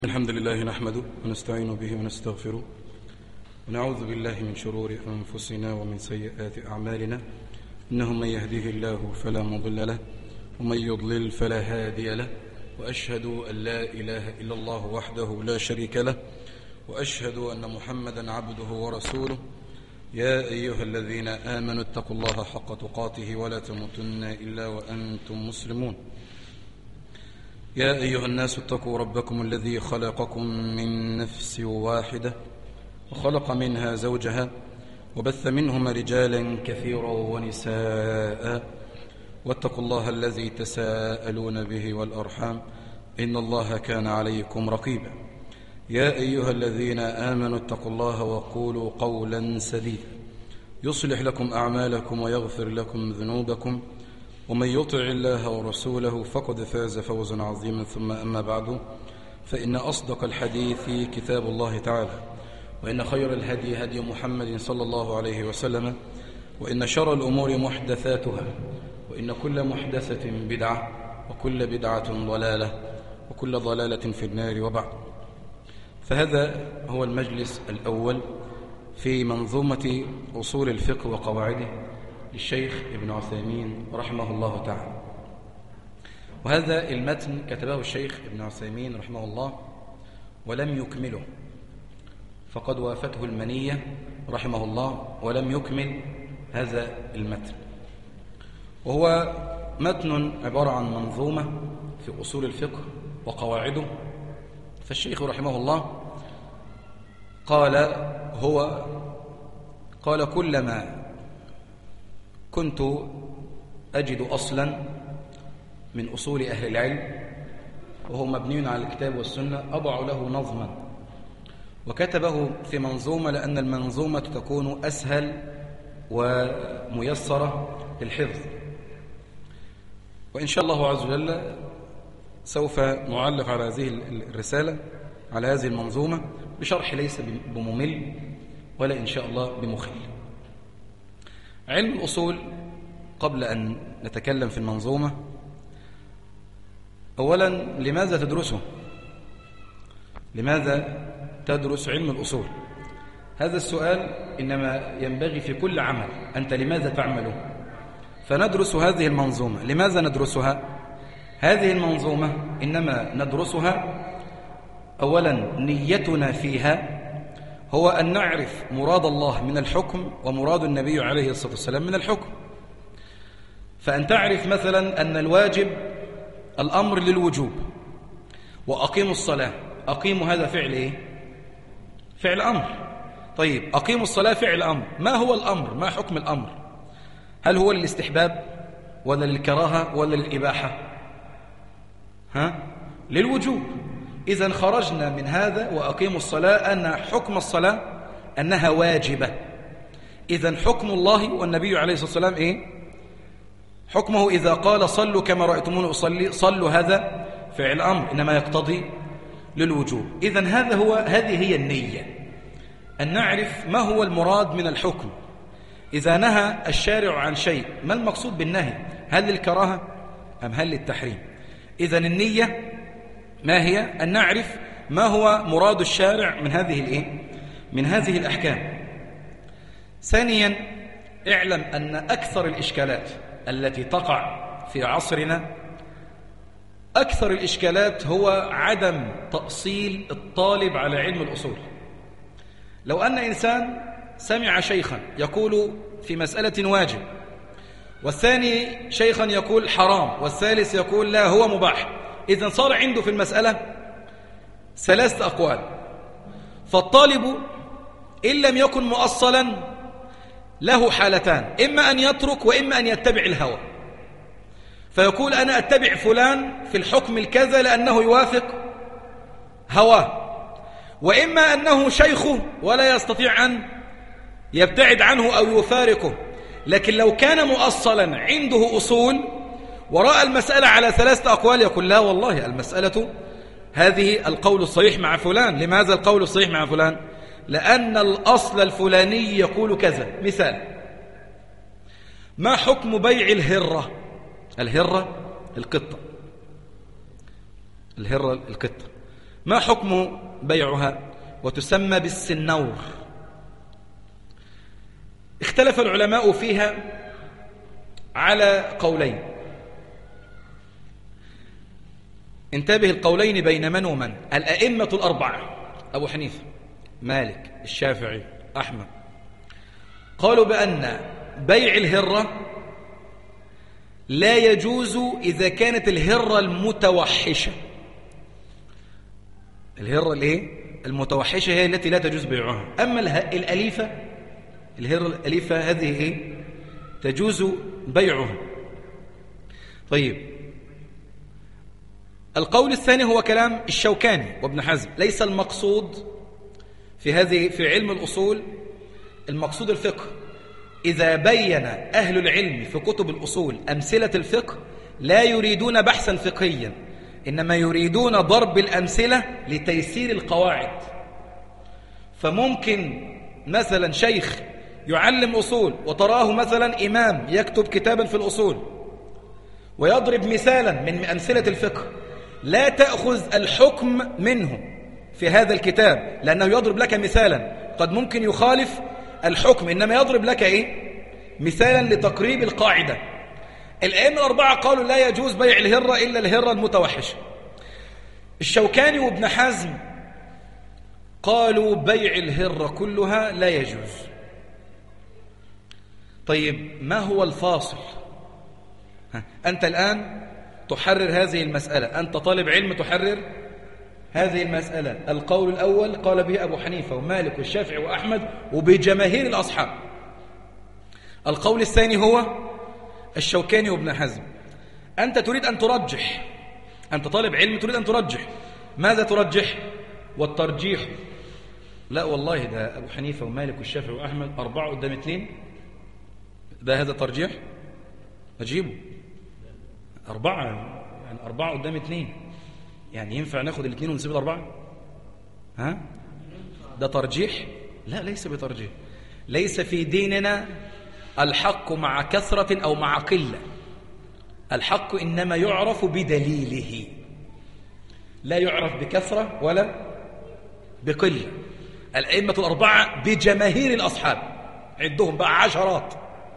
الحمد لله نحمده ونستعين به ونستغفره ونعوذ بالله من شرور أنفسنا ومن سيئات أعمالنا. إنه من يهديه الله فلا مضل له ومن يضلل فلا هادي له، وأشهد أن لا إله إلا الله وحده لا شريك له، وأشهد أن محمدا عبده ورسوله. يا أيها الذين آمنوا اتقوا الله حق تقاته ولا تموتن إلا وأنتم مسلمون. يا أيها الناس اتقوا ربكم الذي خلقكم من نفس واحدة وخلق منها زوجها وبث منهما رجالا كثيرا ونساء، واتقوا الله الذي تساءلون به والأرحام إن الله كان عليكم رقيبا. يا أيها الذين آمنوا اتقوا الله وقولوا قولا سديدا يصلح لكم أعمالكم ويغفر لكم ذنوبكم، ومن يطع الله ورسوله فقد فاز فوزا عظيما. ثم أما بعد، فإن أصدق الحديث كتاب الله تعالى، وإن خير الهدي هدي محمد صلى الله عليه وسلم، وإن شر الأمور محدثاتها، وإن كل محدثة بدعة، وكل بدعة ضلالة، وكل ضلالة في النار. وبعد، فهذا هو المجلس الأول في منظومة أصول الفقه وقواعده للشيخ ابن عثيمين رحمه الله تعالى. وهذا المتن كتبه الشيخ ابن عثيمين رحمه الله ولم يكمله، فقد وافته المنية رحمه الله ولم يكمل هذا المتن. وهو متن عبارة عن منظومة في أصول الفقه وقواعده. فالشيخ رحمه الله قال كلما كنت أجد أصلا من أصول أهل العلم وهو مبني على الكتاب والسنة أضع له نظما، وكتبه في منظومة لأن المنظومة تكون أسهل وميسرة للحفظ. وإن شاء الله عز وجل سوف نعلق على هذه الرسالة، على هذه المنظومة، بشرح ليس بممل ولا إن شاء الله بمخل. علم الأصول، قبل أن نتكلم في المنظومة، أولا لماذا تدرسه؟ لماذا تدرس علم الأصول؟ هذا السؤال إنما ينبغي في كل عمل. أنت لماذا تعمله؟ فندرس هذه المنظومة. لماذا ندرسها؟ هذه المنظومة إنما ندرسها أولا نيتنا فيها هو أن نعرف مراد الله من الحكم ومراد النبي عليه الصلاة والسلام من الحكم. فأن تعرف مثلا أن الواجب الأمر للوجوب، وأقيموا الصلاة. أقيموا هذا فعل إيه؟ فعل أمر. طيب، أقيموا الصلاة فعل أمر. ما هو الأمر؟ ما حكم الأمر؟ هل هو للاستحباب ولا للكراهة ولا للإباحة؟ للوجوب. إذن خرجنا من هذا وأقيموا الصلاة أن حكم الصلاة أنها واجبة. إذن حكم الله والنبي عليه الصلاة والسلام إيه؟ حكمه إذا قال صلوا كما رأيتموني أصلي، صلوا هذا فعل أمر إنما يقتضي للوجوب. إذن هذه هي النية، أن نعرف ما هو المراد من الحكم. إذا نهى الشارع عن شيء، ما المقصود بالنهي؟ هل للكراهة أم هل للتحريم؟ إذن النية ما هي؟ أن نعرف ما هو مراد الشارع من هذه الأحكام. ثانيا، اعلم أن أكثر الإشكالات التي تقع في عصرنا، أكثر الإشكالات هو عدم تأصيل الطالب على علم الأصول. لو أن إنسان سمع شيخا يقول في مسألة واجب، والثاني شيخا يقول حرام، والثالث يقول لا هو مباح، إذن صار عنده في المسألة 3 أقوال. فالطالب إن لم يكن مؤصلا له حالتان: إما أن يترك وإما أن يتبع الهوى، فيقول أنا أتبع فلان في الحكم الكذا لأنه يوافق هواه، وإما أنه شيخه ولا يستطيع أن يبتعد عنه أو يفارقه. لكن لو كان مؤصلا عنده أصول ورأى المسألة على 3 أقوال يقول لا والله المسألة هذه القول الصحيح مع فلان. لماذا القول الصحيح مع فلان؟ لأن الأصل الفلاني يقول كذا. مثال: ما حكم بيع الهرة؟ الهرة القطة. ما حكم بيعها؟ وتسمى بالسنور. اختلف العلماء فيها على قولين. انتبه، القولين بين من ومن؟ الأئمة الأربعة أبو حنيفة، مالك، الشافعي، أحمد، قالوا بأن بيع الهرة لا يجوز إذا كانت الهرة المتوحشة. الهرة المتوحشة هي التي لا تجوز بيعها. أما الأليفة، الهرة الأليفة هذه تجوز بيعها. طيب، القول الثاني هو كلام الشوكاني وابن حزم. ليس المقصود في علم الأصول المقصود الفقه. إذا بين أهل العلم في كتب الأصول أمثلة الفقه لا يريدون بحثا فقهيا، إنما يريدون ضرب الأمثلة لتيسير القواعد. فممكن مثلا شيخ يعلم أصول وتراه مثلا إمام يكتب كتابا في الأصول ويضرب مثالا من أمثلة الفقه، لا تأخذ الحكم منه في هذا الكتاب لأنه يضرب لك مثالا قد ممكن يخالف الحكم، إنما يضرب لك مثالا لتقريب القاعدة. الأئمة الأربعة قالوا لا يجوز بيع الهرة إلا الهرة المتوحشة. الشوكاني وابن حزم قالوا بيع الهرة كلها لا يجوز. طيب، ما هو الفاصل؟ أنت الآن تحرر هذه المسألة، أنت طالب علم تحرر هذه المسألة. القول الأول قال به أبو حنيفة ومالك والشافعي وأحمد وبجماهير الأصحاب. القول الثاني هو الشوكاني وابن حزم. أنت تريد أن ترجح، أنت طالب علم تريد أن ترجح. ماذا ترجح؟ والترجيح لا والله ده أبو حنيفة ومالك والشافعي وأحمد 4 قدام 2، ده هذا ترجيح؟ أجيبه 4، يعني 4 قدام 2، يعني ينفع ناخد 2 ونسيب 4؟ ده ترجيح؟ لا، ليس بترجيح. ليس في ديننا الحق مع كثرة أو مع قلة. الحق إنما يعرف بدليله، لا يعرف بكثرة ولا بقلة. الأئمة الأربعة بجماهير الأصحاب عندهم بقى عشرات.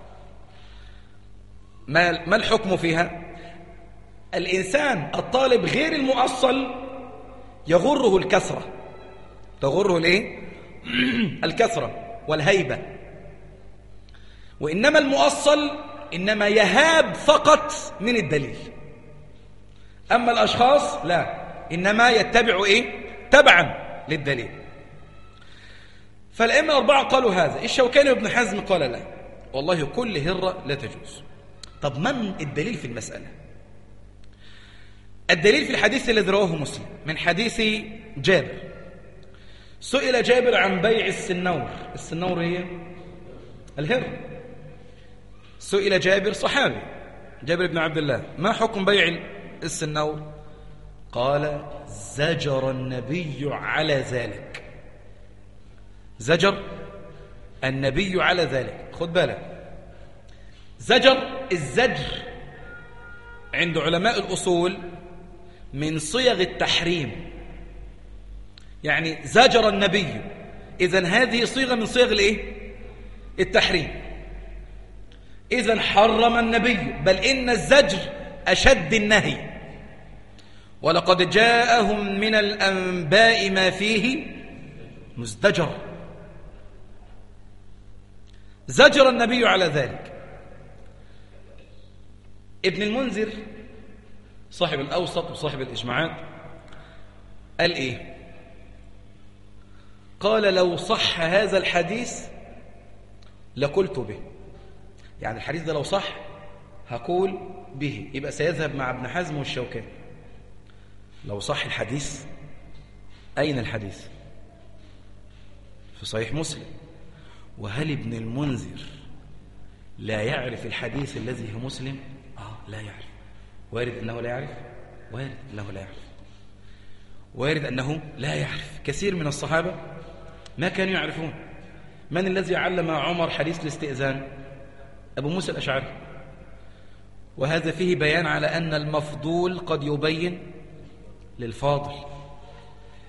ما الحكم فيها؟ الإنسان الطالب غير المؤصل يغره الكثرة، تغره الكثرة والهيبة، وإنما المؤصل إنما يهاب فقط من الدليل. أما الأشخاص لا، إنما يتبعوا تبعا للدليل. فالأئمة الأربعة قالوا هذا. الشوكاني وابن حزم قال لا والله كل هرة لا تجوز. طب من الدليل في المسألة؟ الدليل في الحديث الذي رواه مسلم من حديث جابر. سئل جابر عن بيع السنور. السنور هي الهر. سئل جابر صحابي جابر بن عبد الله ما حكم بيع السنور؟ قال زجر النبي على ذلك. زجر النبي على ذلك. خد بالك، الزجر عند علماء الأصول من صيغ التحريم، يعني زجر النبي، إذن هذه صيغة من صيغ التحريم. إذن حرم النبي، بل إن الزجر أشد النهي. ولقد جاءهم من الأنباء ما فيه مزدجر. زجر النبي على ذلك. ابن المنذر صاحب الأوسط وصاحب الإجماعات قال قال لو صح هذا الحديث لقلت به. يعني الحديث ده لو صح هقول به، يبقى سيذهب مع ابن حزم والشوكاني. لو صح الحديث، أين الحديث؟ في صحيح مسلم. وهل ابن المنذر لا يعرف الحديث الذي هو مسلم؟ لا يعرف. وارد أنه لا يعرف، وارد أنه لا يعرف، وارد أنه لا يعرف. كثير من الصحابة ما كانوا يعرفون. من الذي علم عمر حديث الاستئذان؟ أبو موسى الأشعري. وهذا فيه بيان على أن المفضول قد يبين للفاضل.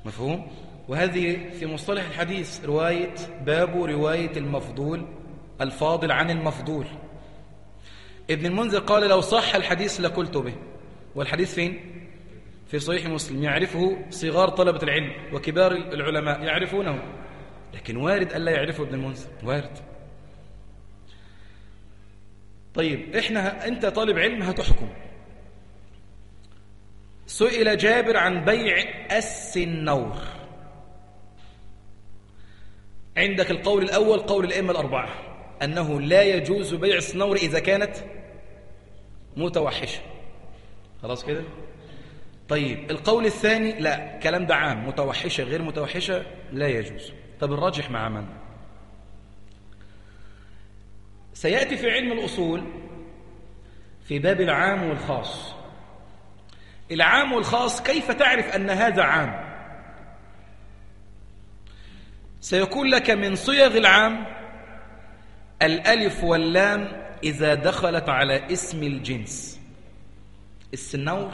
مفهوم؟ وهذه في مصطلح الحديث باب رواية المفضول الفاضل عن المفضول. ابن المنذر قال لو صح الحديث لقلت به. والحديث فين؟ في صحيح مسلم، يعرفه صغار طلبة العلم وكبار العلماء يعرفونه، لكن وارد ألا يعرفه ابن المنذر، وارد. طيب أنت طالب علم هتحكم. سئل جابر عن بيع السنور. عندك القول الأول قول الأئمة الأربعة أنه لا يجوز بيع السنور إذا كانت متوحشة. خلاص كده؟ طيب القول الثاني لا، كلام ده عام، متوحشة غير متوحشة لا يجوز. طب الراجح مع من؟ سيأتي في علم الأصول في باب العام والخاص. العام والخاص كيف تعرف أن هذا عام؟ سيكون لك من صيغ العام الألف واللام إذا دخلت على اسم الجنس. السنور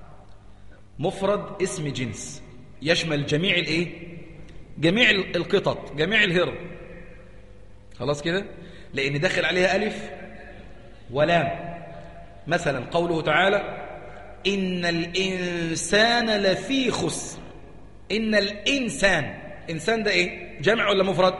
مفرد اسم جنس يشمل جميع جميع القطط، جميع الهر. خلاص كده؟ لأن داخل عليها ألف ولام. مثلا قوله تعالى إن الإنسان لفي خسر. إن الإنسان، إنسان ده جمع ولا مفرد؟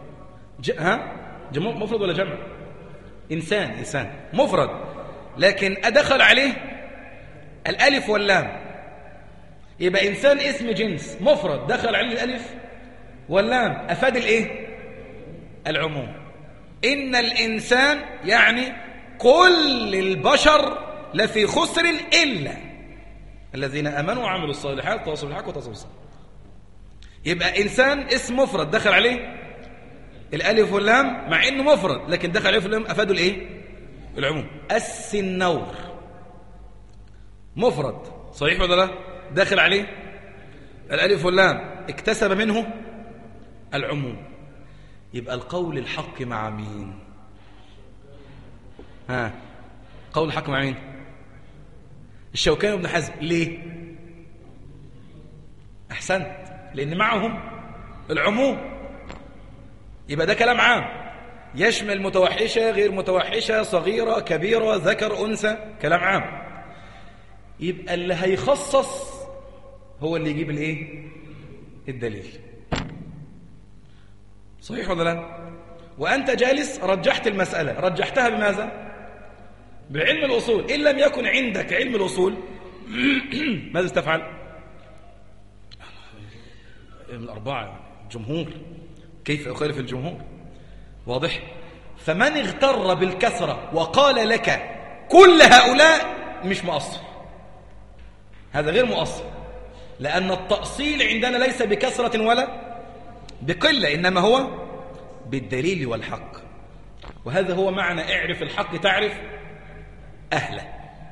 مفرد ولا جمع؟ إنسان مفرد، لكن أدخل عليه الألف واللام، يبقى إنسان اسم جنس مفرد دخل عليه الألف واللام، أفاد العموم. إن الإنسان يعني كل البشر لفي خسر إلا الذين آمنوا وعملوا الصالحات وتواصوا بالحق وتواصوا بالصبر. يبقى إنسان اسم مفرد دخل عليه الألف واللام مع إنه مفرد، لكن دخل عليه واللام أفادوا العموم. السنور مفرد صحيح ولا لا؟ داخل عليه الألف واللام اكتسب منه العموم. يبقى القول الحق مع مين؟ قول الحق مع مين؟ الشوكاني وابن حزم. ليه؟ أحسنت، لأن معهم العموم. يبقى ده كلام عام يشمل متوحشة غير متوحشة، صغيرة كبيرة، ذكر أنثى، كلام عام. يبقى اللي هيخصص هو اللي يجيب الدليل. صحيح ولا لا؟ وأنت جالس رجحت المسألة، رجحتها بماذا؟ بعلم الأصول. إن لم يكن عندك علم الأصول ماذا تفعل؟ من الأربعة جمهور، كيف أخالف الجمهور؟ واضح؟ فمن اغتر بالكثرة وقال لك كل هؤلاء مش مؤصل، هذا غير مؤصل، لأن التأصيل عندنا ليس بكثرة ولا بقلة، إنما هو بالدليل والحق. وهذا هو معنى اعرف الحق تعرف أهله.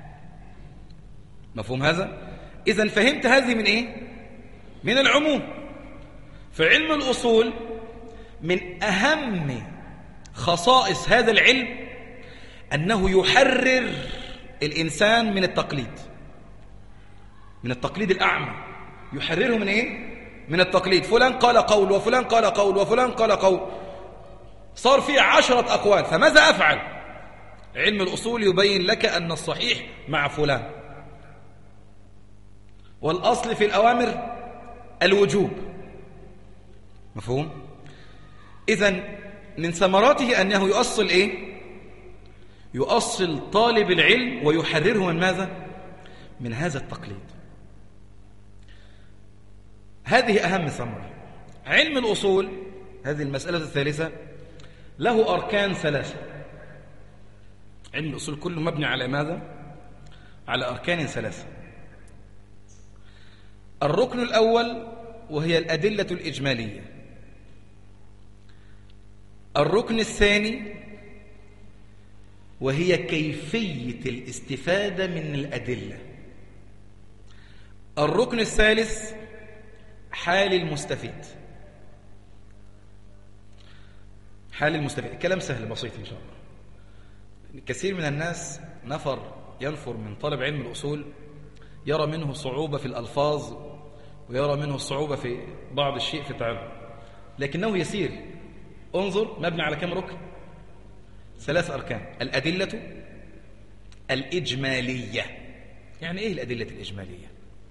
مفهوم هذا؟ إذن فهمت هذه من من العموم. في علم الأصول من أهم خصائص هذا العلم أنه يحرر الإنسان من التقليد، من التقليد الأعمى. يحرره من من التقليد. فلان قال قول وفلان قال قول وفلان قال قول، صار فيه 10 أقوال، فماذا أفعل؟ علم الأصول يبين لك أن الصحيح مع فلان، والأصل في الأوامر الوجوب. مفهوم؟ إذن من ثمراته أنه يؤصل يؤصل طالب العلم ويحرره من ماذا؟ من هذا التقليد. هذه أهم ثمرة. علم الأصول، هذه المسألة الثالثة، له أركان 3. علم الأصول كله مبني على ماذا؟ على أركان 3. الركن الأول وهي الأدلة الإجمالية. الركن الثاني وهي كيفية الاستفادة من الأدلة. الركن الثالث حال المستفيد. حال المستفيد كلام سهل بسيط إن شاء الله. كثير من الناس ينفر من طلب علم الأصول، يرى منه صعوبة في الألفاظ ويرى منه الصعوبة في بعض الشيء في التعلم، لكنه يسير. انظر مبني على كم ركن؟ 3 أركان. الأدلة الإجمالية. يعني إيه الأدلة الإجمالية؟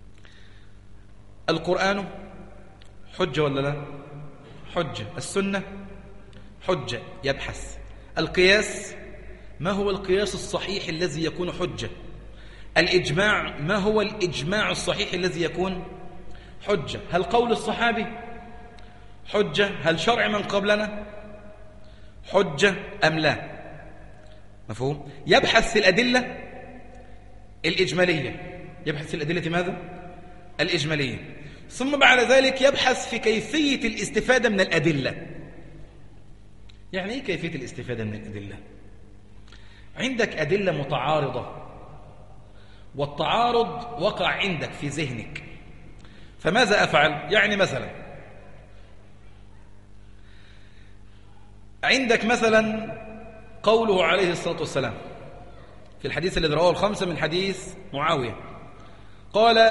القرآن حجة ولا لا؟ حجة. السنة حجة، يبحث. القياس، ما هو القياس الصحيح الذي يكون حجة؟ الإجماع، ما هو الإجماع الصحيح الذي يكون حجة؟ هل قول الصحابي حجة؟ هل شرع من قبلنا حجة أم لا؟ مفهوم؟ يبحث في الأدلة الإجمالية. يبحث في الأدلة ماذا؟ الإجمالية. ثم بعد ذلك يبحث في كيفية الاستفادة من الأدلة. يعني إيه كيفية الاستفادة من الأدلة؟ عندك أدلة متعارضة، والتعارض وقع عندك في ذهنك، فماذا أفعل؟ يعني مثلا عندك مثلا قوله عليه الصلاة والسلام في الحديث الذي رواه الخمسة من حديث معاوية، قال: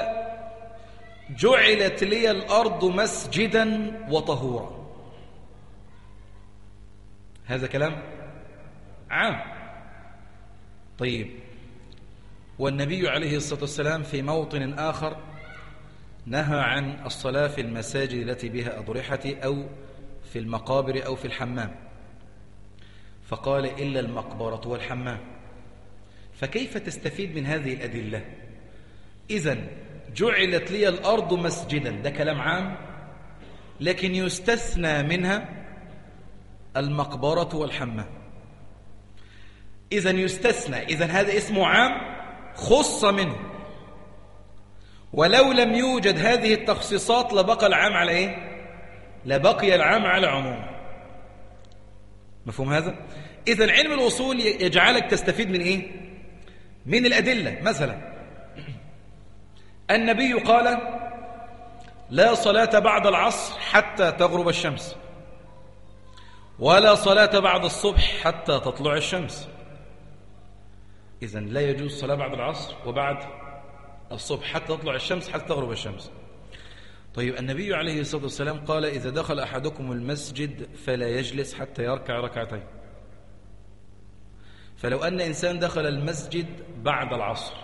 جعلت لي الأرض مسجدا وطهورا. هذا كلام عام. طيب، والنبي عليه الصلاة والسلام في موطن آخر نهى عن الصلاة في المساجد التي بها أضرحة أو في المقابر أو في الحمام، فقال: إلا المقبرة والحمام. فكيف تستفيد من هذه الأدلة؟ إذن جعلت لي الأرض مسجدا، ده كلام عام، لكن يستثنى منها المقبرة والحمام. إذن يستثنى، إذن هذا اسمه عام خص منه، ولو لم يوجد هذه التخصيصات لبقى العام على إيه؟ لبقي العام على عموم. مفهوم هذا؟ إذن علم الأصول يجعلك تستفيد من إيه؟ من الأدلة. مثلا النبي قال: لا صلاة بعد العصر حتى تغرب الشمس، ولا صلاة بعد الصبح حتى تطلع الشمس. إذن لا يجوز صلاة بعد العصر وبعد الصبح حتى تطلع الشمس حتى تغرب الشمس. طيب، النبي عليه الصلاة والسلام قال: إذا دخل أحدكم المسجد فلا يجلس حتى يركع ركعتين. فلو أن إنسان دخل المسجد بعد العصر،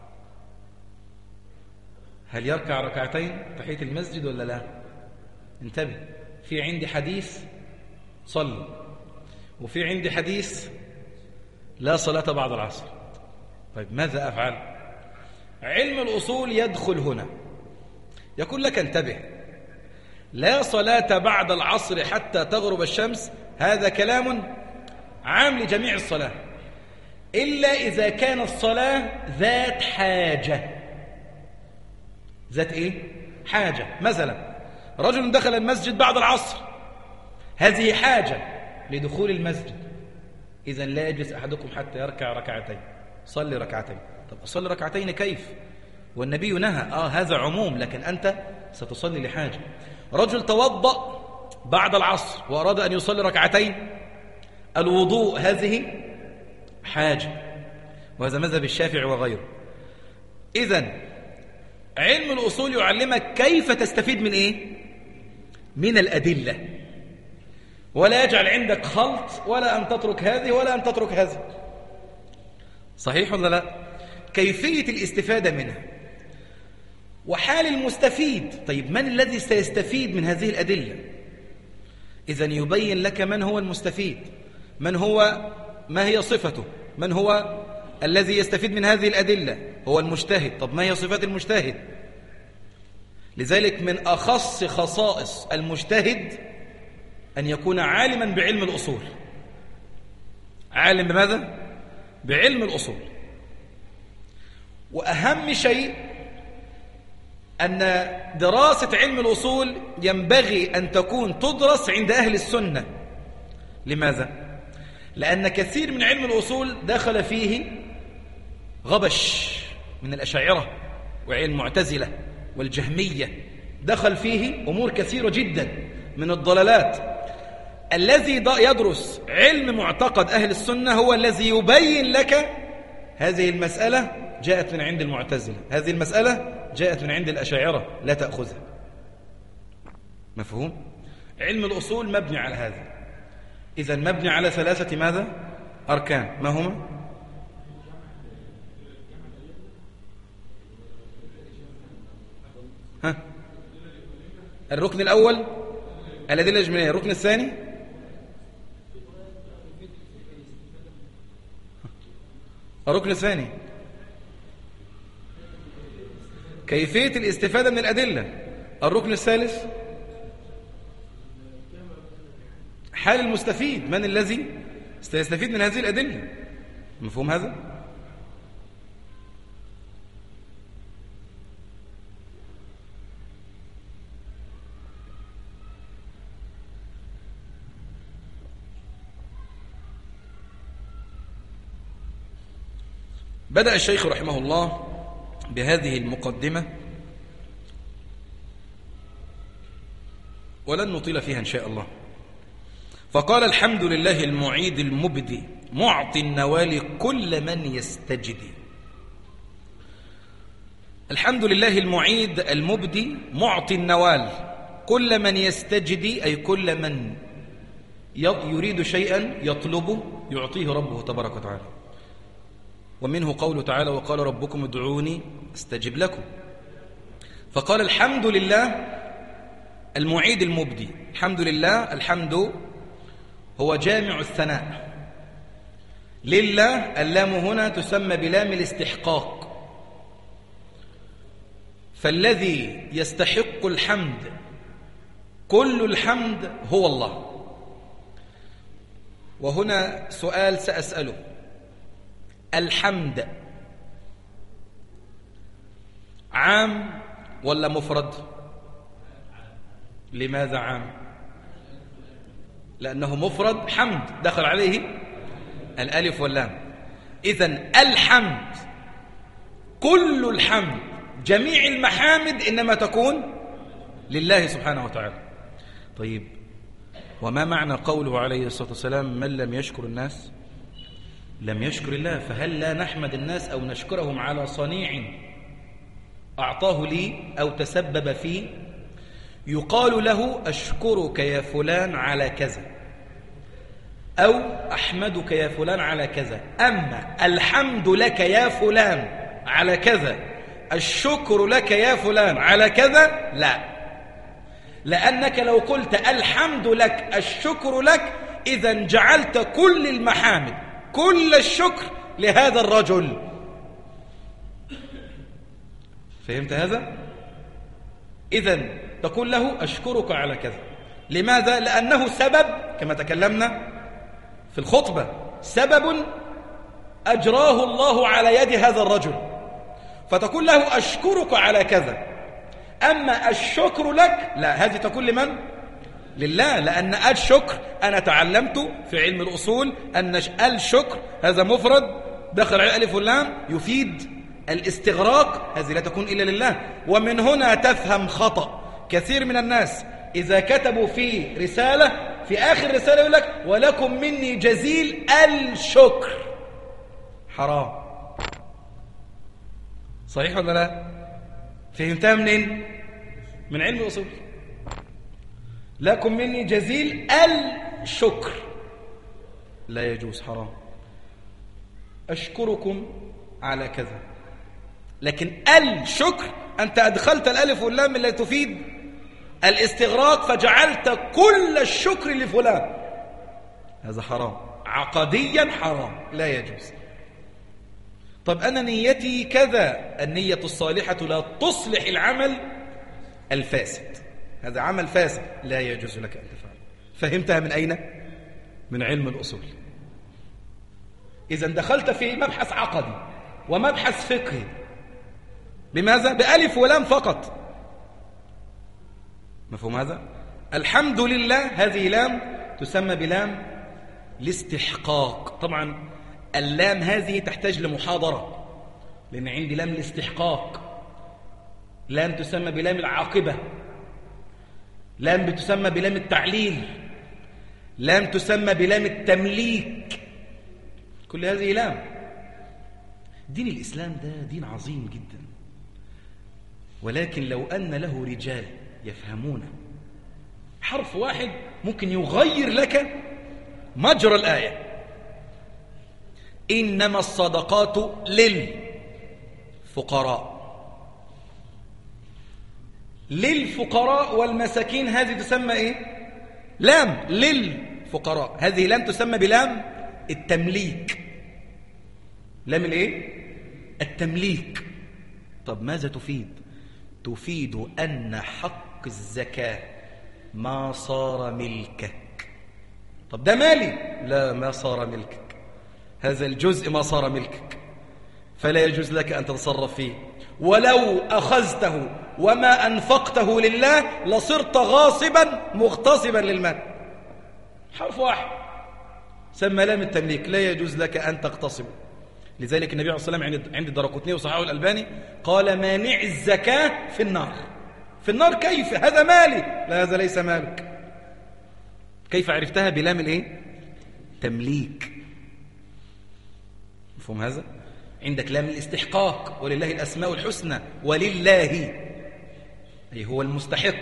هل يركع ركعتين تحية المسجد ولا لا؟ انتبه، في عندي حديث صلي، وفي عندي حديث لا صلاة بعد العصر. طيب، ماذا أفعل؟ علم الأصول يدخل هنا، يقول لك: انتبه، لا صلاة بعد العصر حتى تغرب الشمس، هذا كلام عام لجميع الصلاة، إلا إذا كان الصلاة ذات حاجة. ذات إيه؟ حاجة. مثلا رجل دخل المسجد بعد العصر، هذه حاجة لدخول المسجد، إذن لا يجلس أحدكم حتى يركع ركعتين. صلي ركعتين. طب أصلي ركعتين كيف؟ والنبي نهى. هذا عموم، لكن أنت ستصلي لحاجة. رجل توضأ بعد العصر وأراد أن يصلي ركعتين، الوضوء هذه حاجة، وهذا مذهب الشافعي وغيره. إذن علم الأصول يعلمك كيف تستفيد من إيه؟ من الأدلة، ولا يجعل عندك خلط، ولا أن تترك هذه ولا أن تترك هذه. صحيح ولا لا؟ كيفية الاستفادة منها وحال المستفيد. طيب، من الذي سيستفيد من هذه الأدلة؟ إذن يبين لك من هو المستفيد، ما هي صفته، من هو الذي يستفيد من هذه الأدلة؟ هو المجتهد. طب ما هي صفات المجتهد؟ لذلك من أخص خصائص المجتهد أن يكون عالما بعلم الأصول. عالم بماذا؟ بعلم الأصول. وأهم شيء أن دراسة علم الأصول ينبغي أن تكون تدرس عند أهل السنة. لماذا؟ لأن كثير من علم الأصول دخل فيه غبش من الأشاعرة والمعتزلة والجهمية، دخل فيه أمور كثيرة جدا من الضلالات. الذي يدرس علم معتقد أهل السنة هو الذي يبين لك هذه المسألة جاءت من عند المعتزلة، هذه المسألة جاءت من عند الأشاعرة، لا تأخذها. مفهوم؟ علم الأصول مبني على هذا. إذا مبني على ثلاثة ماذا؟ أركان. ما هما؟ الركن الأول الأدلة الإجمالية. الركن الثاني كيفية الاستفادة من الأدلة. الركن الثالث حال المستفيد، من الذي سيستفيد من هذه الأدلة. مفهوم هذا؟ بدأ الشيخ رحمه الله بهذه المقدمة ولن نطيل فيها إن شاء الله. فقال: الحمد لله المعيد المبدي معطي النوال كل من يستجدي. الحمد لله المعيد المبدي معطي النوال كل من يستجدي، أي كل من يريد شيئا يطلبه يعطيه ربه تبارك وتعالى. ومنه قوله تعالى: وقال ربكم ادعوني استجب لكم. فقال: الحمد لله المعيد المبدي. الحمد لله، الحمد هو جامع الثناء لله. اللام هنا تسمى بلام الاستحقاق، فالذي يستحق الحمد كل الحمد هو الله. وهنا سؤال سأسأله: الحمد عام ولا مفرد؟ لماذا عام؟ لأنه مفرد حمد دخل عليه الألف واللام. إذن الحمد كل الحمد، جميع المحامد إنما تكون لله سبحانه وتعالى. طيب، وما معنى قوله عليه الصلاة والسلام: من لم يشكر الناس لم يشكر الله؟ فهل لا نحمد الناس أو نشكرهم على صنيع أعطاه لي أو تسبب فيه؟ يقال له: أشكرك يا فلان على كذا، أو أحمدك يا فلان على كذا. أما الحمد لك يا فلان على كذا، الشكر لك يا فلان على كذا، لا. لأنك لو قلت الحمد لك الشكر لك، إذن جعلت كل المحامد كل الشكر لهذا الرجل. فهمت هذا؟ إذن تقول له: أشكرك على كذا. لماذا؟ لأنه سبب، كما تكلمنا في الخطبة، سبب أجراه الله على يد هذا الرجل، فتقول له: أشكرك على كذا. أما الشكر لك، لا، هذه تكون لمن؟ لله. لأن الشكر أنا تعلمت في علم الأصول أن الشكر هذا مفرد دخل على الألف واللام يفيد الاستغراق، هذه لا تكون إلا لله. ومن هنا تفهم خطأ كثير من الناس إذا كتبوا في رسالة، في آخر رسالة يقول لك: ولكم مني جزيل الشكر. حرام. صحيح ولا لا؟ فهمتها منين؟ من علم الأصول. لكم مني جزيل الشكر، لا يجوز، حرام. أشكركم على كذا، لكن الشكر أنت أدخلت الألف واللام التي تفيد الاستغراق، فجعلت كل الشكر لفلان. هذا حرام، عقديا حرام، لا يجوز. طب أنا نيتي كذا، النية الصالحة لا تصلح العمل الفاسد، هذا عمل فاسد لا يجوز لك أن تفعله. فهمتها من أين؟ من علم الأصول. إذن دخلت في مبحث عقدي ومبحث فقهي. بماذا؟ بألف ولام فقط. مفهوم هذا؟ الحمد لله، هذه لام تسمى بلام الاستحقاق. طبعا اللام هذه تحتاج لمحاضرة، لأن عندي لام الاستحقاق، لام تسمى بلام العاقبة، لام بتسمى بلام التعليل، لام تسمى بلام التمليك. كل هذه لام. دين الإسلام ده دين عظيم جدا، ولكن لو أن له رجال يفهمونه حرف واحد ممكن يغير لك مجرى الآية. إنما الصدقات للفقراء. للفقراء والمساكين هذه تسمى إيه؟ لام للفقراء. هذه لام تسمى بلام التمليك. لام الإيه؟ التمليك. طب ماذا تفيد؟ تفيد أن حق الزكاة ما صار ملكك. طب ده مالي؟ لا، ما صار ملكك. هذا الجزء ما صار ملكك، فلا يجوز لك أن تتصرف فيه. ولو أخذته وما أنفقته لله لصرت غاصبا مغتصبا للمال. حرف واحد سمى لام التمليك، لا يجوز لك أن تغتصب. لذلك النبي عليه الصلاة والسلام عند الدارقطني وصححه الألباني قال: مانع الزكاة في النار. في النار كيف؟ هذا مالي. لا، هذا ليس مالك. كيف عرفتها؟ بلام الايه؟ تمليك. مفهوم هذا؟ عندك لام الاستحقاق، ولله الأسماء الحسنى، ولله أي هو المستحق.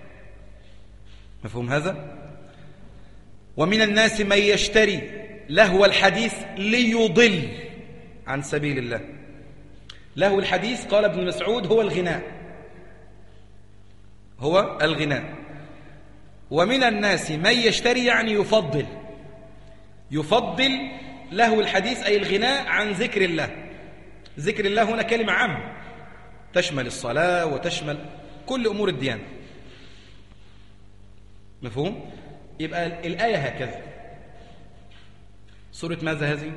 مفهوم هذا؟ ومن الناس من يشتري لهو الحديث ليضل عن سبيل الله. لهو الحديث قال ابن مسعود هو الغناء، هو الغناء. ومن الناس من يشتري يعني يفضل لهو الحديث أي الغناء عن ذكر الله. ذكر الله هنا كلمة عامة تشمل الصلاة وتشمل كل أمور الديانة. مفهوم؟ يبقى الآية هكذا. سورة ماذا هذه؟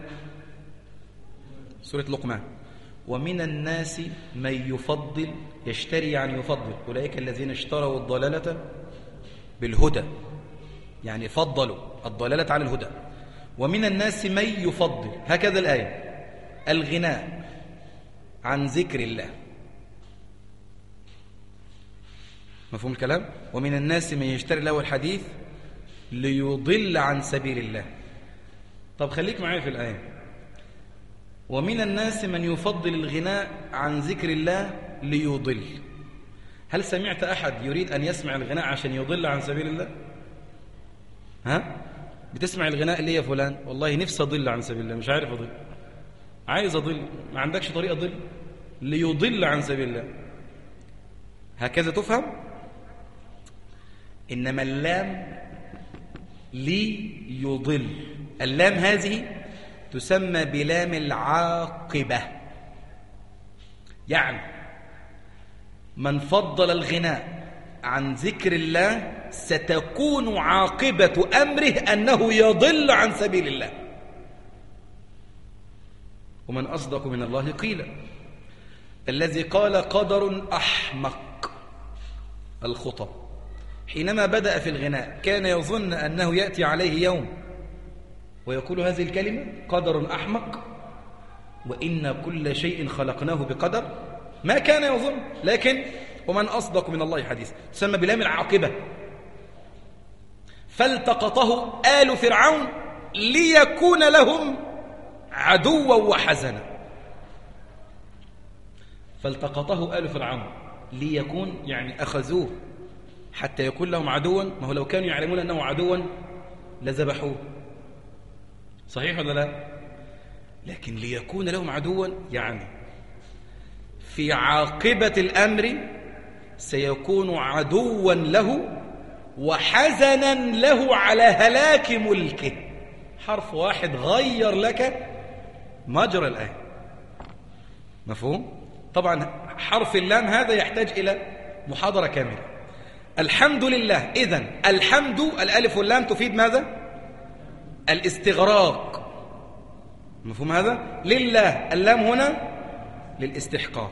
سورة لقمان. ومن الناس من يفضل، يشتري يعني يفضل، أولئك الذين اشتروا الضلالة بالهدى، يعني فضلوا الضلالة على الهدى. ومن الناس من يفضل، هكذا الآية، الغناء عن ذكر الله. مفهوم الكلام؟ ومن الناس من يشتري له الحديث ليضل عن سبيل الله. طب خليك معايا في الآية. ومن الناس من يفضل الغناء عن ذكر الله ليضل. هل سمعت أحد يريد أن يسمع الغناء عشان يضل عن سبيل الله؟ ها؟ بتسمع الغناء ليه يا فلان؟ والله نفسي أضل عن سبيل الله، مش عارف أضل، عايز أضل، ما عندكش طريقة أضل؟ ليضل عن سبيل الله. هكذا تفهم؟ إنما اللام ليضل، اللام هذه تسمى بلام العاقبة. يعني من فضل الغناء عن ذكر الله ستكون عاقبة أمره أنه يضل عن سبيل الله. ومن أصدق من الله قيلا. الذي قال قدر أحمق الخطب حينما بدأ في الغناء كان يظن أنه يأتي عليه يوم ويقول هذه الكلمة قدر أحمق وإن كل شيء خلقناه بقدر. ما كان يظن، لكن ومن أصدق من الله حديث تسمى بلام العاقبة. فالتقطه آل فرعون ليكون لهم عدوا وحزنا. فالتقطه آل فرعون ليكون يعني أخذوه حتى يكون لهم عدوا. ما هو لو كانوا يعلمون أنه عدوا لذبحوه، صحيح ولا لا؟ لكن ليكون لهم عدوا يعني في عاقبة الأمر سيكون عدوا له وحزنا له على هلاك ملكه. حرف واحد غير لك مجرى الآية. مفهوم؟ طبعا حرف اللام هذا يحتاج إلى محاضرة كاملة. الحمد لله. إذن الحمد الألف واللام تفيد ماذا؟ الاستغراق. مفهوم هذا؟ لله اللام هنا للاستحقاق.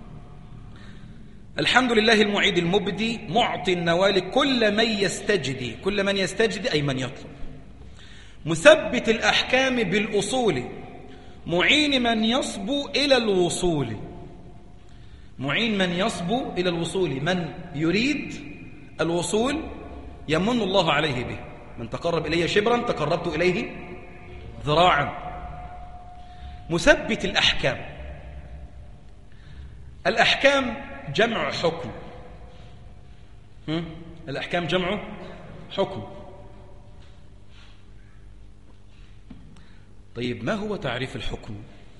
الحمد لله المعيد المبدي معطي النوال كل من يستجدي. كل من يستجدي أي من يطلب. مثبت الأحكام بالأصول معين من يصبو إلى الوصول. معين من يصبو إلى الوصول، من يريد الوصول يمن الله عليه به. من تقرب إلي شبرا تقربت إليه ذراعا. مثبت الأحكام. الأحكام جمع حكم. الأحكام جمع حكم. طيب ما هو تعريف الحكم؟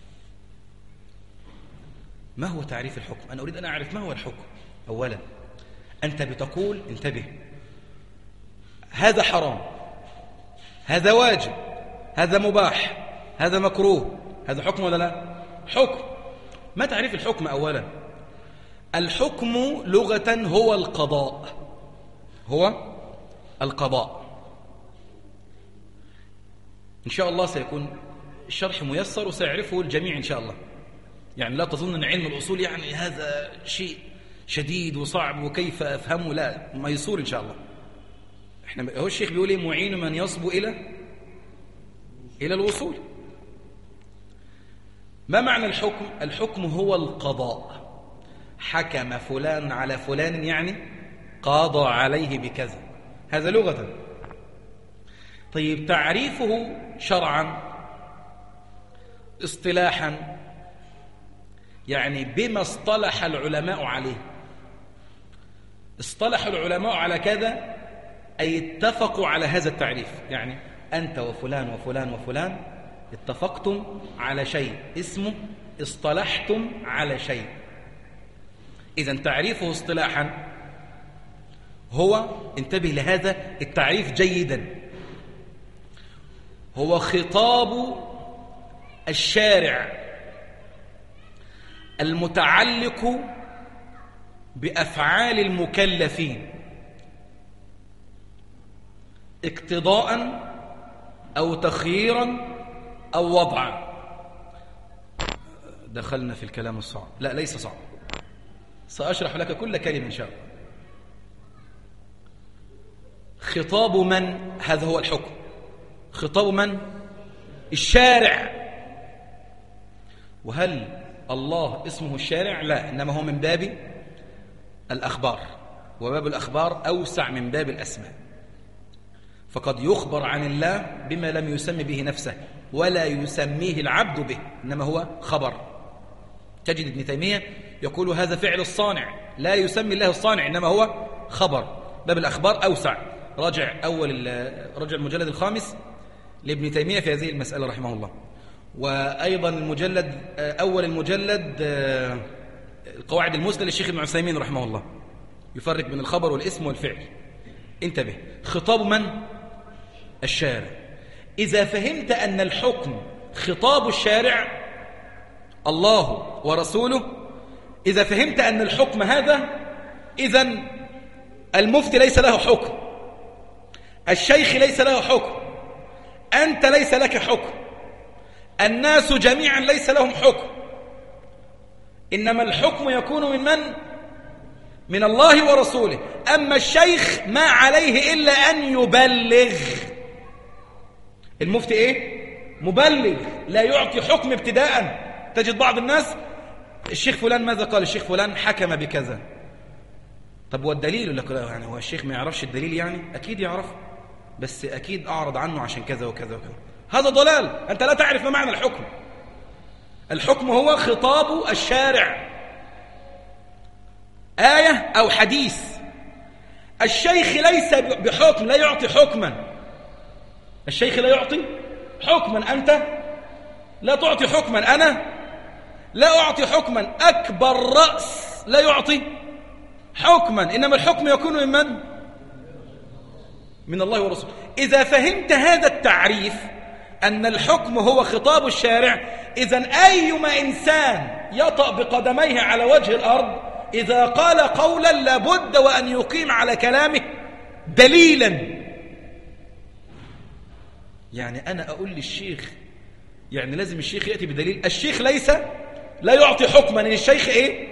ما هو تعريف الحكم؟ أنا أريد أن أعرف ما هو الحكم. أولا أنت بتقول انتبه، هذا حرام، هذا واجب، هذا مباح، هذا مكروه، هذا حكم ولا لا؟ حكم. ما تعريف الحكم؟ أولا الحكم لغة هو القضاء، هو القضاء. إن شاء الله سيكون الشرح ميسر وسيعرفه الجميع إن شاء الله. يعني لا تظن أن علم الأصول يعني هذا شيء شديد وصعب وكيف أفهمه، لا، ميسور إن شاء الله. هو الشيخ بيقول إيه؟ معين من يصبو إلى الوصول. ما معنى الحكم؟ الحكم هو القضاء. حكم فلان على فلان يعني قاضى عليه بكذا، هذا لغة. طيب تعريفه شرعا اصطلاحا يعني بما اصطلح العلماء عليه. اصطلح العلماء على كذا أي اتفقوا على هذا التعريف. يعني أنت وفلان وفلان وفلان اتفقتم على شيء اسمه اصطلحتم على شيء. إذن تعريفه اصطلاحا هو، انتبه لهذا التعريف جيدا، هو خطاب الشارع المتعلق بأفعال المكلفين اقتضاء أو تخييرا أو وضعا. دخلنا في الكلام الصعب، لا ليس صعب، سأشرح لك كل كلمة إن شاء الله. خطاب من؟ هذا هو الحكم. خطاب من؟ الشارع. وهل الله اسمه الشارع؟ لا، إنما هو من باب الأخبار، وباب الأخبار أوسع من باب الأسماء. فقد يخبر عن الله بما لم يسمي به نفسه ولا يسميه العبد به، إنما هو خبر. تجد ابن تيمية يقول هذا فعل الصانع، لا يسمي الله الصانع، إنما هو خبر. باب الأخبار أوسع. راجع المجلد الخامس لابن تيمية في هذه المسألة رحمه الله. وأيضا أول المجلد القواعد المثلى للشيخ ابن عثيمين رحمه الله، يفرق بين الخبر والاسم والفعل. انتبه، خطاب من؟ الشارع. إذا فهمت أن الحكم خطاب الشارع الله ورسوله، إذا فهمت أن الحكم هذا، إذن المفتي ليس له حكم، الشيخ ليس له حكم، أنت ليس لك حكم، الناس جميعا ليس لهم حكم، إنما الحكم يكون من؟ من الله ورسوله. أما الشيخ ما عليه إلا أن يبلغ. المفتي إيه؟ مبلغ، لا يعطي حكم ابتداء. تجد بعض الناس الشيخ فلان ماذا قال؟ الشيخ فلان حكم بكذا. طب والدليل؟ يقول لك يعني هو الشيخ ما يعرفش الدليل؟ يعني أكيد يعرف، بس أكيد أعرض عنه عشان كذا وكذا وكذا. هذا ضلال، أنت لا تعرف ما معنى الحكم. الحكم هو خطاب الشارع، آية أو حديث. الشيخ ليس بحكم، لا يعطي حكما. الشيخ لا يعطي حكما، أنت لا تعطي حكما، أنا لا أعطي حكما. أكبر رأس لا يعطي حكما، إنما الحكم يكون من؟ من الله ورسوله. إذا فهمت هذا التعريف أن الحكم هو خطاب الشارع، إذن أيما إنسان يطأ بقدميه على وجه الأرض إذا قال قولا لابد وأن يقيم على كلامه دليلا. يعني أنا أقول للشيخ، يعني لازم الشيخ يأتي بدليل. الشيخ لا يعطي حكما، إن الشيخ إيه؟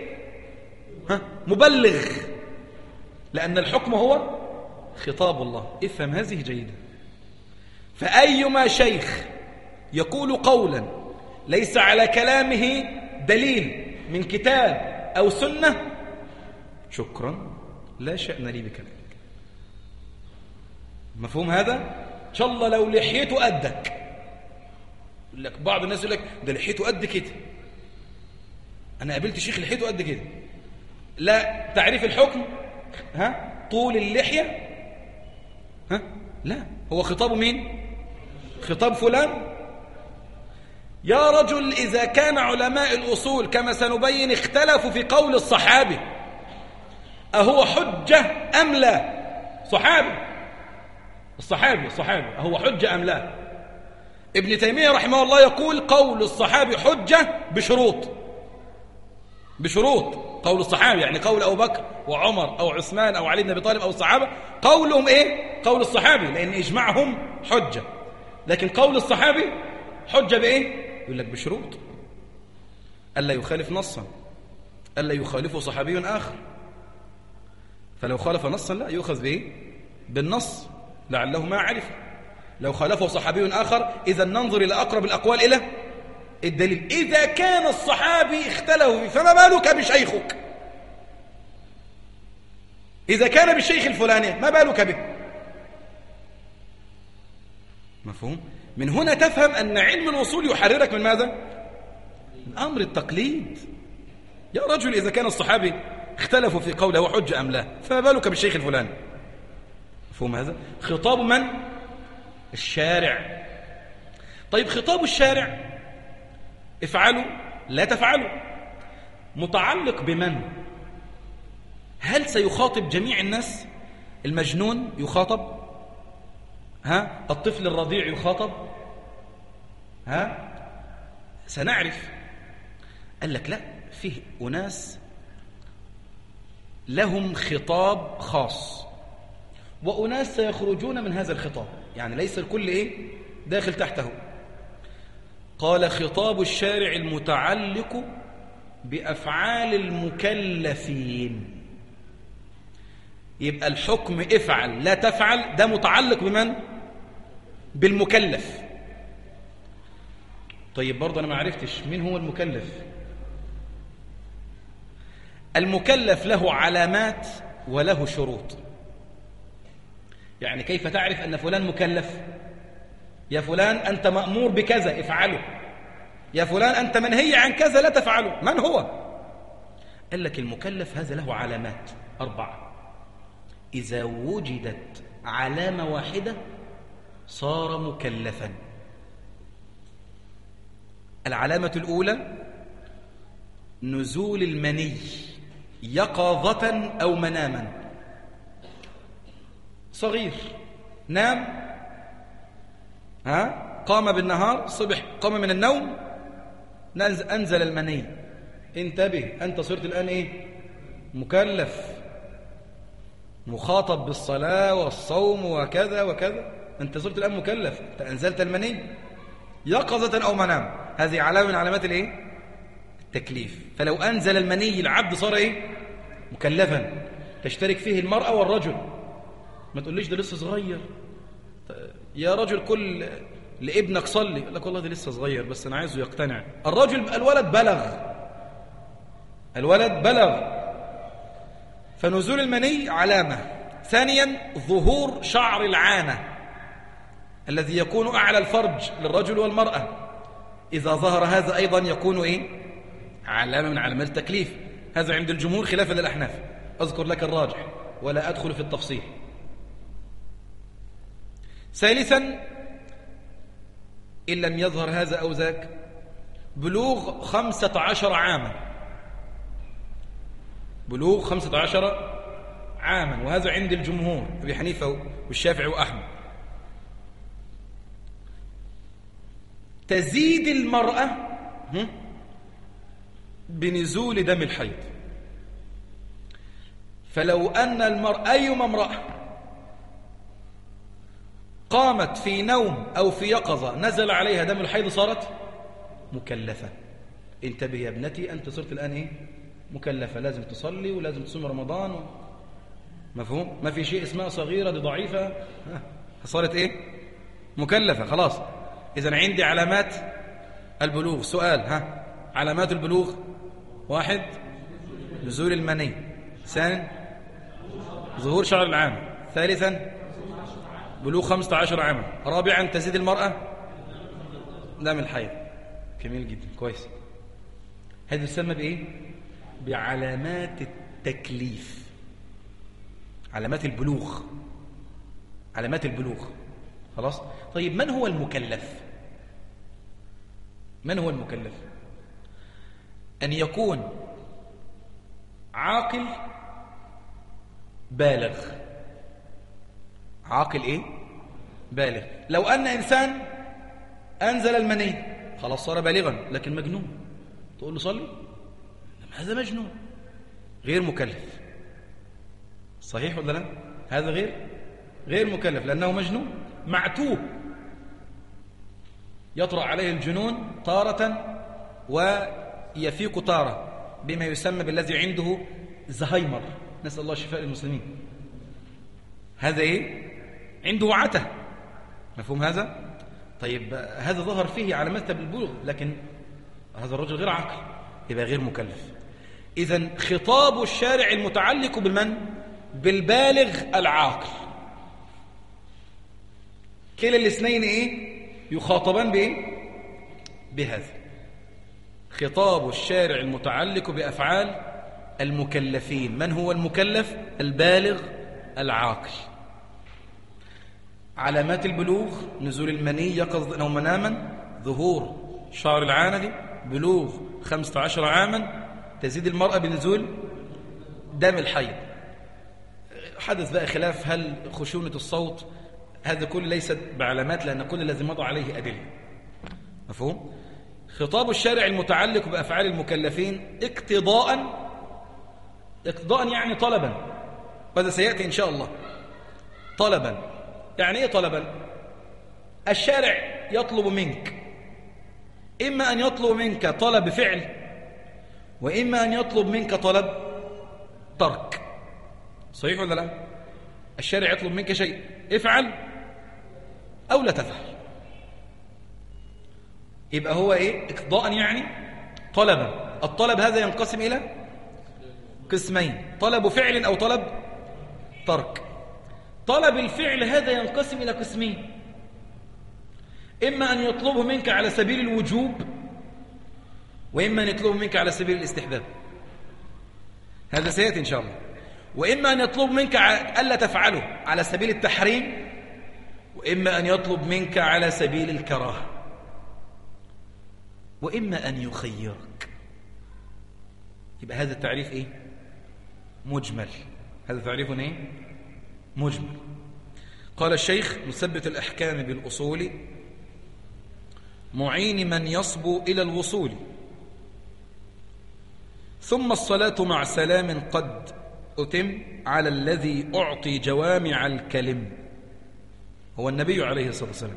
مبلغ، لأن الحكم هو خطاب الله. افهم هذه جيدا. فأيما شيخ يقول قولا ليس على كلامه دليل من كتاب أو سنة، شكرا، لا شأن لي بكلامك. مفهوم هذا؟ إن شاء الله لو لحيته قدك. يقول لك بعض الناس يقول لك ده لحيته قد كده. أنا قابلت شيخ لحيته قد كده. لا، تعريف الحكم طول اللحية ها؟ لا، هو خطاب مين؟ خطاب فلان. يا رجل، إذا كان علماء الأصول كما سنبين اختلفوا في قول الصحابي أهو حجة أم لا؟ الصحابي أهو حجة أم لا؟ ابن تيمية رحمه الله يقول قول الصحابي حجة بشروط. قول الصحابي يعني قول أبو بكر وعمر أو عثمان أو علي بن أبي طالب أو الصحابة، قولهم إيه؟ قول الصحابي، لأن إجماعهم حجة. لكن قول الصحابي حجة بإيه؟ يقول لك بشروط: ألا يخالف نصا، ألا يخالفه صحابي آخر. فلو خالف نصا لا يؤخذ بإيه؟ بالنص، لعله ما عرف. لو خالفه صحابي آخر إذا ننظر إلى أقرب الأقوال إلى الدليل. إذا كان الصحابي اختلفوا فما بالك بشيخك؟ إذا كان بالشيخ الفلاني ما بالك به؟ مفهوم؟ من هنا تفهم أن علم الوصول يحررك من ماذا؟ من أمر التقليد. يا رجل، إذا كان الصحابي اختلفوا في قوله حجة أم لا، فما بالك بالشيخ الفلاني؟ مفهوم هذا؟ خطاب من؟ الشارع. طيب، خطاب الشارع افعلوا لا تفعلوا متعلق بمن؟ هل سيخاطب جميع الناس؟ المجنون يخاطب؟ الطفل الرضيع يخاطب؟ سنعرف. قال لك لا، فيه أناس لهم خطاب خاص، وأناس سيخرجون من هذا الخطاب، يعني ليس الكل داخل تحته. قال: خطاب الشارع المتعلق بأفعال المكلفين. يبقى الحكم افعل لا تفعل ده متعلق بمن؟ بالمكلف. طيب، برضه أنا ما عرفتش مين هو المكلف. المكلف له علامات وله شروط. يعني كيف تعرف أن فلان مكلف؟ يا فلان أنت مأمور بكذا افعله، يا فلان أنت منهي عن كذا لا تفعله. من هو؟ قال لك المكلف هذا له علامات 4. إذا وجدت علامة واحدة صار مكلفا. العلامة الأولى نزول المني يقظة أو مناما. صغير نام، قام بالنهار، صبح قام من النوم، أنزل المني، انتبه، أنت صرت الآن مكلف، مخاطب بالصلاة والصوم وكذا وكذا. أنت صرت الآن مكلف، أنت أنزلت المني يقظة أو منام. هذه علامة من علامات التكليف. فلو أنزل المني العبد صار مكلفا، تشترك فيه المرأة والرجل. ما تقوليش ده لسه صغير. يا رجل، كل لابنك صلي، يقول لك والله ده لسه صغير بس أنا عايزه يقتنع. الولد بلغ. فنزول المني علامة. ثانيا، ظهور شعر العانة الذي يكون أعلى الفرج للرجل والمرأة. إذا ظهر هذا أيضا يكون علامة من علامات التكليف. هذا عند الجمهور خلافا للأحناف، أذكر لك الراجح ولا أدخل في التفصيل. ثالثا، إن لم يظهر هذا أو ذاك، بلوغ 15 عاما. بلوغ 15 عاما، وهذا عند الجمهور أبي حنيفة والشافعي وأحمد. تزيد المرأة بنزول دم الحيض. فلو أن المرأة أيما امرأة قامت في نوم أو في يقظة نزل عليها دم الحيض صارت مكلفة. انتبه يا ابنتي، أنت صرت الآن مكلفة، لازم تصلي ولازم تصوم رمضان مفهوم؟ ما في شيء اسمها صغيرة دي ضعيفة، صارت مكلفة خلاص. إذن عندي علامات البلوغ. سؤال، علامات البلوغ: 1 نزول المني، 2 ظهور شعر العانة، 3 بلوغ 15 عاما، 4 تزيد المرأة دم الحيض. جميل جدا، كويس. هذا يسمى بعلامات التكليف، علامات البلوغ. علامات البلوغ. خلاص. طيب من هو المكلف؟ من هو المكلف؟ أن يكون عاقل بالغ. عاقل إيه؟ بالغ. لو أن إنسان أنزل المني خلاص صار بالغا لكن مجنون، تقول له صلي؟ هذا مجنون غير مكلف. صحيح ولا لا؟ هذا غير مكلف لأنه مجنون معتوه، يطرأ عليه الجنون تارة ويفيق تارة بما يسمى بالذي عنده زهايمر، نسأل الله الشفاء للمسلمين. هذا إيه؟ عنده عته. مفهوم هذا؟ طيب هذا ظهر فيه علامات البلوغ لكن هذا الرجل غير عاقل، يبقى غير مكلف. إذن خطاب الشارع المتعلق بالمن؟ بالبالغ العاقل. كلا الاثنين إيه؟ يخاطبان بإيه؟ بهذا. خطاب الشارع المتعلق بأفعال المكلفين. من هو المكلف؟ البالغ العاقل. علامات البلوغ: نزول المني يقظة أو مناما، ظهور شعر العانة، بلوغ 15 عاما، تزيد المرأة بنزول دم الحيض. حدث بقى خلاف هل خشونة الصوت، هذا كله ليست بعلامات لأن كل الذي مضى عليه أدلة. مفهوم؟ خطاب الشارع المتعلق بأفعال المكلفين اقتضاء يعني طلبا، وهذا سيأتي إن شاء الله. طلبا يعني إيه طلبا؟ الشارع يطلب منك، إما أن يطلب منك طلب فعل، وإما أن يطلب منك طلب ترك. صحيح ولا لا؟ الشارع يطلب منك شيء، افعل أو لا تفعل. يبقى هو إيه؟ اقتضاء يعني طلبا. الطلب هذا ينقسم إلى قسمين: طلب فعل أو طلب ترك. طلب الفعل هذا ينقسم إلى قسمين: إما أن يطلبه منك على سبيل الوجوب، وإما أن يطلبه منك على سبيل الاستحباب. هذا سيأتي إن شاء الله. وإما أن يطلب منك ألا تفعله على سبيل التحريم، وإما أن يطلب منك على سبيل الكراهة، وإما أن يخيرك. يبقى هذا التعريف إيه؟ مجمل. هذا تعريف إيه؟ مجمل. قال الشيخ: مثبت الأحكام بالأصول، معين من يصبو إلى الوصول، ثم الصلاة مع سلام قد أتم على الذي أعطي جوامع الكلم. هو النبي عليه الصلاة والسلام.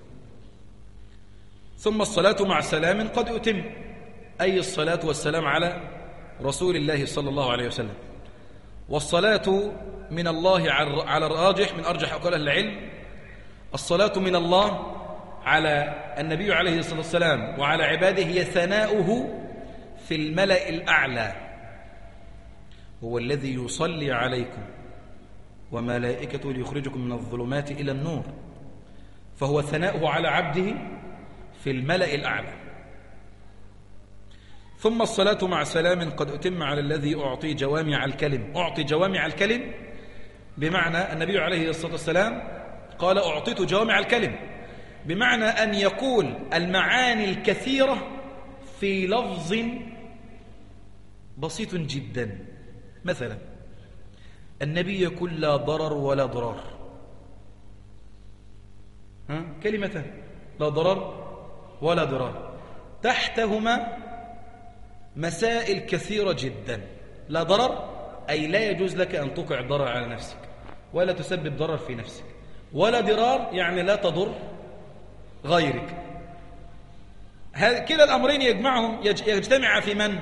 ثم الصلاة مع سلام قد أتم، أي الصلاة والسلام على رسول الله صلى الله عليه وسلم. والصلاة من الله على الراجح من أرجح أقوال العلم. الصلاة من الله على النبي عليه الصلاة والسلام وعلى عباده هي ثناؤه في الملأ الأعلى. هو الذي يصلي عليكم وملائكته ليخرجكم من الظلمات إلى النور، فهو ثناؤه على عبده في الملأ الأعلى. ثم الصلاة مع سلام قد أتم على الذي أعطي جوامع الكلم. أعطي جوامع الكلم بمعنى النبي عليه الصلاة والسلام قال: أعطيت جوامع الكلم، بمعنى أن يقول المعاني الكثيرة في لفظ بسيط جدا. مثلا النبي يقول: لا ضرر ولا ضرار. كلمتان: لا ضرر ولا ضرار، تحتهما مسائل كثيرة جدا. لا ضرر أي لا يجوز لك أن توقع ضرر على نفسك ولا تسبب ضرر في نفسك، ولا ضرار يعني لا تضر غيرك. كلا الأمرين يجتمع في من؟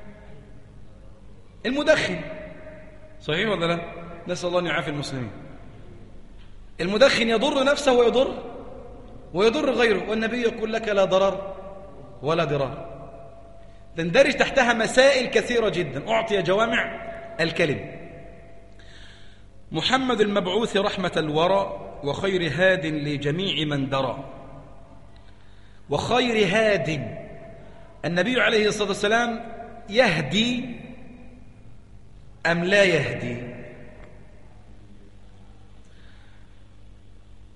المدخن. صحيح ولا لا؟ نسأل الله أن يعافي المسلمين. المدخن يضر نفسه ويضر غيره، والنبي يقول لك: لا ضرر ولا ضرار. تندرج تحتها مسائل كثيرة جدا. أعطي جوامع الكلم. محمد المبعوث رحمة الورى، وخير هاد لجميع من درى. وخير هاد، النبي عليه الصلاة والسلام يهدي أم لا يهدي؟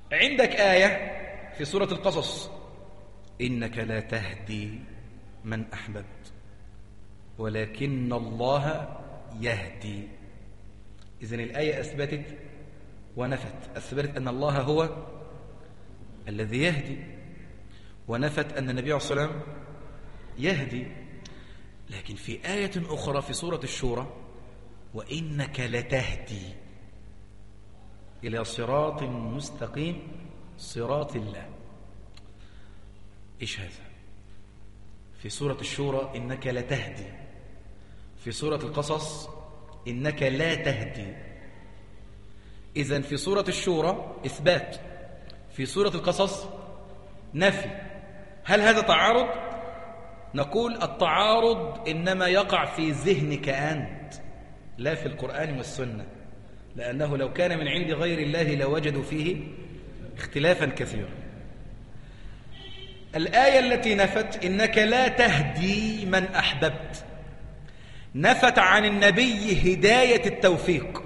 عندك آية في سورة القصص: إنك لا تهدي من أحببت ولكن الله يهدي. إذن الآية أثبتت ونفت. أثبتت أن الله هو الذي يهدي، ونفت أن النبي عليه الصلاة والسلام يهدي. لكن في آية أخرى في سورة الشورى: وإنك لتهدي إلى صراط مستقيم صراط الله. إيش هذا؟ في سورة الشورى إنك لتهدي، في سورة القصص إنك لا تهدي. إذن في سورة الشورى إثبات، في سورة القصص نفي. هل هذا تعارض؟ نقول التعارض إنما يقع في ذهنك أنت، لا في القرآن والسنة، لأنه لو كان من عند غير الله لوجدوا فيه اختلافا كثيرا. الآية التي نفت إنك لا تهدي من أحببت، نفت عن النبي هداية التوفيق،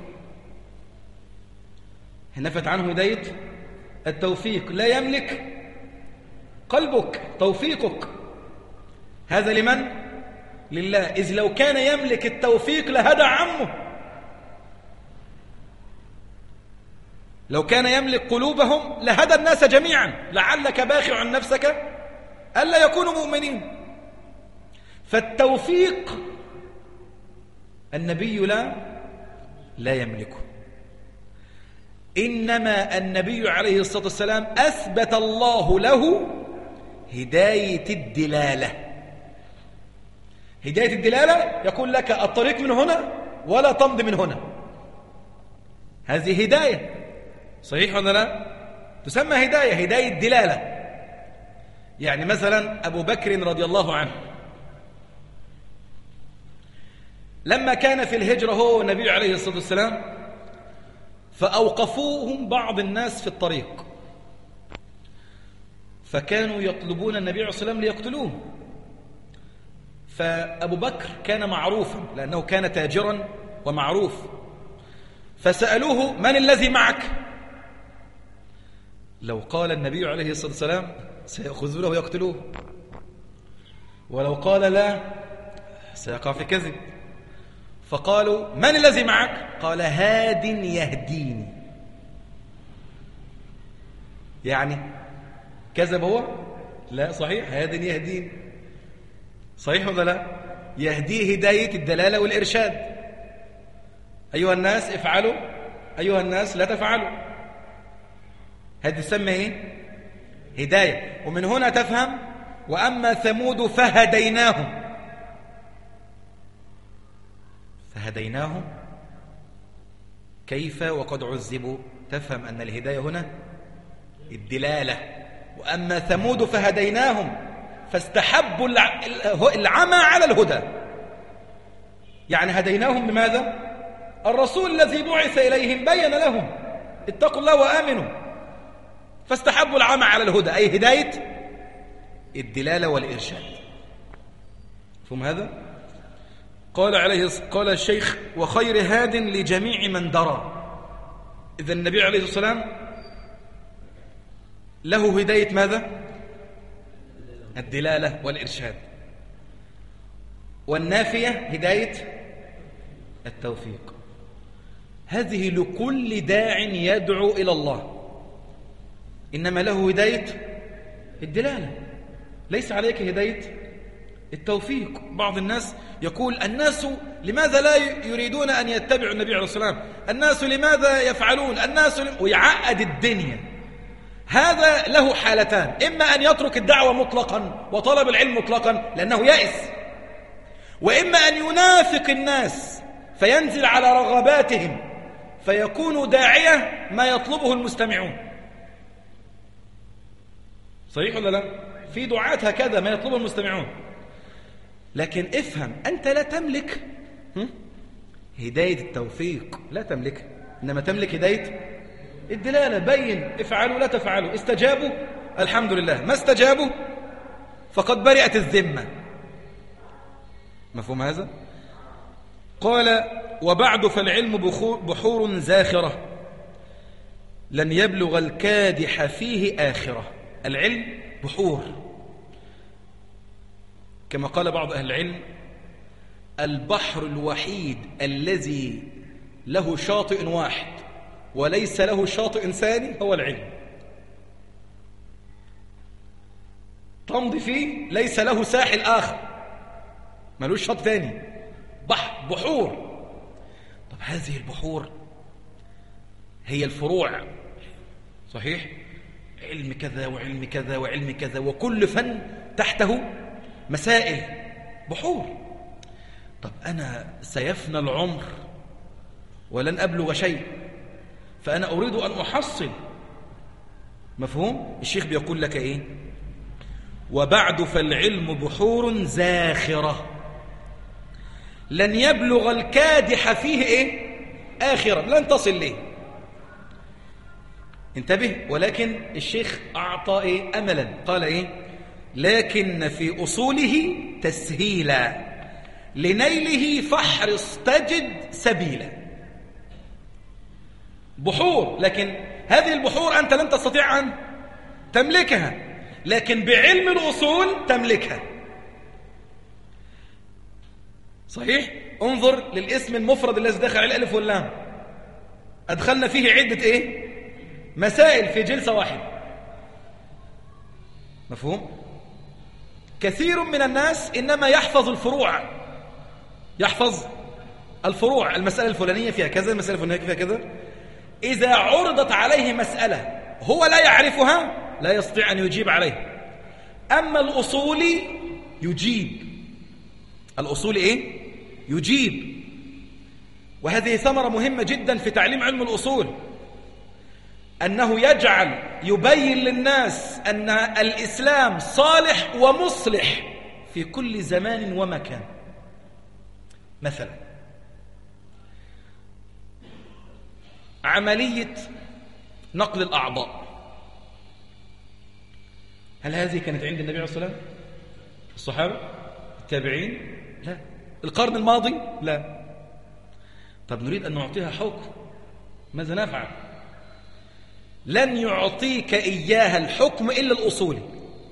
نفت عنه هداية التوفيق. لا يملك قلبك توفيقك، هذا لمن؟ لله. إذ لو كان يملك التوفيق لهدى عمه، لو كان يملك قلوبهم لهدى الناس جميعا. لعلك باخع عن نفسك ألا يكونوا مؤمنين. فالتوفيق النبي لا يملكه، إنما النبي عليه الصلاة والسلام أثبت الله له هداية الدلالة. هداية الدلالة يقول لك الطريق من هنا ولا تمض من هنا، هذه هداية، صحيح ولا لا؟ تسمى هداية دلالة. يعني مثلا أبو بكر رضي الله عنه لما كان في الهجرة هو والنبي عليه الصلاة والسلام، فأوقفوهم بعض الناس في الطريق، فكانوا يطلبون النبي عليه الصلاة والسلام ليقتلوه. فأبو بكر كان معروفا لأنه كان تاجرا ومعروف، فسألوه: من الذي معك؟ لو قال النبي عليه الصلاة والسلام سيأخذونه ويقتلوه، ولو قال لا سيقع في كذب. فقالوا: من الذي معك؟ قال: هاد يهديني. يعني كذب هو؟ لا، صحيح، هاد يهديني، صحيح ولا لا؟ يهديه هداية الدلالة والإرشاد. أيها الناس افعلوا، أيها الناس لا تفعلوا. هذه تسمى ايه؟ هداية. ومن هنا تفهم: وأما ثمود فهديناهم. فهديناهم كيف وقد عذبوا؟ تفهم أن الهداية هنا الدلالة. وأما ثمود فهديناهم فاستحبوا العمى على الهدى. يعني هديناهم بماذا؟ الرسول الذي بعث إليهم بين لهم: اتقوا الله وآمنوا. فاستحبوا العمى على الهدى، أي هداية الدلالة والإرشاد. فهم هذا؟ قال الشيخ: وخير هاد لجميع من درى. إذا النبي عليه الصلاة والسلام له هداية ماذا؟ الدلالة والإرشاد. والنافية هداية التوفيق. هذه لكل داع يدعو إلى الله، إنما له هداية الدلالة، ليس عليك هداية التوفيق. بعض الناس يقول: الناس لماذا لا يريدون أن يتبعوا النبي عليه الصلاة والسلام؟ الناس لماذا يفعلون؟ ويعقد الدنيا. هذا له حالتان: إما أن يترك الدعوة مطلقا وطلب العلم مطلقا لأنه يائس، وإما أن ينافق الناس فينزل على رغباتهم فيكون داعية ما يطلبه المستمعون. صحيح ولا لا؟ في دعاة هكذا ما يطلبه المستمعون. لكن افهم، أنت لا تملك هداية التوفيق، لا تملك، إنما تملك هداية الدلالة. بين، افعلوا لا تفعلوا. استجابوا الحمد لله، ما استجابوا فقد برئت الذمة. مفهوم هذا؟ قال: وبعد فالعلم بحور زاخرة لن يبلغ الكادح فيه آخرة. العلم بحور، كما قال بعض أهل العلم: البحر الوحيد الذي له شاطئ واحد وليس له شاطئ ثاني هو العلم. تمضي فيه ليس له ساحل آخر، ملوش شاطئ ثاني، بحور. طب هذه البحور هي الفروع، صحيح؟ علم كذا وعلم كذا وعلم كذا، وكل فن تحته مسائل، بحور. طب أنا سيفنى العمر ولن أبلغ شيء، فأنا أريد أن أحصل. مفهوم؟ الشيخ بيقول لك إيه؟ وبعد فالعلم بحور زاخرة لن يبلغ الكادح فيه إيه؟ آخرة، لن تصل ليه. انتبه. ولكن الشيخ أعطى إيه؟ أملا، قال إيه؟ لكن في أصوله تسهيلا لنيله فاحرص تجد سبيلا. بحور، لكن هذه البحور أنت لن تستطيع أن تملكها، لكن بعلم الأصول تملكها. صحيح؟ انظر للاسم المفرد الذي دخل على الألف واللام، أدخلنا فيه عدة إيه؟ مسائل في جلسة واحدة. مفهوم؟ كثير من الناس إنما يحفظ الفروع، يحفظ الفروع، المسألة الفلانية فيها كذا، المسألة الفلانية فيها كذا. إذا عرضت عليه مسألة هو لا يعرفها لا يستطيع أن يجيب عليها. أما الأصولي يجيب، الأصولي إيه؟ يجيب. وهذه ثمرة مهمة جدا في تعليم علم الأصول، أنه يبين للناس أن الإسلام صالح ومصلح في كل زمان ومكان. مثلا عملية نقل الأعضاء، هل هذه كانت عند النبي عليه الصلاة والسلام؟ الصحابة؟ التابعين؟ لا. القرن الماضي؟ لا. طب نريد أن نعطيها حكم، ماذا نفعل؟ لن يعطيك إياها الحكم إلا الأصولي.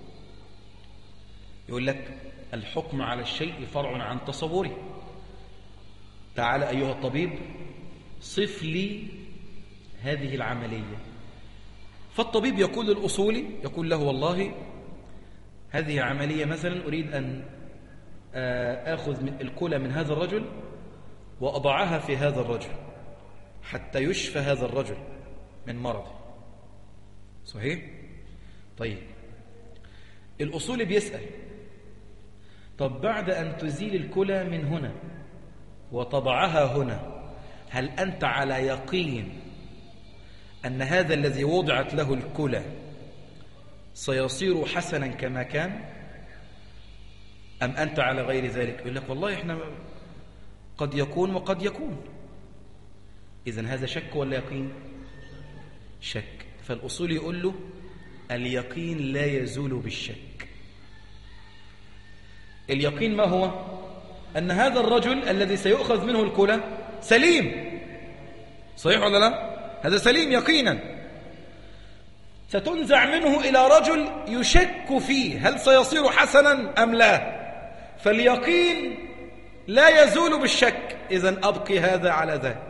يقول لك الحكم على الشيء فرع عن تصوره. تعال أيها الطبيب صف لي هذه العملية. فالطبيب يقول للأصولي، يقول له والله هذه عملية، مثلا أريد أن آخذ من الكلى من هذا الرجل وأضعها في هذا الرجل حتى يشفى هذا الرجل من مرضه. صحيح؟ طيب الأصولي بيسأل: طب بعد أن تزيل الكلى من هنا وتضعها هنا، هل أنت على يقين أن هذا الذي وضعت له الكلى سيصير حسنا كما كان، أم أنت على غير ذلك؟ يقول لك والله إحنا قد يكون وقد يكون. إذن هذا شك ولا يقين؟ شك. فالأصول يقول له اليقين لا يزول بالشك. اليقين ما هو؟ أن هذا الرجل الذي سيؤخذ منه الكلى سليم. صحيح ولا لا؟ هذا سليم يقينا. ستنزع منه إلى رجل يشك فيه هل سيصير حسنا أم لا، فاليقين لا يزول بالشك. إذن أبقي هذا على ذا.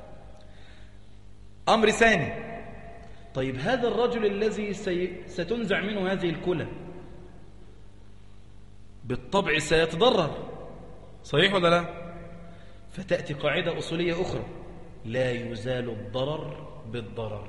أمر ثاني: طيب هذا الرجل الذي ستنزع منه هذه الكلى بالطبع سيتضرر، صحيح ولا لا؟ فتأتي قاعدة أصولية أخرى: لا يزال الضرر بالضرر.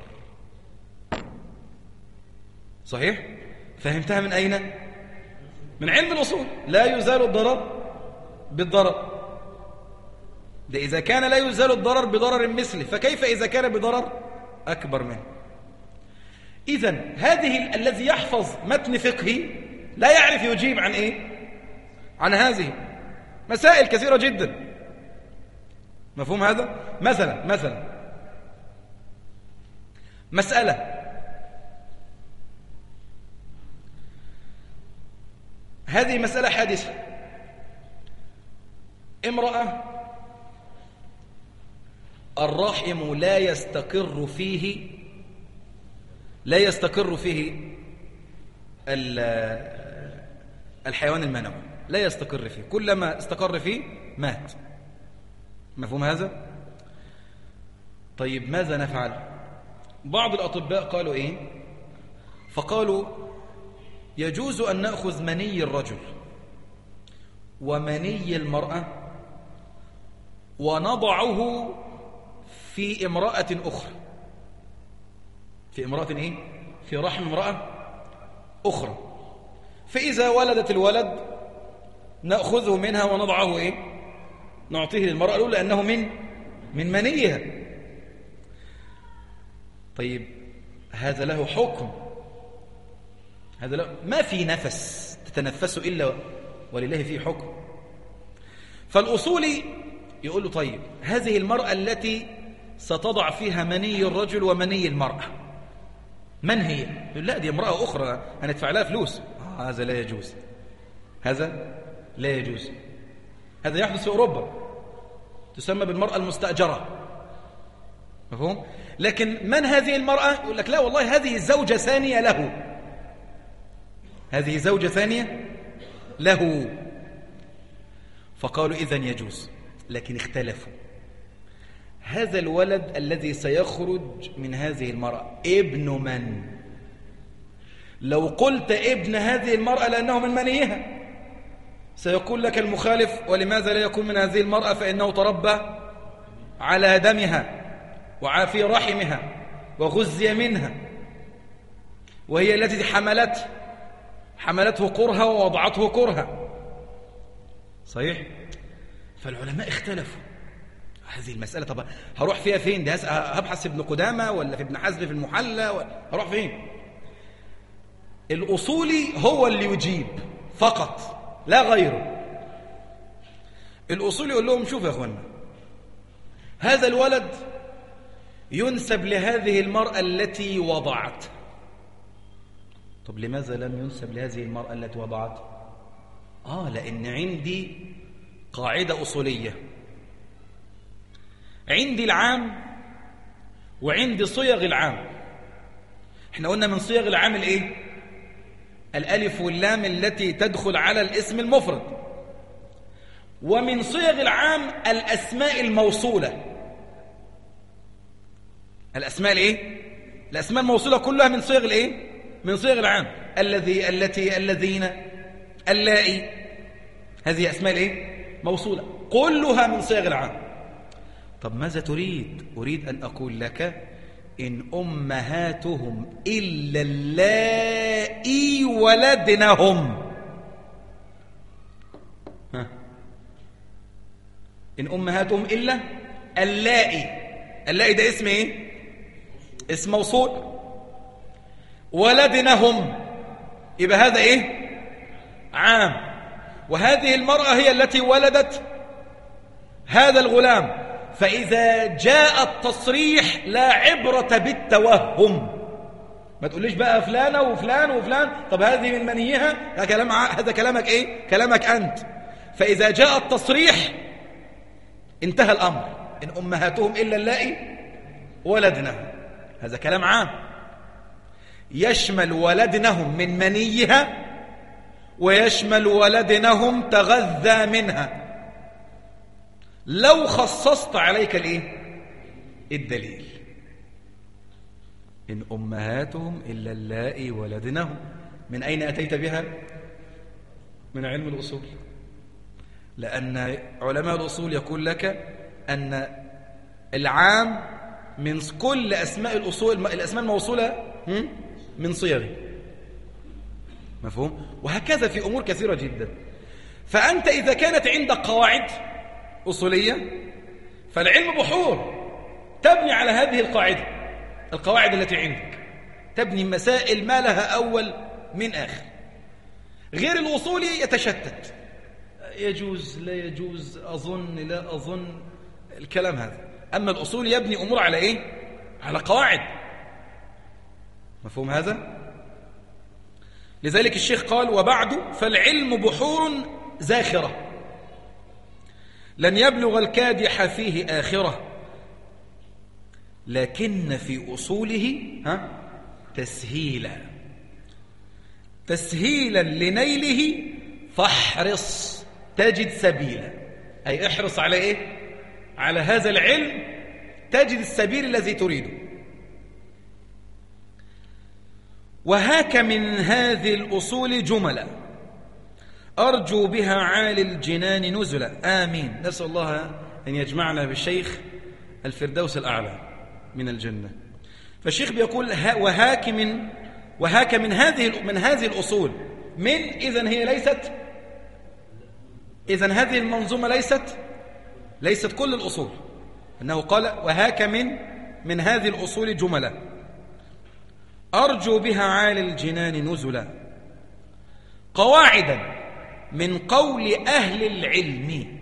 صحيح؟ فهمتها من أين؟ من علم الأصول. لا يزال الضرر بالضرر. ده إذا كان لا يزال الضرر بضرر مثله، فكيف إذا كان بضرر أكبر منه؟ إذن هذه الذي يحفظ متن فقهي لا يعرف يجيب عن إيه؟ عن هذه مسائل كثيرة جدا. مفهوم هذا؟ مثلا مسألة، هذه مسألة حادثة. امرأة الرحم لا يستقر فيه لا يستقر فيه الحيوان المنوي، لا يستقر فيه، كلما استقر فيه مات. مفهوم هذا؟ طيب ماذا نفعل؟ بعض الأطباء قالوا إيه؟ فقالوا يجوز أن نأخذ مني الرجل ومني المرأة ونضعه في امرأة أخرى. في امرأة إيه؟ في رحم امرأة أخرى. فإذا ولدت الولد نأخذه منها ونضعه إيه؟ نعطيه للمرأة الأولى لأنه من منيها. طيب هذا له حكم، هذا له ما في نفس تتنفسه إلا ولله فيه حكم. فالأصولي يقول له طيب هذه المرأة التي ستضع فيها مني الرجل ومني المرأة من هي؟ يقول لا دي امرأة أخرى هندفع لها فلوس. هذا لا يجوز، هذا لا يجوز. هذا يحدث في أوروبا، تسمى بالمرأة المستأجرة. مفهوم؟ لكن من هذه المرأة؟ يقول لك لا والله هذه زوجة ثانية له، هذه زوجة ثانية له. فقالوا إذن يجوز، لكن اختلفوا. هذا الولد الذي سيخرج من هذه المرأة ابن من؟ لو قلت ابن هذه المرأة لأنه من منيها سيقول لك المخالف ولماذا لا يكون من هذه المرأة؟ فإنه تربى على دمها وعافي رحمها وغزي منها، وهي التي حملته كرها ووضعته كرها. صحيح؟ فالعلماء اختلفوا هذه المسألة. طب هروح فيها فين؟ دي هبحث في ابن قدامة ولا في ابن حزم في المحلى؟ هروح فين؟ الأصولي هو اللي يجيب فقط لا غيره. الأصولي يقول لهم شوف يا أخوانا، هذا الولد ينسب لهذه المرأة التي وضعت. طب لماذا لم ينسب لهذه المرأة التي وضعت؟ لأن عندي قاعدة أصولية، عندي العام وعندي صيغ العام. احنا قلنا من صيغ العام الايه؟ الألف واللام التي تدخل على الاسم المفرد. ومن صيغ العام الأسماء الموصولة. الأسماء الايه؟ الأسماء الموصولة كلها من صيغ الايه؟ من صيغ العام. الذي، التي، الذين، اللائي، هذه أسماء الايه؟ موصولة، كلها من صيغ العام. طب ماذا تريد؟ أريد أن أقول لك إن أمهاتهم إلا اللائي ولدنهم. إن أمهاتهم إلا اللائي. اللائي ده اسم إيه؟ اسم موصول. ولدنهم يبقى هذا إيه؟ عام. وهذه المرأة هي التي ولدت هذا الغلام. فإذا جاء التصريح لا عبرة بالتوهم. ما تقوليش بقى فلانة وفلان وفلان، طب هذه من منيها، هذا كلامك إيه؟ كلامك أنت. فإذا جاء التصريح انتهى الأمر. إن أمهاتهم إلا اللائي ولدنهم، هذا كلام عام يشمل ولدنهم من منيها ويشمل ولدنهم تغذى منها. لو خصصت عليك الايه؟ الدليل. إن أمهاتهم إلا اللائي ولدنهم، من أين أتيت بها؟ من علم الأصول. لأن علماء الأصول يقول لك أن العام من كل أسماء الأصول، الأسماء الموصولة من صيغه. مفهوم؟ وهكذا في أمور كثيرة جدا. فأنت إذا كانت عندك قواعد أصولية فالعلم بحور تبني على هذه القواعد التي عندك، تبني مسائل ما لها أول من آخر. غير الأصولي يتشتت، يجوز لا يجوز، أظن لا أظن، الكلام هذا. أما الأصول يبني أمور على إيه؟ على قواعد. مفهوم هذا؟ لذلك الشيخ قال وبعد فالعلم بحور زاخرة لن يبلغ الكادح فيه آخرة، لكن في أصوله تسهيلا لنيله فاحرص تجد سبيلا، أي احرص على إيه؟ على هذا العلم تجد السبيل الذي تريده. وهاك من هذه الأصول جملا أرجو بها عالي الجنان نزلا. آمين. نسأل الله أن يجمعنا بالشيخ الفردوس الأعلى من الجنة. فالشيخ بيقول وهاك من هذه الأصول إذن هي ليست، إذن هذه المنظومة ليست كل الأصول، أنه قال وهاك من هذه الأصول جملة أرجو بها عالي الجنان نزلا، قواعدا من قول أهل العلم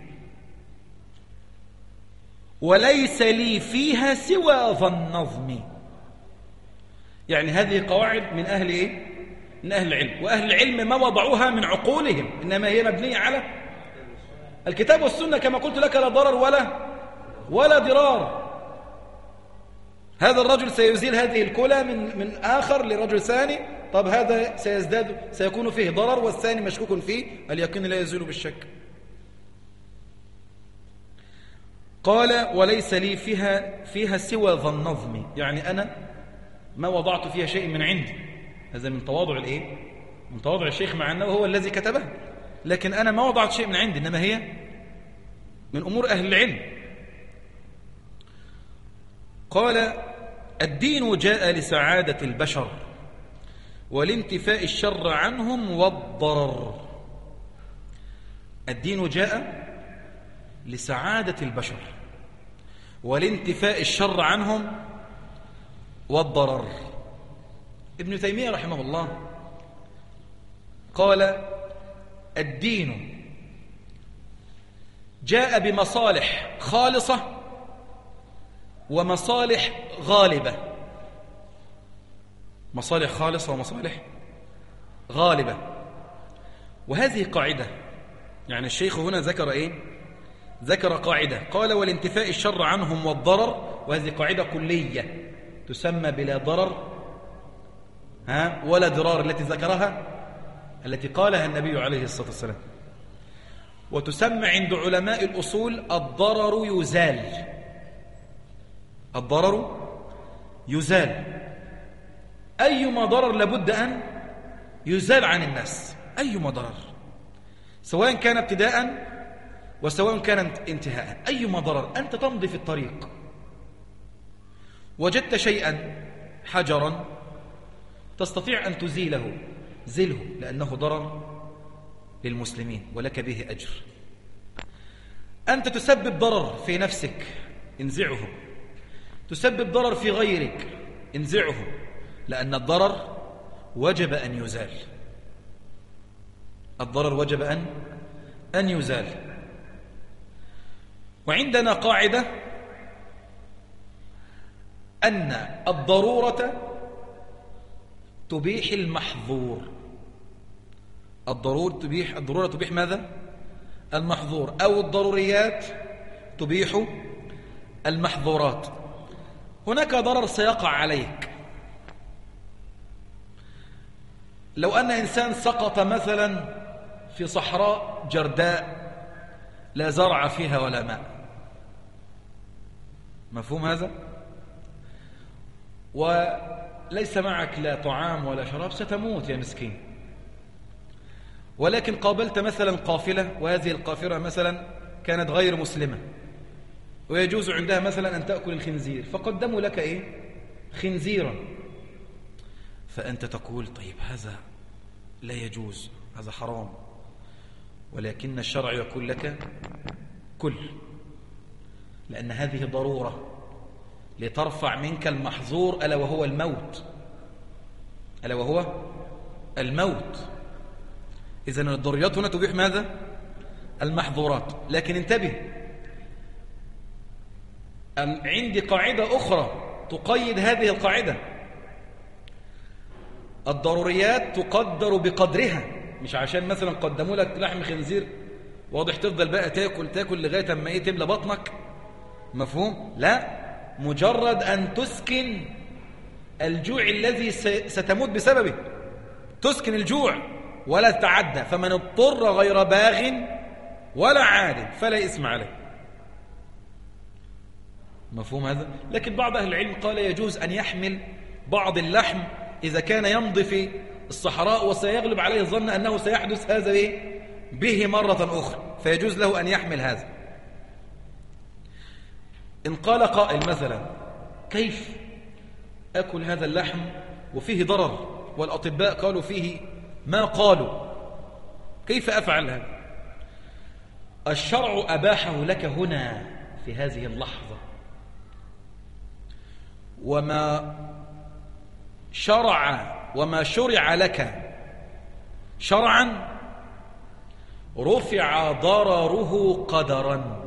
وليس لي فيها سوى ظن النظم. يعني هذه قواعد من أهل إيه؟ من أهل العلم، وأهل العلم ما وضعوها من عقولهم، إنما هي مبنية على الكتاب والسنة كما قلت لك، لا ضرر ولا ضرار. هذا الرجل سيزيل هذه الكلى من آخر لرجل ثاني، طب هذا سيكون فيه ضرر والثاني مشكوك فيه، اليقين لا يزول بالشك. قال وليس لي فيها سوى ظن نظمي، يعني أنا ما وضعت فيها شيء من عندي. هذا من تواضع الإيه؟ من تواضع الشيخ، مع أنه هو الذي كتبه، لكن أنا ما وضعت شيء من عندي، إنما هي من أمور أهل العلم. قال الدين جاء لسعادة البشر ولانتفاء الشر عنهم والضرر. الدين جاء لسعادة البشر ولانتفاء الشر عنهم والضرر. ابن تيمية رحمه الله قال الدين جاء بمصالح خالصة ومصالح غالبة. مصالح خالصة ومصالح غالبة، وهذه قاعدة. يعني الشيخ هنا ذكر إيه؟ ذكر قاعدة، قال والانتفاء الشر عنهم والضرر، وهذه قاعدة كلية تسمى بلا ضرر ولا ضرار، التي قالها النبي عليه الصلاة والسلام. وتسمى عند علماء الأصول الضرر يزال. الضرر يزال، أيما ضرر لابد أن يزال عن الناس، أيما ضرر، سواء كان ابتداء وسواء كان انتهاء. أيما ضرر، أنت تمضي في الطريق وجدت شيئا حجرا تستطيع أن تزيله، زله، لأنه ضرر للمسلمين ولك به أجر. أنت تسبب ضرر في نفسك، انزعه. تسبب ضرر في غيرك، انزعه، لأن الضرر وجب أن يزال. الضرر وجب أن يزال. وعندنا قاعدة أن الضرورة تبيح المحظور. الضرورة تبيح ماذا؟ المحظور، أو الضروريات تبيح المحظورات. هناك ضرر سيقع عليك. لو أن إنسان سقط مثلا في صحراء جرداء لا زرع فيها ولا ماء، مفهوم هذا؟ وليس معك لا طعام ولا شراب، ستموت يا مسكين. ولكن قابلت مثلا قافلة، وهذه القافلة مثلا كانت غير مسلمة، ويجوز عندها مثلا أن تأكل الخنزير، فقدموا لك إيه؟ خنزيرا. فأنت تقول طيب هذا لا يجوز، هذا حرام، ولكن الشرع يقول لك كل، لأن هذه ضرورة لترفع منك المحظور، ألا وهو الموت. ألا وهو الموت. إذن الضروريات هنا تبيح ماذا؟ المحظورات. لكن انتبه، عندي قاعدة أخرى تقيد هذه القاعدة. الضروريات تقدر بقدرها، مش عشان مثلا قدموا لك لحم خنزير واضح تفضل بقى تاكل لغاية اما ايه تملى بطنك، مفهوم؟ لا، مجرد أن تسكن الجوع الذي ستموت بسببه، تسكن الجوع ولا تتعدى. فمن اضطر غير باغ ولا عاد فلا إثم عليه. مفهوم هذا؟ لكن بعض أهل العلم قال يجوز أن يحمل بعض اللحم إذا كان يمضي في الصحراء وسيغلب عليه الظن أنه سيحدث هذا به مرة أخرى، فيجوز له أن يحمل هذا. إن قال قائل مثلا كيف أكل هذا اللحم وفيه ضرر والأطباء قالوا فيه ما قالوا، كيف أفعل هذا؟ الشرع أباحه لك هنا في هذه اللحظة، وما شرع لك شرعا رفع ضرره قدرا.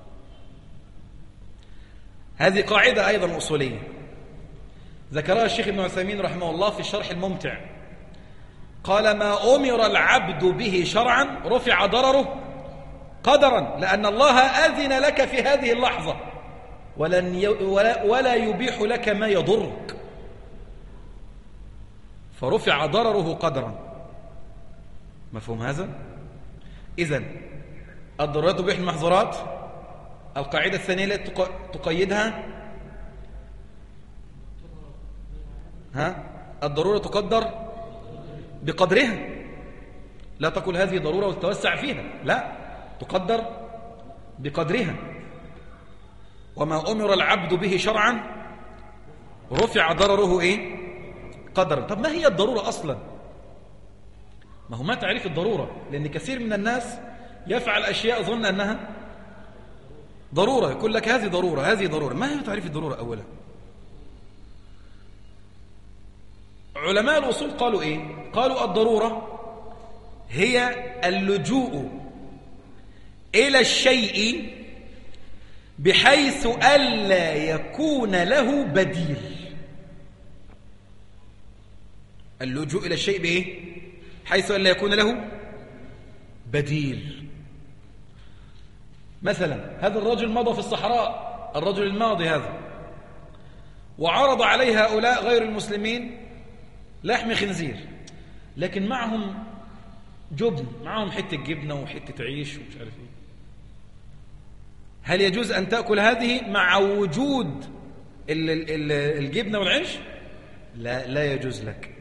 هذه قاعدة أيضا أصولية ذكرها الشيخ ابن عثيمين رحمه الله في الشرح الممتع. قال ما أمر العبد به شرعا رفع ضرره قدرا، لأن الله أذن لك في هذه اللحظة ولا يبيح لك ما يضرك، فرفع ضرره قدرا. مفهوم هذا؟ إذن الضرورات تبيح المحظورات. القاعدة الثانية التي تقيدها الضرورة تقدر بقدرها، لا تقول هذه ضرورة وتتوسع فيها، لا، تقدر بقدرها. وما أمر العبد به شرعا رفع ضرره قدرا. طب ما هي الضرورة أصلا؟ ما هو ما تعريف الضرورة؟ لأن كثير من الناس يفعل أشياء ظن أنها ضرورة، يقول لك هذه ضرورة هذه ضرورة. ما هي تعريف الضرورة أولا؟ علماء الأصول قالوا قالوا الضرورة هي اللجوء إلى الشيء بحيث ألا يكون له بديل. اللجوء إلى الشيء حيث ألا يكون له بديل. مثلا هذا الرجل مضى في الصحراء، الرجل الماضي هذا، وعرض عليه هؤلاء غير المسلمين لحم خنزير، لكن معهم جبن، معهم حتة جبنة وحتة عيش ومش عارف ايه. هل يجوز أن تأكل هذه مع وجود الجبنة والعيش؟ لا يجوز لك،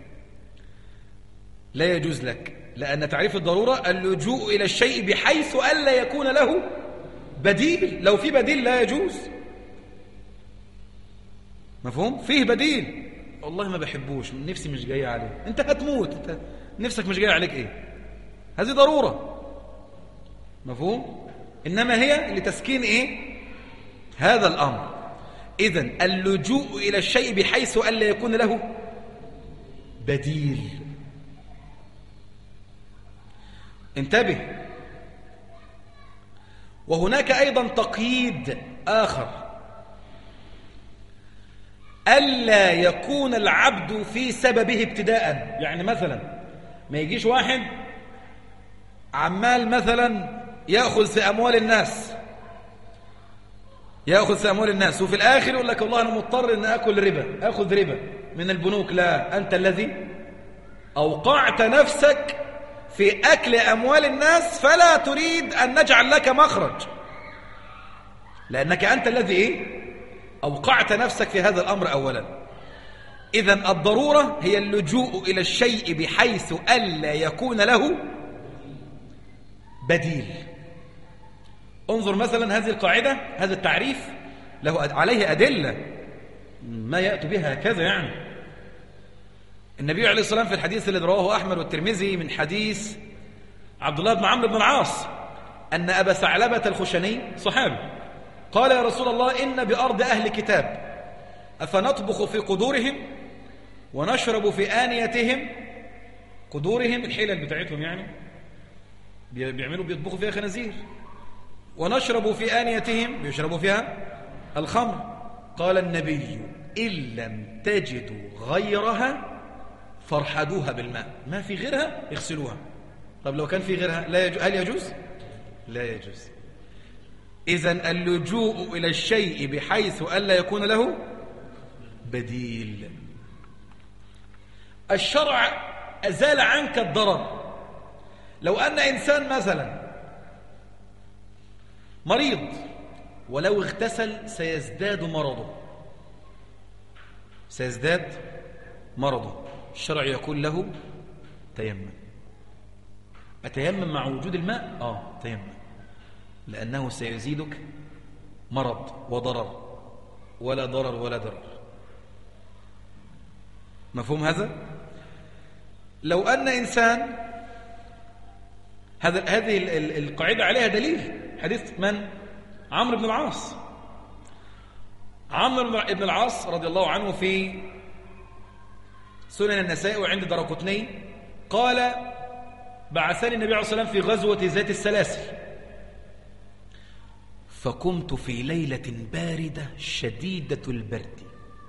لا يجوز لك، لأن تعريف الضرورة اللجوء إلى الشيء بحيث ألا يكون له بديل. لو في بديل لا يجوز. مفهوم؟ فيه بديل، والله ما بحبوش، نفسي مش جاية عليه، انت هتموت، انت نفسك مش جاية عليك هذه ضرورة. مفهوم؟ إنما هي لتسكين هذا الأمر. إذن اللجوء إلى الشيء بحيث ألا يكون له بديل. انتبه. وهناك أيضا تقييد آخر، ألا يكون العبد في سببه ابتداء. يعني مثلا ما يجيش واحد عمال مثلا يأخذ في أموال الناس، وفي الآخر يقول لك والله أنا مضطر أن أخذ ربا من البنوك. لا، أنت الذي أوقعت نفسك في أكل أموال الناس، فلا تريد أن نجعل لك مخرج، لأنك أنت الذي أوقعت نفسك في هذا الأمر أولا. إذن الضرورة هي اللجوء إلى الشيء بحيث ألا يكون له بديل. انظر مثلا هذه القاعدة، هذا التعريف له عليه أدلة، ما يأتي بها هكذا. يعني النبي عليه الصلاة والسلام في الحديث الذي رواه أحمد والترمذي من حديث عبد الله بن عمرو بن العاص أن أبا ثعلبة الخشني صحابي قال يا رسول الله إن بأرض أهل كتاب أفنطبخ في قدورهم ونشرب في آنيتهم. قدورهم الحلل بتاعتهم، يعني بيطبخوا فيها خنازير. ونشرب في آنيتهم بيشربوا فيها الخمر. قال النبي إن لم تجدوا غيرها فارحدوها بالماء. ما في غيرها اغسلوها. طب لو كان في غيرها هل يجوز؟ لا يجوز. إذن اللجوء إلى الشيء بحيث ألا يكون له بديل. الشرع أزال عنك الضرر. لو أن إنسان مثلا مريض ولو اغتسل سيزداد مرضه، الشرع يقول له تيمم. أتيمم مع وجود الماء؟ تيمم، لأنه سيزيدك مرض وضرر، ولا ضرر ولا ضرر. مفهوم هذا؟ لو أن إنسان، هذه القاعدة عليها دليل حديث من؟ عمرو بن العاص. عمرو بن العاص رضي الله عنه في سنن النسائي وعند دارقطني قال: بعثني النبي عليه الصلاة والسلام في غزوة ذات السلاسل، فقمت في ليلة باردة شديدة البرد.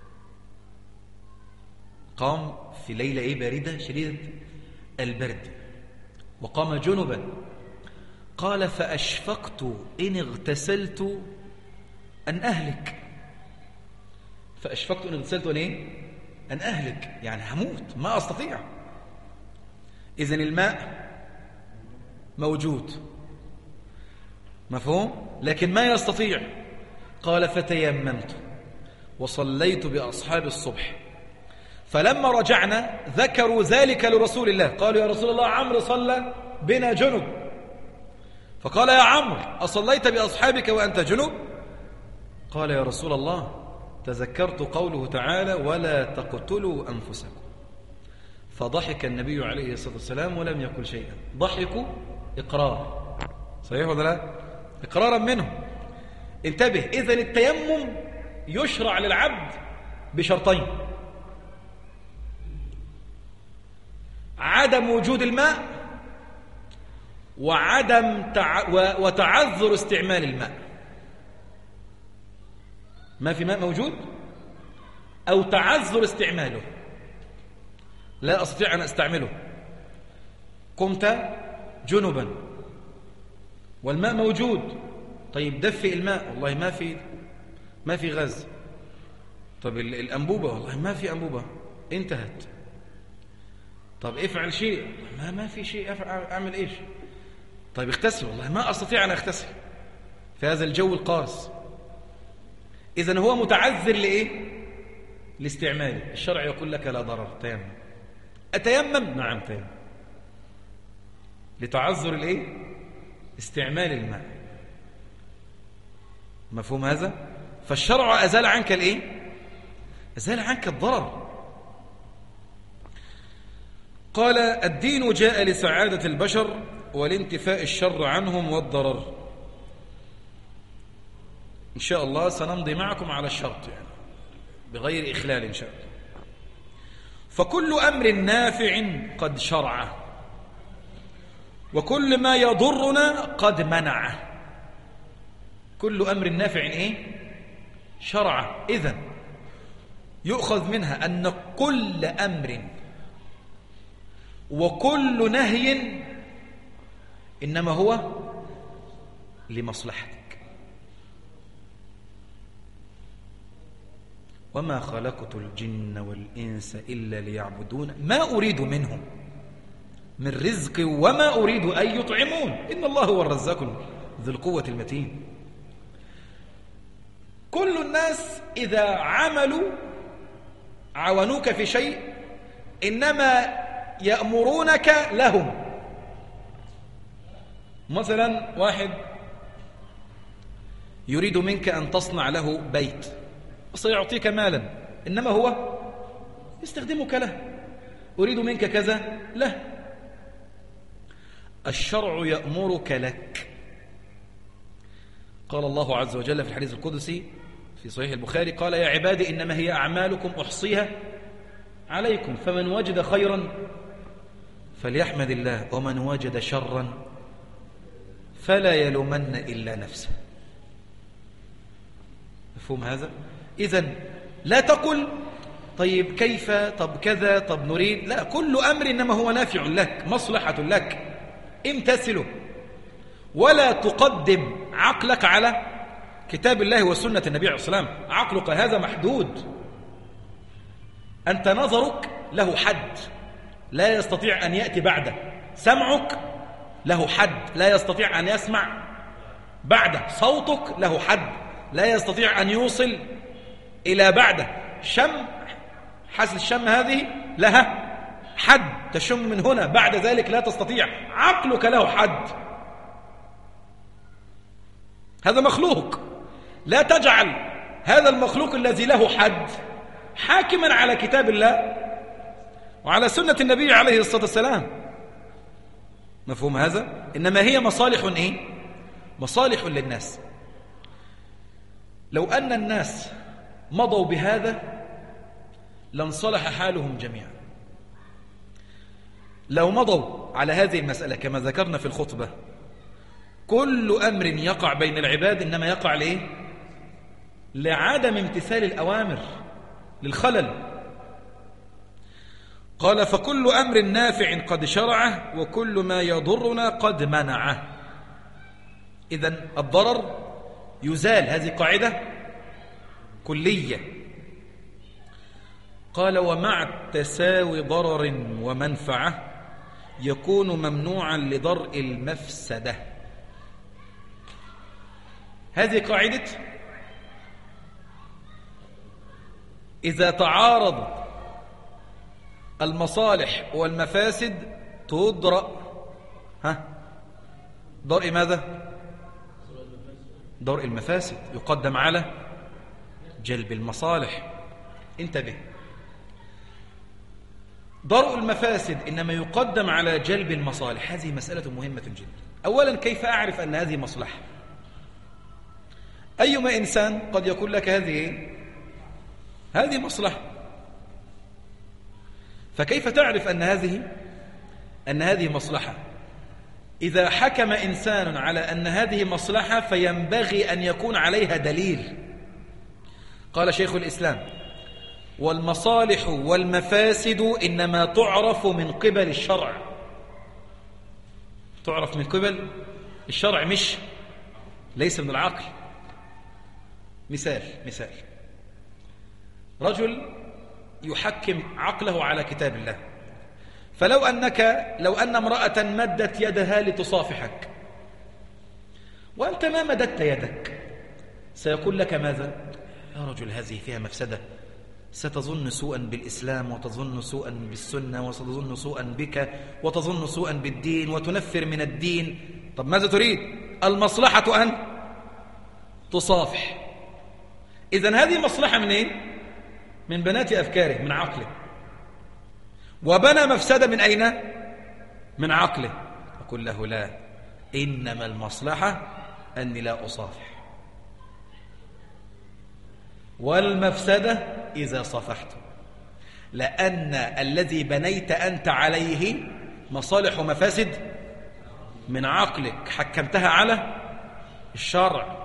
قام في ليلة باردة شديدة البرد، وقام جنبا. قال: فأشفقت إن اغتسلت أن أهلك. فأشفقت إن اغتسلت أن أهلك، يعني هموت، ما أستطيع. إذن الماء موجود، مفهوم؟ لكن ما يستطيع. قال: فتيممت وصليت بأصحاب الصبح، فلما رجعنا ذكروا ذلك لرسول الله، قالوا: يا رسول الله، عمرو صلى بنا جنب. فقال: يا عمرو، أصليت بأصحابك وأنت جنب؟ قال: يا رسول الله، تذكرت قوله تعالى: ولا تقتلوا أنفسكم. فضحك النبي عليه الصلاة والسلام ولم يقل شيئا. ضحكوا إقرار، صحيح ولا لا؟ إقرارا منه. انتبه، إذن التيمم يشرع للعبد بشرطين: عدم وجود الماء، وتعذر استعمال الماء. ما في ماء موجود أو تعذر استعماله، لا أستطيع أن أستعمله. قمت جنبا والماء موجود، طيب دفئ الماء، والله ما في غاز. طب الأنبوبة، والله ما في أنبوبة، انتهت. طب افعل شيء، ما في شيء، أعمل إيش؟ طيب اغتسل، والله ما أستطيع أن أغتسل في هذا الجو القارس. إذن هو متعذر لإيه؟ لاستعماله. الشرع يقول لك لا ضرر، تيمم. أتيمم؟ نعم تيمم، لتعذر الإيه؟ استعمال الماء. مفهوم هذا؟ فالشرع أزال عنك الإيه؟ أزال عنك الضرر. قال: الدين جاء لسعادة البشر ولانتفاء الشر عنهم والضرر. إن شاء الله سنمضي معكم على الشرط، يعني بغير إخلال إن شاء الله. فكل أمر نافع قد شرع، وكل ما يضرنا قد منعه. كل أمر نافع شرع. إذن يؤخذ منها أن كل أمر وكل نهي إنما هو لمصلحتك. وما خلقت الجن والإنس إلا ليعبدون ما أريد منهم من رزق وما أريد أن يطعمون إن الله هو الرزاق ذو القوة المتين. كل الناس إذا عاونوك في شيء إنما يأمرونك لهم. مثلا واحد يريد منك أن تصنع له بيت وسيعطيك مالا، إنما هو يستخدمك له. أريد منك كذا، له. الشرع يأمرك لك. قال الله عز وجل في الحديث القدسي في صحيح البخاري: قال: يا عبادي إنما هي أعمالكم أحصيها عليكم، فمن وجد خيرا فليحمد الله، ومن وجد شرا فلا يلومن إلا نفسه. مفهوم هذا؟ إذن لا تقل طيب كيف، طب كذا، طب نريد. لا، كل أمر إنما هو نافع لك، مصلحة لك، امتثله. ولا تقدم عقلك على كتاب الله وسنة النبي عليه الصلاة والسلام. عقلك هذا محدود، أنت نظرك له حد لا يستطيع أن يأتي بعده. سمعك له حد لا يستطيع أن يسمع بعده. صوتك له حد لا يستطيع أن يوصل إلى بعده. شم، حاسة الشم هذه لها حد، تشم من هنا، بعد ذلك لا تستطيع. عقلك له حد، هذا مخلوق. لا تجعل هذا المخلوق الذي له حد حاكما على كتاب الله وعلى سنة النبي عليه الصلاة والسلام. مفهوم هذا؟ إنما هي مصالح إيه؟ مصالح للناس. لو أن الناس مضوا بهذا لانصلح حالهم جميعا. لو مضوا على هذه المسألة كما ذكرنا في الخطبة، كل أمر يقع بين العباد إنما يقع ليه؟ لعدم امتثال الأوامر، للخلل. قال فكل أمر نافع قد شرعه وكل ما يضرنا قد منعه. إذن الضرر يزال، هذه قاعدة كلية. قال ومع تساوي ضرر ومنفعة يكون ممنوعا لضرء المفسدة. هذه قاعدة إذا تعارض المصالح والمفاسد تدرأ درء ماذا؟ درء المفاسد يقدم على جلب المصالح. انتبه، درء المفاسد إنما يقدم على جلب المصالح. هذه مسألة مهمة جدا. أولا، كيف أعرف أن هذه مصلحة؟ أيما إنسان قد يقول لك هذه مصلحة، فكيف تعرف أن هذه مصلحة؟ إذا حكم إنسان على أن هذه مصلحة فينبغي أن يكون عليها دليل. قال شيخ الإسلام والمصالح والمفاسد إنما تعرف من قبل الشرع. تعرف من قبل الشرع، مش ليس من العقل. مثال رجل يحكم عقله على كتاب الله، فلو أن امرأة مدت يدها لتصافحك وأنت ما مددت يدك، سيقول لك ماذا؟ يا رجل هذه فيها مفسدة، ستظن سوءا بالإسلام وتظن سوءا بالسنة وستظن سوءا بك وتظن سوءا بالدين وتنفر من الدين. طب ماذا تريد؟ المصلحة أن تصافح. إذن هذه مصلحة من إيه؟ من بنات أفكاره، من عقله. وبنى مفسدة من أين؟ من عقله. أقول له لا، إنما المصلحة أني لا أصافح، والمفسدة إذا صفحت، لأن الذي بنيت أنت عليه مصالح ومفاسد من عقلك، حكمتها على الشرع.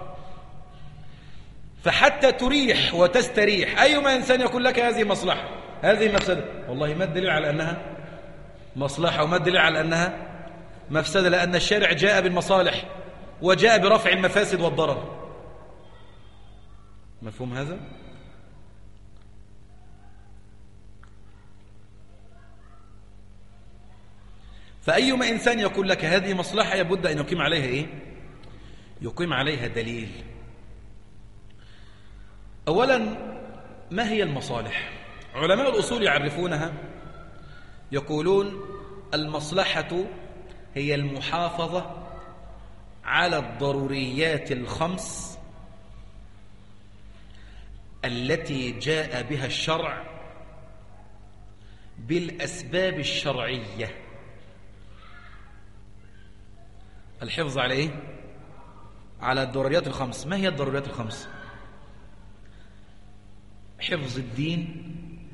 فحتى تريح وتستريح، أيما إنسان يقول لك هذه مصلحة هذه مفسدة، والله ما الدليل على أنها مصلحة وما الدليل على أنها مفسدة؟ لأن الشارع جاء بالمصالح وجاء برفع المفاسد والضرر. مفهوم هذا؟ فأيما إنسان يقول لك هذه مصلحة يبد أن يقيم عليها إيه؟ يقيم عليها دليل. أولا، ما هي المصالح؟ علماء الأصول يعرفونها، يقولون المصلحة هي المحافظة على الضروريات الخمس التي جاء بها الشرع بالأسباب الشرعية. الحفظ على إيه؟ على الضروريات الخمس. ما هي الضروريات الخمس؟ حفظ الدين،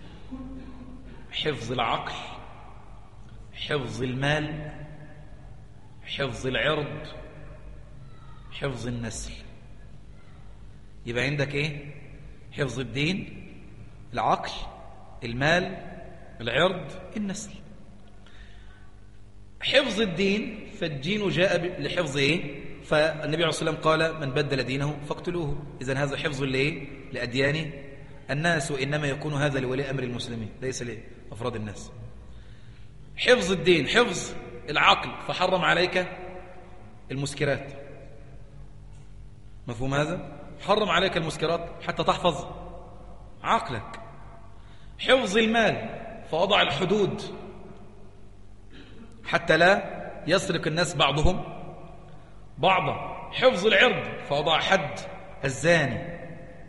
حفظ العقل، حفظ المال، حفظ العرض، حفظ النسل. يبقى عندك ايه؟ حفظ الدين، العقل، المال، العرض، النسل. حفظ الدين، فالدين جاء لحفظ ايه؟ فالنبي عليه الصلاة والسلام قال من بدل دينه فاقتلوه. إذن هذا حفظ لإيه؟ لأديان الناس إنما يكون هذا لولي أمر المسلمين ليس لأفراد الناس. حفظ الدين، حفظ العقل، فحرم عليك المسكرات. مفهوم هذا؟ حرم عليك المسكرات حتى تحفظ عقلك. حفظ المال فوضع الحدود حتى لا يسرق الناس بعضهم بعضا. حفظ العرض فوضع حد الزاني.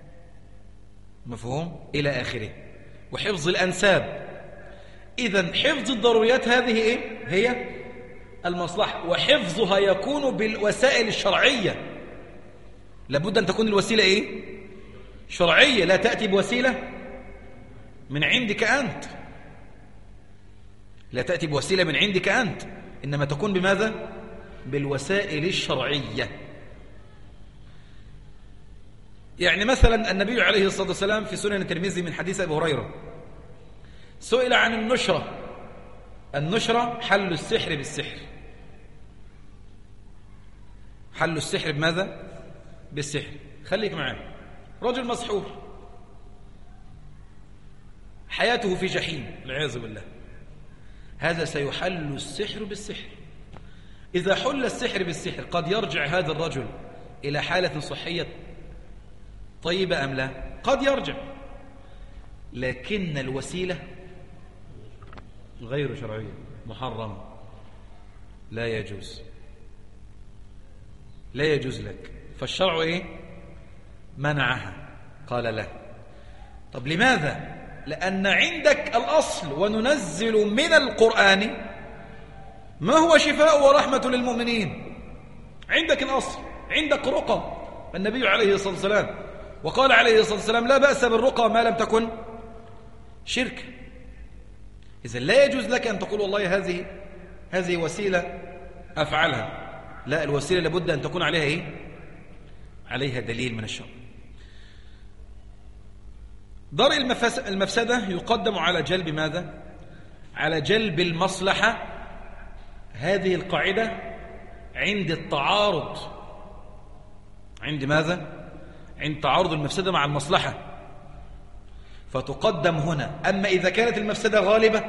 مفهوم؟ إلى آخره. وحفظ الأنساب. إذن حفظ الضروريات هذه إيه؟ هي المصلحة، وحفظها يكون بالوسائل الشرعية. لابد أن تكون الوسيلة إيه؟ شرعية، لا تأتي بوسيلة من عندك أنت، لا تأتي بوسيلة من عندك أنت، إنما تكون بماذا؟ بالوسائل الشرعية. يعني مثلا النبي عليه الصلاة والسلام في سنن الترمذي من حديث أبي هريرة سئل عن النشرة. النشرة حل السحر بالسحر. حل السحر بماذا؟ بالسحر. خليك معايا. رجل مسحور حياته في جحيم والعياذ بالله، هذا سيحل السحر بالسحر. إذا حل السحر بالسحر قد يرجع هذا الرجل إلى حالة صحية طيبة أم لا؟ قد يرجع، لكن الوسيلة غير شرعية محرمة، لا يجوز، لا يجوز لك. فالشرع إيه؟ منعها، قال لا. طب لماذا؟ لأن عندك الأصل، وننزل من القرآن ما هو شفاء ورحمة للمؤمنين. عندك الأصل، عندك رقى النبي عليه الصلاة والسلام، وقال عليه الصلاة والسلام لا بأس بالرقى ما لم تكن شرك. إذا لا يجوز لك أن تقول والله هذه وسيلة أفعلها، لا، الوسيلة لابد أن تكون عليها إيه؟ عليها دليل من الشرع. درء المفسدة يقدم على جلب ماذا؟ على جلب المصلحة. هذه القاعدة عند التعارض. عند ماذا؟ عند تعارض المفسدة مع المصلحة فتقدم هنا. أما إذا كانت المفسدة غالبة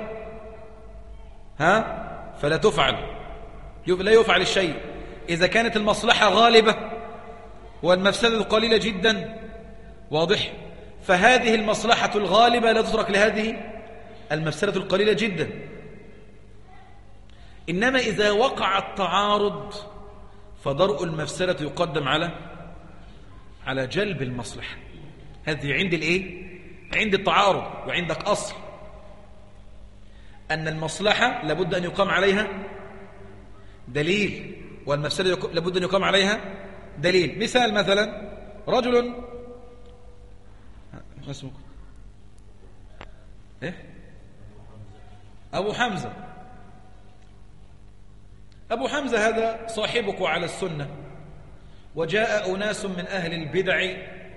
فلا تفعل، لا يفعل الشيء. إذا كانت المصلحة غالبة والمفسدة قليلة جدا، واضح، فهذه المصلحة الغالبة لا تترك لهذه المفسدة القليلة جدا. إنما إذا وقع التعارض فدرء المفسدة يقدم على جلب المصلحة. هذه عند الإيه؟ عند التعارض. وعندك أصل أن المصلحة لابد أن يقام عليها دليل، والمفسدة لابد أن يقام عليها دليل. مثال، مثلا رجل، ما اسمك؟ إيه؟ أبو حمزة. أبو حمزة هذا صاحبك على السنة، وجاء أناس من أهل البدع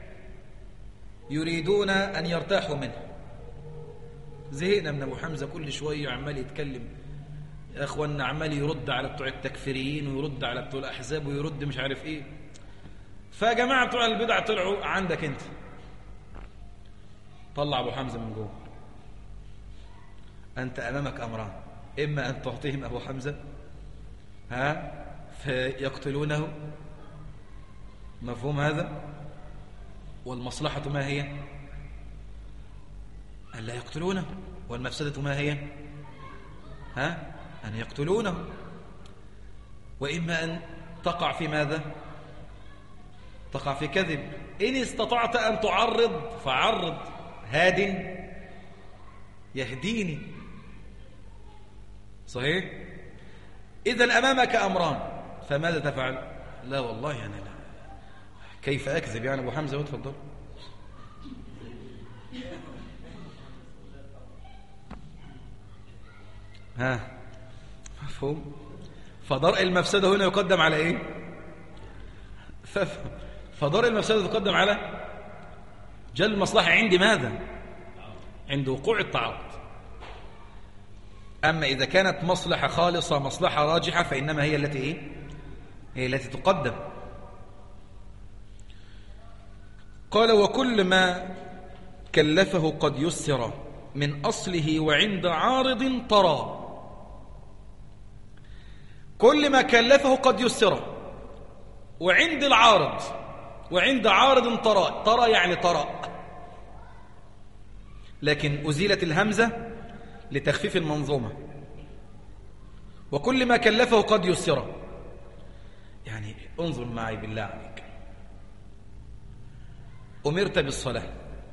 يريدون أن يرتاحوا منه. زهقنا من أبو حمزة، كل شوية عمال يتكلم يا أخوانا، عمال يرد على بتوع التكفيريين ويرد على بتوع الأحزاب ويرد مش عارف إيه. فجماعة بتوع البدع طلعوا عندك أنت، طلع أبو حمزة من جوه. أنت أمامك أمران، إما أن تعطيهم أبو حمزة فيقتلونه، مفهوم هذا؟ والمصلحة ما هي؟ أن لا يقتلونه. والمفسدة ما هي؟ أن يقتلونه. وإما أن تقع في ماذا؟ تقع في كذب. إن استطعت أن تعرض فعرض، هاد يهديني، صحيح؟ إذا أمامك أمران، فماذا تفعل؟ لا والله أنا لا، كيف أكذب يعني أبو حمزة؟ وتفضل. مفهوم؟ فدرء المفسدة هنا يقدم على إيه؟ فدرء المفسدة يقدم على جلب المصلحة عند ماذا؟ عند وقوع التعارض. أما إذا كانت مصلحة خالصة، مصلحة راجحة، فإنما هي التي إيه؟ هي التي كلفه قد يسر من أصله وعند عارض طرى. كل ما كلفه قد يسر وعند العارض، وعند عارض طرى. طرى يعني طرأ، لكن أزيلت الهمزة لتخفيف المنظومة. وكل ما كلفه قد يسر، يعني انظر معي بالله عليك، أمرت بالصلاة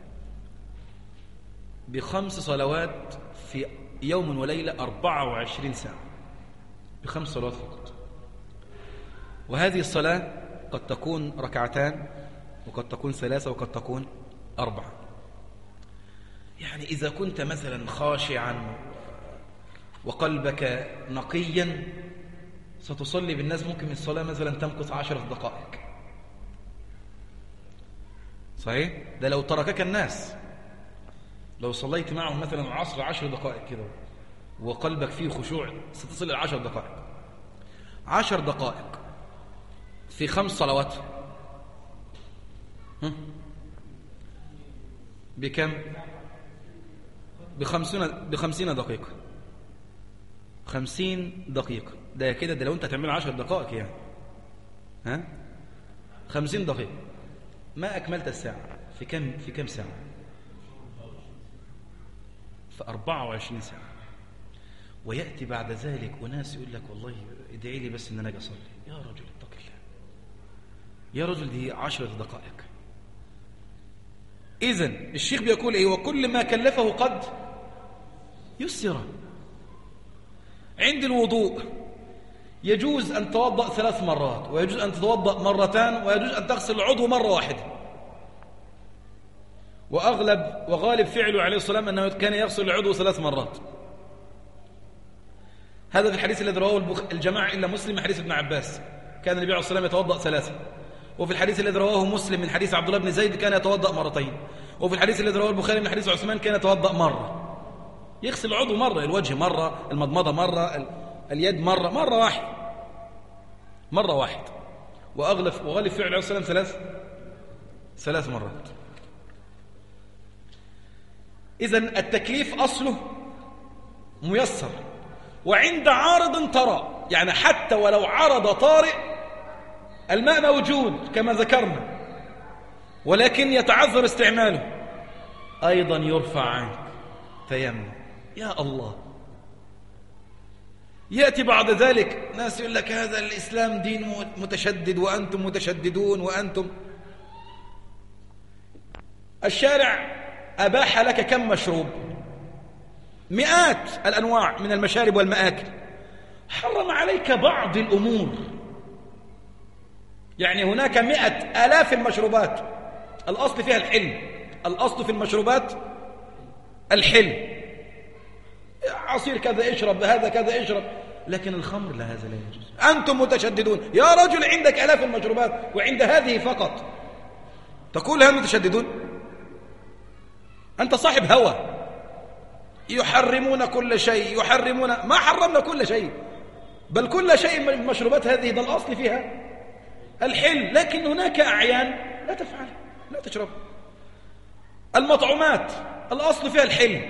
ب5 صلوات في يوم وليلة 24 ساعة، ب5 صلوات فقط. وهذه الصلاة قد تكون ركعتان، وقد تكون 3، وقد تكون 4. يعني إذا كنت مثلا خاشعا وقلبك نقيا ستصلي بالناس، ممكن من الصلاة مثلا تمكث 10 دقائق. صحيح؟ ده لو تركك الناس، لو صليت معهم مثلا العصر 10 دقائق كده وقلبك فيه خشوع ستصل 10 دقائق. 10 دقائق في 5 صلوات بكم؟ ب50 دقيقة. 50 دقيقة ده كده، ده لو انت هتعمل 10 دقائق يعني، ها 50 دقيقة ما أكملت الساعة. في كم ساعة؟ في 24 ساعة. ويأتي بعد ذلك أناس يقول لك والله ادعي لي بس إن أنا أجي أصلي. يا رجل اتق الله، يا رجل دي 10 دقائق. إذن الشيخ بيقول إيه؟ وكل ما كلفه قد يسر. عند الوضوء يجوز أن تتوضأ 3 مرات، ويجوز أن تتوضأ مرتان، ويجوز أن تغسل العضو مرة واحدة. وغالب فعله عليه الصلاة والسلام أنه كان يغسل العضو 3 مرات. هذا في الحديث الذي رواه الجماعة إلا مسلم من حديث ابن عباس، كان النبي عليه الصلاة والسلام يتوضأ 3. وفي الحديث الذي رواه مسلم من حديث عبد الله بن زيد كان يتوضأ مرتين. وفي الحديث الذي رواه البخاري من حديث عثمان كان يتوضأ مرة. يغسل العضو مرة، الوجه مرة، المضمضة مرة، اليد مرة واحد. وغالب فعل عليه الصلاة والسلام 3 مرات. إذن التكليف أصله ميسر. وعند عارض طرأ، يعني حتى ولو عرض طارئ، الماء موجود كما ذكرنا ولكن يتعذر استعماله، أيضا يرفع عنك تيمم. يا الله. يأتي بعد ذلك ناس يقول لك هذا الإسلام دين متشدد وأنتم متشددون وأنتم. الشارع أباح لك كم مشروب؟ مئات الأنواع من المشارب والمآكل. حرم عليك بعض الأمور. يعني هناك 100,000 المشروبات، الأصل فيها الحل. الأصل في المشروبات الحل. عصير كذا اشرب، هذا كذا اشرب، لكن الخمر لا، هذا لا يجوز. أنتم متشددون. يا رجل عندك 1000 المشروبات وعند هذه فقط تقول هم متشددون؟ أنت صاحب هوى. يحرمون كل شيء، يحرمون. ما حرمنا كل شيء، بل كل شيء من المشروبات هذه ده الأصل فيها الحل، لكن هناك أعيان لا تفعل، لا تشرب. المطعومات الأصل فيها الحل،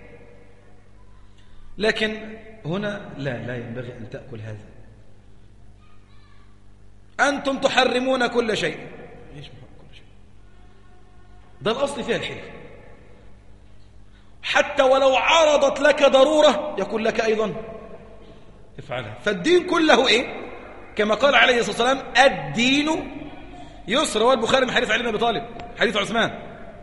لكن هنا لا ينبغي أن تأكل هذا. أنتم تحرمون كل شيء. ليش كل شيء؟ ده الأصل فيها الحل. حتى ولو عرضت لك ضرورة يقول لك أيضا افعلها. فالدين كله إيه؟ كما قال عليه الصلاة والسلام الدين يسر. والبخاري من حديث علي بن أبي طالب، حديث عثمان.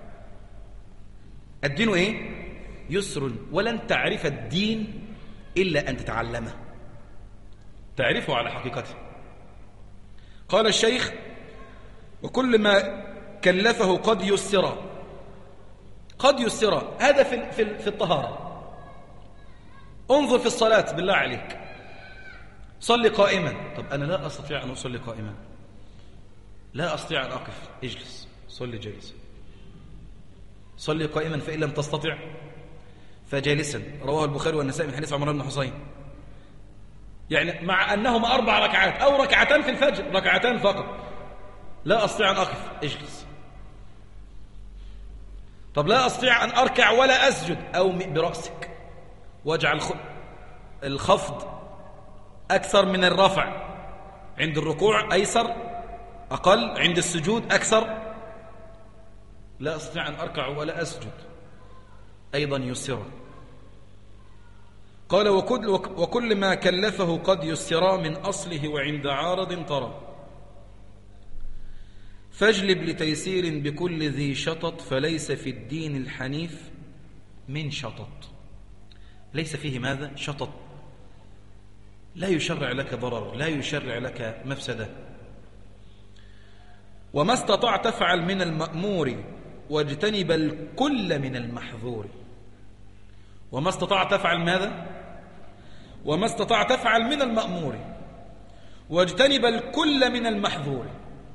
الدين إيه؟ يسر. ولن تعرف الدين إلا أن تتعلمه، تعرفه على حقيقته. قال الشيخ وكل ما كلفه قد يسر. قد يسر هذا في الطهارة. انظر في الصلاة بالله عليك، صلي قائما. طب أنا لا أستطيع أن أصلي قائما، لا أستطيع أن أقف، اجلس، صلي جالسا. صلي قائما فإن لم تستطع فجالسا. رواه البخاري والنسائي من حديث عمران بن حسين. يعني مع أنهما 4 ركعات أو ركعتان في الفجر، ركعتان فقط، لا أستطيع أن أقف، اجلس. طب لا أستطيع أن أركع ولا أسجد، أو برأسك واجعل الخفض أكثر من الرفع، عند الركوع أيسر أقل، عند السجود أكثر. لا أستطيع أن أركع ولا أسجد، أيضا يسرا. قال وكل ما كلفه قد يسرا من أصله وعند عارض طرى، فاجلب لتيسير بكل ذي شطط، فليس في الدين الحنيف من شطط. ليس فيه ماذا؟ شطط. لا يشرع لك ضرر، لا يشرع لك مفسدة. وما استطعت فعل من المأمور واجتنب الكل من المحظور. وما استطعت تفعل ماذا؟ وما استطعت تفعل من المأمور واجتنب الكل من المحظور.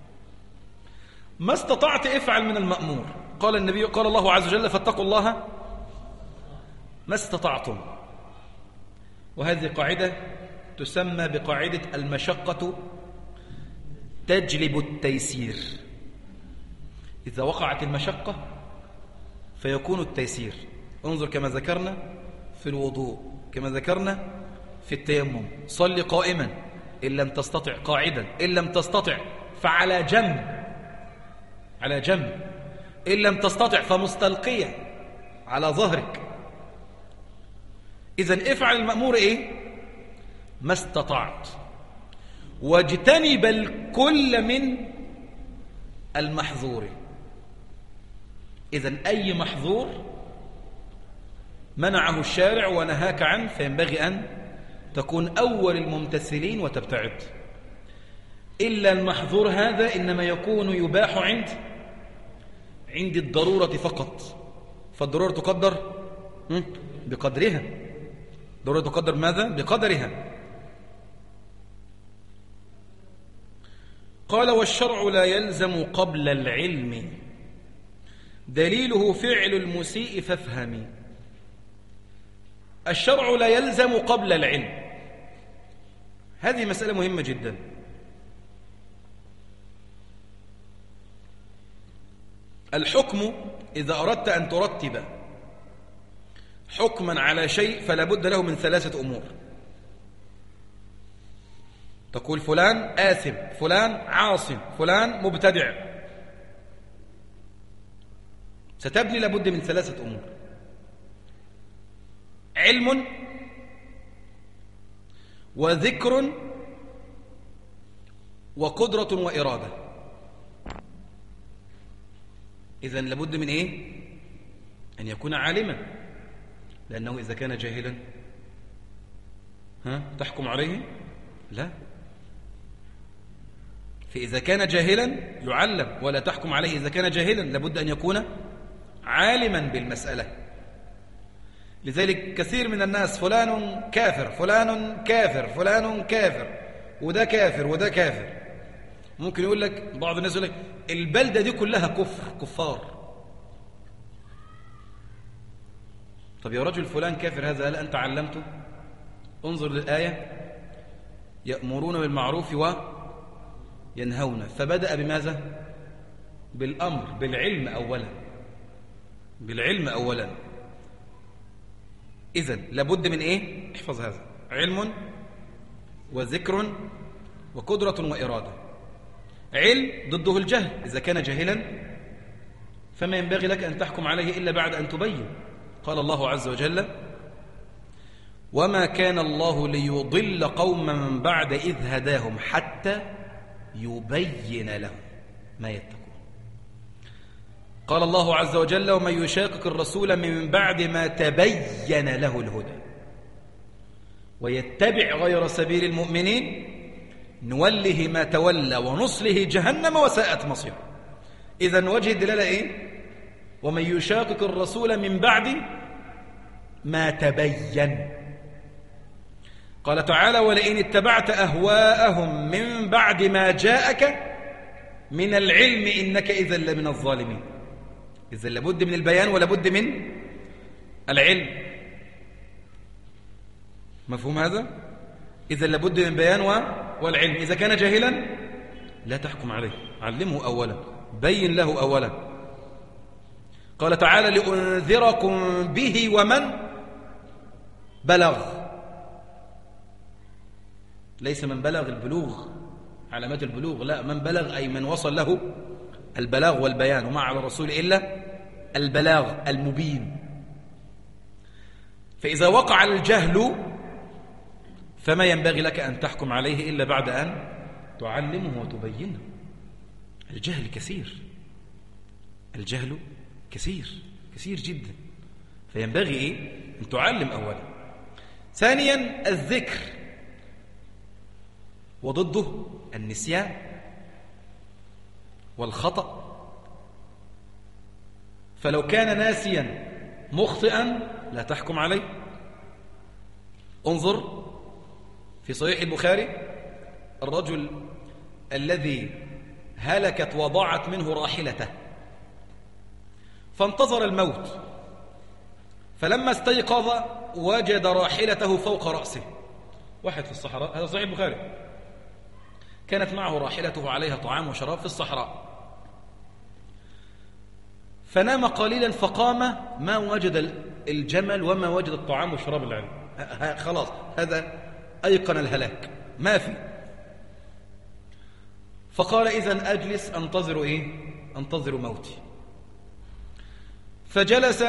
ما استطعت افعل من المأمور. قال النبي، قال الله عز وجل فاتقوا الله ما استطعتم. وهذه قاعدة تسمى بقاعدة المشقة تجلب التيسير. إذا وقعت المشقة فيكون التيسير. انظر كما ذكرنا في الوضوء، كما ذكرنا في التيمم، صل قائما إن لم تستطع، قاعدا إن لم تستطع فعلى جنب، على جنب، إن لم تستطع فمستلقية على ظهرك. إذن افعل المأمور إيه؟ ما استطعت، واجتنب الكل من المحظور. إذن أي محظور منعه الشارع ونهاك عنه فينبغي أن تكون أول الممتثلين وتبتعد. إلا المحظور هذا إنما يكون يباح عند الضرورة فقط، فالضرورة تقدر بقدرها. ضرورة تقدر ماذا؟ بقدرها. قال والشرع لا يلزم قبل العلم، دليله فعل المسيء فافهمي. الشرع لا يلزم قبل العلم، هذه مسألة مهمة جدا. الحكم إذا أردت أن ترتب حكما على شيء فلا بد له من ثلاثة أمور. تقول فلان آثم، فلان عاصم، فلان مبتدع، ستبني لابد من ثلاثة أمور: علم وذكر وقدرة وإرادة. إذن لابد من إيه؟ أن يكون عالما، لأنه إذا كان جاهلا تحكم عليه؟ لا. فإذا كان جاهلا يعلم ولا تحكم عليه. إذا كان جاهلا لابد أن يكون عالما بالمسألة. لذلك كثير من الناس فلان كافر، فلان كافر، فلان كافر، وده كافر وده كافر. ممكن يقول لك بعض الناس يقول لك البلدة دي كلها كفار. طب يا رجل فلان كافر هذا هل أنت علمته؟ انظر للآية: يأمرون بالمعروف وينهون. فبدأ بماذا؟ بالأمر، بالعلم أولا، بالعلم أولا. إذن لابد من إيه؟ احفظ هذا: علم وذكر وقدرة وإرادة. علم ضده الجهل، إذا كان جاهلا فما ينبغي لك أن تحكم عليه إلا بعد أن تبين. قال الله عز وجل: وما كان الله ليضل قوما من بعد إذ هداهم حتى يبين لهم ما يتقون. قال الله عز وجل: ومن يشاقق الرسول من بعد ما تبين له الهدى ويتبع غير سبيل المؤمنين نوله ما تولى ونصله جهنم وساءت مصيره. إذن وجه الدلالة إيه؟ ومن يشاقق الرسول من بعد ما تبين. قال تعالى: ولئن اتبعت أهواءهم من بعد ما جاءك من العلم إنك إذا لمن الظالمين. إذا لابد من البيان ولابد من العلم. مفهوم هذا؟ إذا لابد من بيان والعلم. إذا كان جاهلا لا تحكم عليه، علمه أولا، بين له أولا. قال تعالى لأنذركم به ومن بلغ. ليس من بلغ البلوغ علامات البلوغ، لا، من بلغ أي من وصل له البلاغ والبيان، وما على الرسول إلا البلاغ المبين. فإذا وقع الجهل فما ينبغي لك أن تحكم عليه إلا بعد أن تعلمه وتبينه. الجهل كثير، الجهل كثير كثير جدا، فينبغي أن تعلم أولا. ثانيا الذكر، وضده النسيان والخطأ. فلو كان ناسيا مخطئا لا تحكم عليه. انظر في صحيح البخاري الرجل الذي هلكت وضاعت منه راحلته، فانتظر الموت، فلما استيقظ وجد راحلته فوق رأسه. واحد في الصحراء، هذا صحيح البخاري، كانت معه راحلته عليها طعام وشراب في الصحراء، فنام قليلا فقام ما وجد الجمل وما وجد الطعام والشراب اللي عنده. خلاص هذا أيقن الهلاك، ما في. فقال إذن أجلس أنتظر أنتظر موتي. فجلس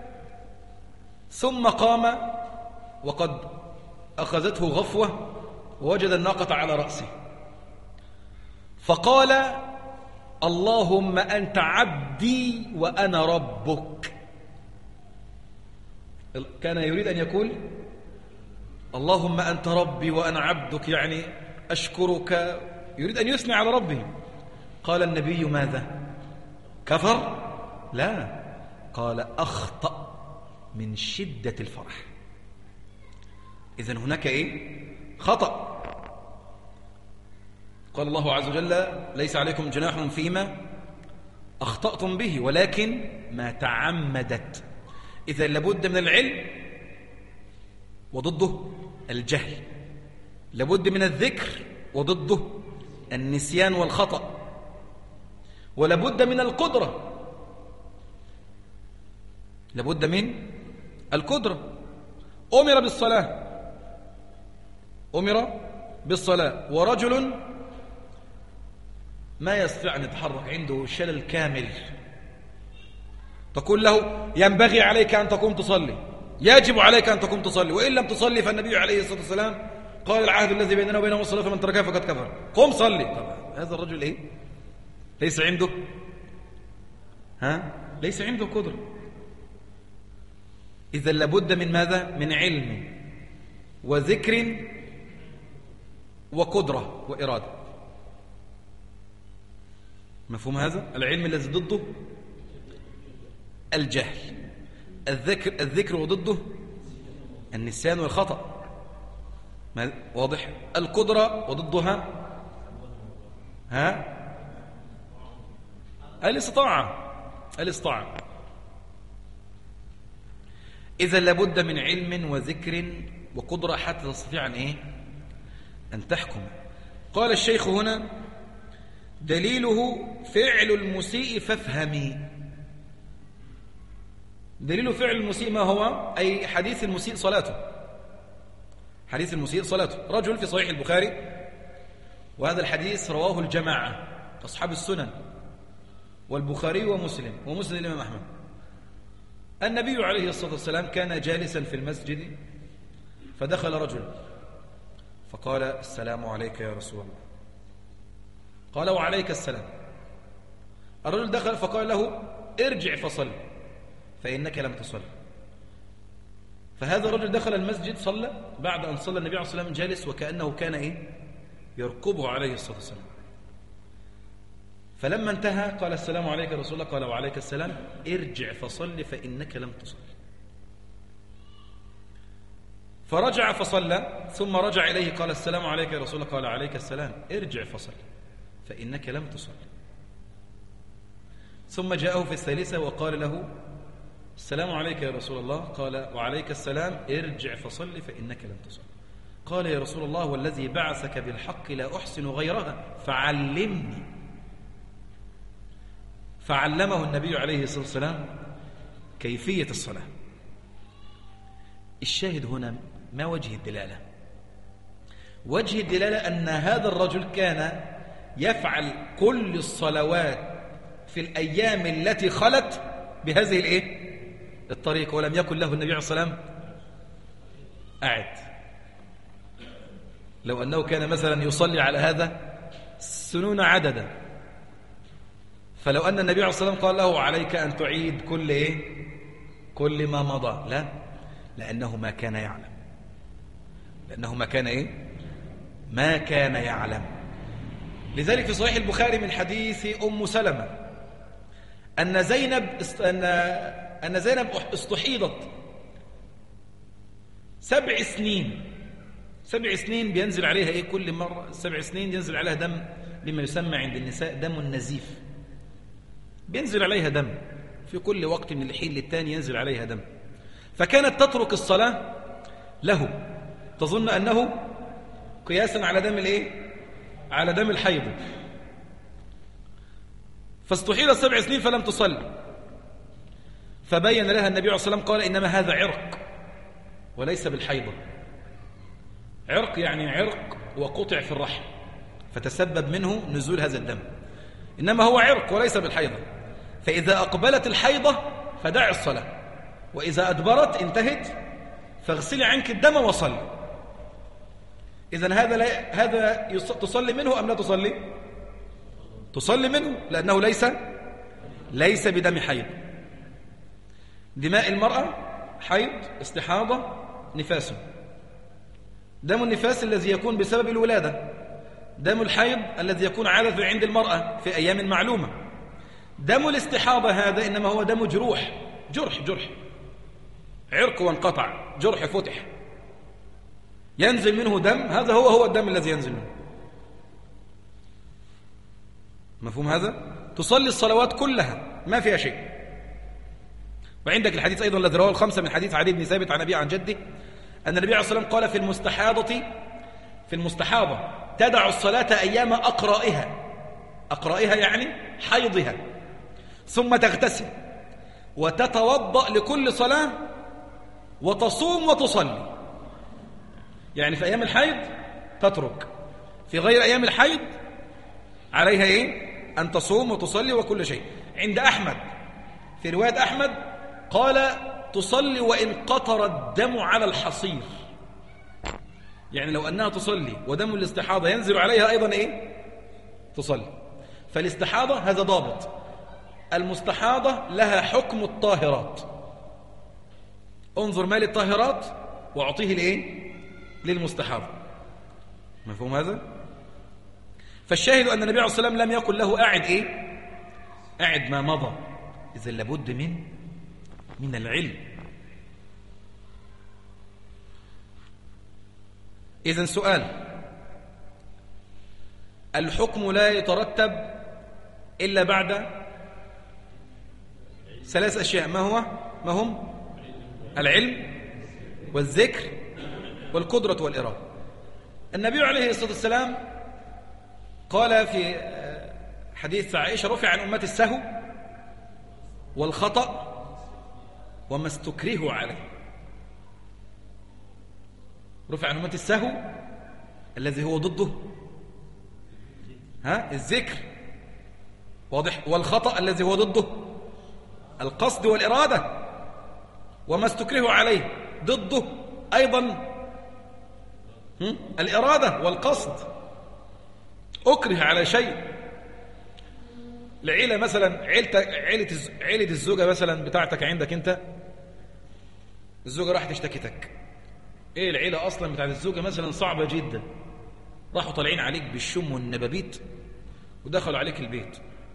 ثم قام وقد أخذته غفوة ووجد الناقة على رأسه، فقال اللهم أنت عبدي وأنا ربك. كان يريد أن يقول اللهم أنت ربي وأنا عبدك، يعني أشكرك، يريد أن يثني على ربه. قال النبي ماذا؟ كفر؟ لا، قال أخطأ من شدة الفرح. إذن هناك خطأ. قال الله عز وجل ليس عليكم جناح فيما أخطأتم به ولكن ما تعمدت. إذا لابد من العلم وضده الجهل، لابد من الذكر وضده النسيان والخطأ، ولابد من القدرة، لابد من القدرة. أمر بالصلاة، أمر بالصلاة، ورجل ما يستطيع أن يتحرك، عنده شلل كامل، تقول له ينبغي عليك أن تقوم تصلي، يجب عليك أن تقوم تصلي، وإن لم تصلي فالنبي عليه الصلاة والسلام قال العهد الذي بيننا وبينهم الصلاة فمن تركها فقد كفر. قم صلي. طبعا هذا الرجل ليس عنده ليس عنده قدرة. إذا لابد من ماذا؟ من علم وذكر وقدرة وإرادة. مفهوم هذا؟ العلم الذي ضده الجهل، الذكر وضده النسيان والخطأ، واضح؟ القدرة وضدها الاستطاعة. إذا لابد من علم وذكر وقدرة حتى تستطيع أن تحكم. قال الشيخ هنا دليله فعل المسيء فافهمي. دليل فعل المسيء ما هو؟ أي حديث المسيء صلاته. حديث المسيء صلاته. رجل في صحيح البخاري، وهذا الحديث رواه الجماعة أصحاب السنن والبخاري ومسلم الإمام أحمد. النبي عليه الصلاة والسلام كان جالسا في المسجد، فدخل رجل فقال السلام عليك يا رسول الله. قال وعليك السلام. الرجل دخل فقال له ارجع فصل فإنك لم تصل. فهذا الرجل دخل المسجد صلى، بعد أن صلى النبي عليه الصلاة والسلام جالس وكأنه كان يرقبه عليه الصلاة والسلام. فلما انتهى قال السلام عليك يا رسول الله. قال وعليك السلام، ارجع فصل فإنك لم تصل. فرجع فصلى، ثم رجع إليه قال السلام عليك يا رسول الله. قال عليك السلام، ارجع فصل فإنك لم تصل. ثم جاءه في الثالثة وقال له السلام عليك يا رسول الله. قال وعليك السلام، ارجع فصل فإنك لم تصل. قال يا رسول الله والذي بعثك بالحق لا أحسن غيرها فعلمني. فعلمه النبي عليه الصلاة والسلام كيفية الصلاة. الشاهد هنا ما وجه الدلالة؟ وجه الدلالة أن هذا الرجل كان يفعل كل الصلوات في الأيام التي خلت بهذه الطريقة، ولم يكن له النبي عليه الصلاة والسلام أعد. لو أنه كان مثلا يصلي على هذا سنون عددا، فلو أن النبي عليه الصلاة والسلام قال له عليك أن تعيد كل ما مضى، لا، لأنه ما كان يعلم، لأنه ما كان ما كان يعلم. لذلك في صحيح البخاري من حديث أم سلمة أن زينب استحيضت 7 سنين. 7 سنين بينزل عليها كل مرة 7 سنين ينزل عليها دم، بما يسمى عند النساء دم النزيف. بينزل عليها دم في كل وقت من الحين للتاني، ينزل عليها دم. فكانت تترك الصلاة له، تظن أنه قياسا على دم على دم الحيض. فاستحيلت 7 سنين فلم تصلي، فبين لها النبي عليه الصلاة والسلام قال إنما هذا عرق وليس بالحيضة. عرق يعني عرق وقطع في الرحم، فتسبب منه نزول هذا الدم، إنما هو عرق وليس بالحيضة. فإذا أقبلت الحيضة فدع الصلاة، وإذا أدبرت انتهت فاغسلي عنك الدم وصلي. إذن هذا تصلي منه أم لا تصلي؟ تصلي منه، لأنه ليس بدم حيض. دماء المرأة حيض، استحاضة، نفاس. دم النفاس الذي يكون بسبب الولادة، دم الحيض الذي يكون عادة عند المرأة في أيام معلومة. دم الاستحاضة هذا إنما هو دم جرح، عرق وانقطع، جرح فتح، ينزل منه دم، هذا هو الدم الذي ينزل منه. مفهوم هذا؟ تصلي الصلوات كلها ما فيها شيء. وعندك الحديث أيضا الذي رواه الخمسة من حديث علي بن ثابت عن أبي عن جده أن النبي عليه الصلاة والسلام قال في المستحاضة تدع الصلاة أيام أقرائها يعني حيضها، ثم تغتسل وتتوضأ لكل صلاة وتصوم وتصلي. يعني في أيام الحيض تترك، في غير أيام الحيض عليها أن تصوم وتصلي وكل شيء. عند أحمد في رواية أحمد قال تصلي وإن قطر الدم على الحصير، يعني لو أنها تصلي ودم الاستحاضة ينزل عليها أيضا تصلي. فالاستحاضة هذا ضابط، المستحاضة لها حكم الطاهرات. انظر ما للطاهرات وأعطيه للمستحاضة. مفهوم هذا؟ فالشاهد أن النبي عليه الصلاة والسلام لم يقل له أعد ما مضى. إذن لابد من العلم. إذن سؤال: الحكم لا يترتب إلا بعد 3 أشياء، ما هم؟ العلم والذكر والقدرة والإرادة. النبي عليه الصلاة والسلام قال في حديث عائشة: رفع عن أمتي السهو والخطأ وما استكرهوا عليه. رفع عن أمتي السهو الذي هو ضده الذكر، واضح، والخطأ الذي هو ضده القصد والإرادة، وما استكرهوا عليه ضده أيضا الإرادة والقصد. أكره على شيء، العيلة مثلا، عيلة الزوجة مثلا بتاعتك عندك أنت، الزوجة راحت اشتكتك، العيلة أصلا بتاعت الزوجة مثلا صعبة جدا، راحوا طالعين عليك بالشم والنبابيت ودخلوا عليك البيت،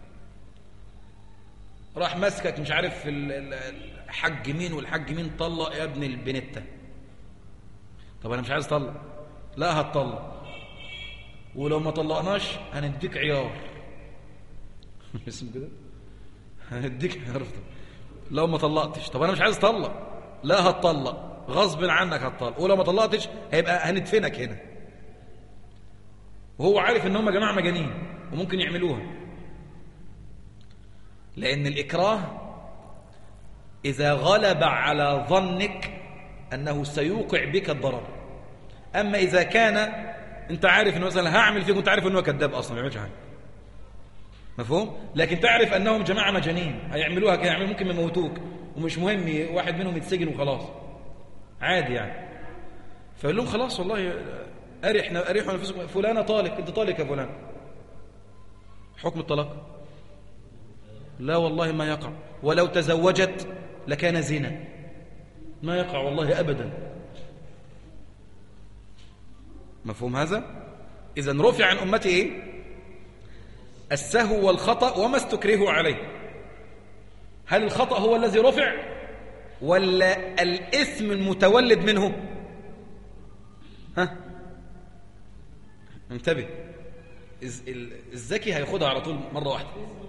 راح مسكك مش عارف الحاج مين والحاج مين، طلق يا ابن البنتة. طب أنا مش عايز طلق. لا هتطلق، ولو ما طلقناش هنديك عيار. اسم كده، هنديك عيار لو ما طلقتش. طب أنا مش عايز طلق. لا هتطلق غصب عنك، هتطلق، ولو ما طلقتش هيبقى هندفنك هنا. وهو عارف ان هم جماعة مجانين وممكن يعملوها، لأن الإكراه إذا غلب على ظنك أنه سيوقع بك الضرر. أما إذا كان أنت عارف أنه مثلا هعمل فيك وأنت عارف أنه كذاب أصلا ما يعملش حاجة، مفهوم؟ لكن تعرف أنهم جماعة مجانين هيعملوها كده، يعملوا ممكن يموتوك ومش مهم واحد منهم يتسجن وخلاص عادي يعني. فقال لهم خلاص والله أريحوا أنفسكم، فلانة طالق، أنت طالق يا فلان، حكم الطلاق لا والله ما يقع، ولو تزوجت لكان زنا، ما يقع والله أبدا. مفهوم هذا؟ إذن رفع عن أمتي إيه؟ السهو والخطأ وما استكرهوا عليه. هل الخطأ هو الذي رفع ولا الإثم المتولد منه؟ ها؟ انتبه، الذكي هياخدها على طول مرة واحدة.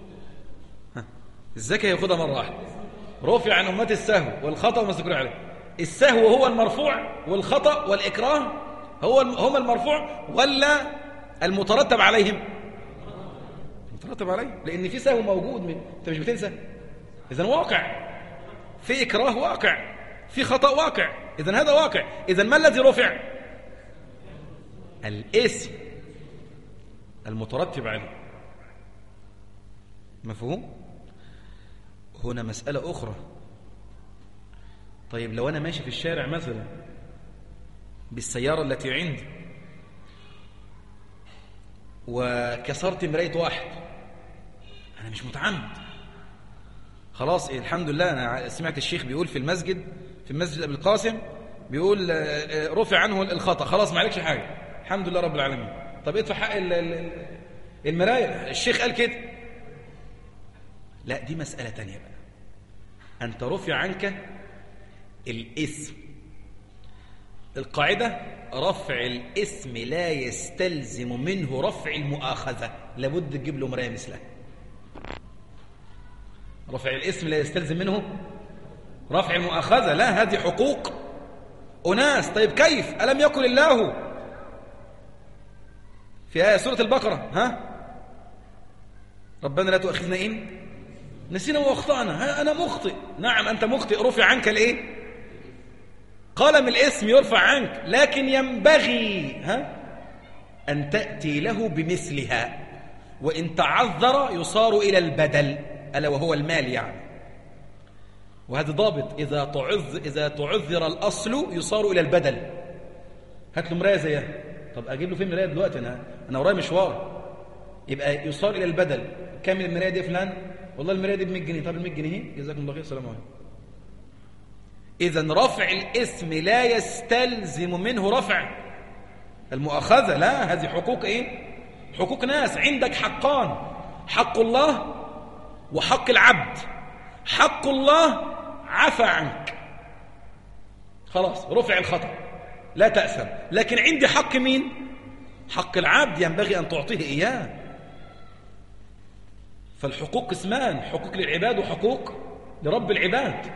الذكي هياخدها مرة واحدة. رفع عن أمتي السهو والخطأ وما استكرهوا عليه. السهو هو المرفوع والخطأ والإكراه هم المرفوع ولا المترتب عليهم؟ مترتب عليه، لأن في سهو موجود، أنت مش بتنسى. إذن واقع، في إكراه واقع، في خطأ واقع، إذن هذا واقع. إذن ما الذي رفع؟ الاسم المترتب عليه. مفهوم؟ هنا مسألة أخرى. طيب لو أنا ماشي في الشارع مثلا بالسيارة التي عندي وكسرت مراية واحد، أنا مش متعمد، خلاص الحمد لله. أنا سمعت الشيخ بيقول في المسجد أبي القاسم بيقول رفع عنه الخطأ، خلاص ما عليكش حاجة، الحمد لله رب العالمين. طب ادفع حق المراية، الشيخ قال كده. لا، دي مسألة تانية بقى. أنت رفع عنك الاسم. القاعدة رفع الاسم لا يستلزم منه رفع المؤاخذة، لابد تجيب له مراية مثلها. رفع الاسم لا يستلزم منه رفع المؤاخذة، لا، هذه حقوق أناس. طيب كيف؟ ألم يقل الله في آية سورة البقرة ربنا لا تؤاخذنا إن نسينا وأخطأنا. أنا مخطئ، نعم أنت مخطئ، رفع عنك الإيه؟ قلم الاسم يرفع عنك، لكن ينبغي أن تأتي له بمثلها، وإن تعذر يصار إلى البدل، ألا وهو المال يعني. وهذا ضابط، إذا تعذر الأصل يصار إلى البدل. هات له مراية زيها، طب أجيب له فين مراية دلوقتي؟ أنا ورايا مشوار، يبقى يصار إلى البدل. كم المراية دي فلان؟ والله المراية دي ب100 جنيه. طب ال100 جنيه جزاكم الله خير، السلام عليكم. إذن رفع الاسم لا يستلزم منه رفع المؤاخذة، لا، هذه حقوق إيه؟ حقوق ناس. عندك حقان، حق الله وحق العبد. حق الله عفى عنك، خلاص رفع الخطأ، لا تأثم. لكن عندي حق مين؟ حق العبد، ينبغي أن تعطيه إياه. فالحقوق قسمان، حقوق للعباد وحقوق لرب العباد.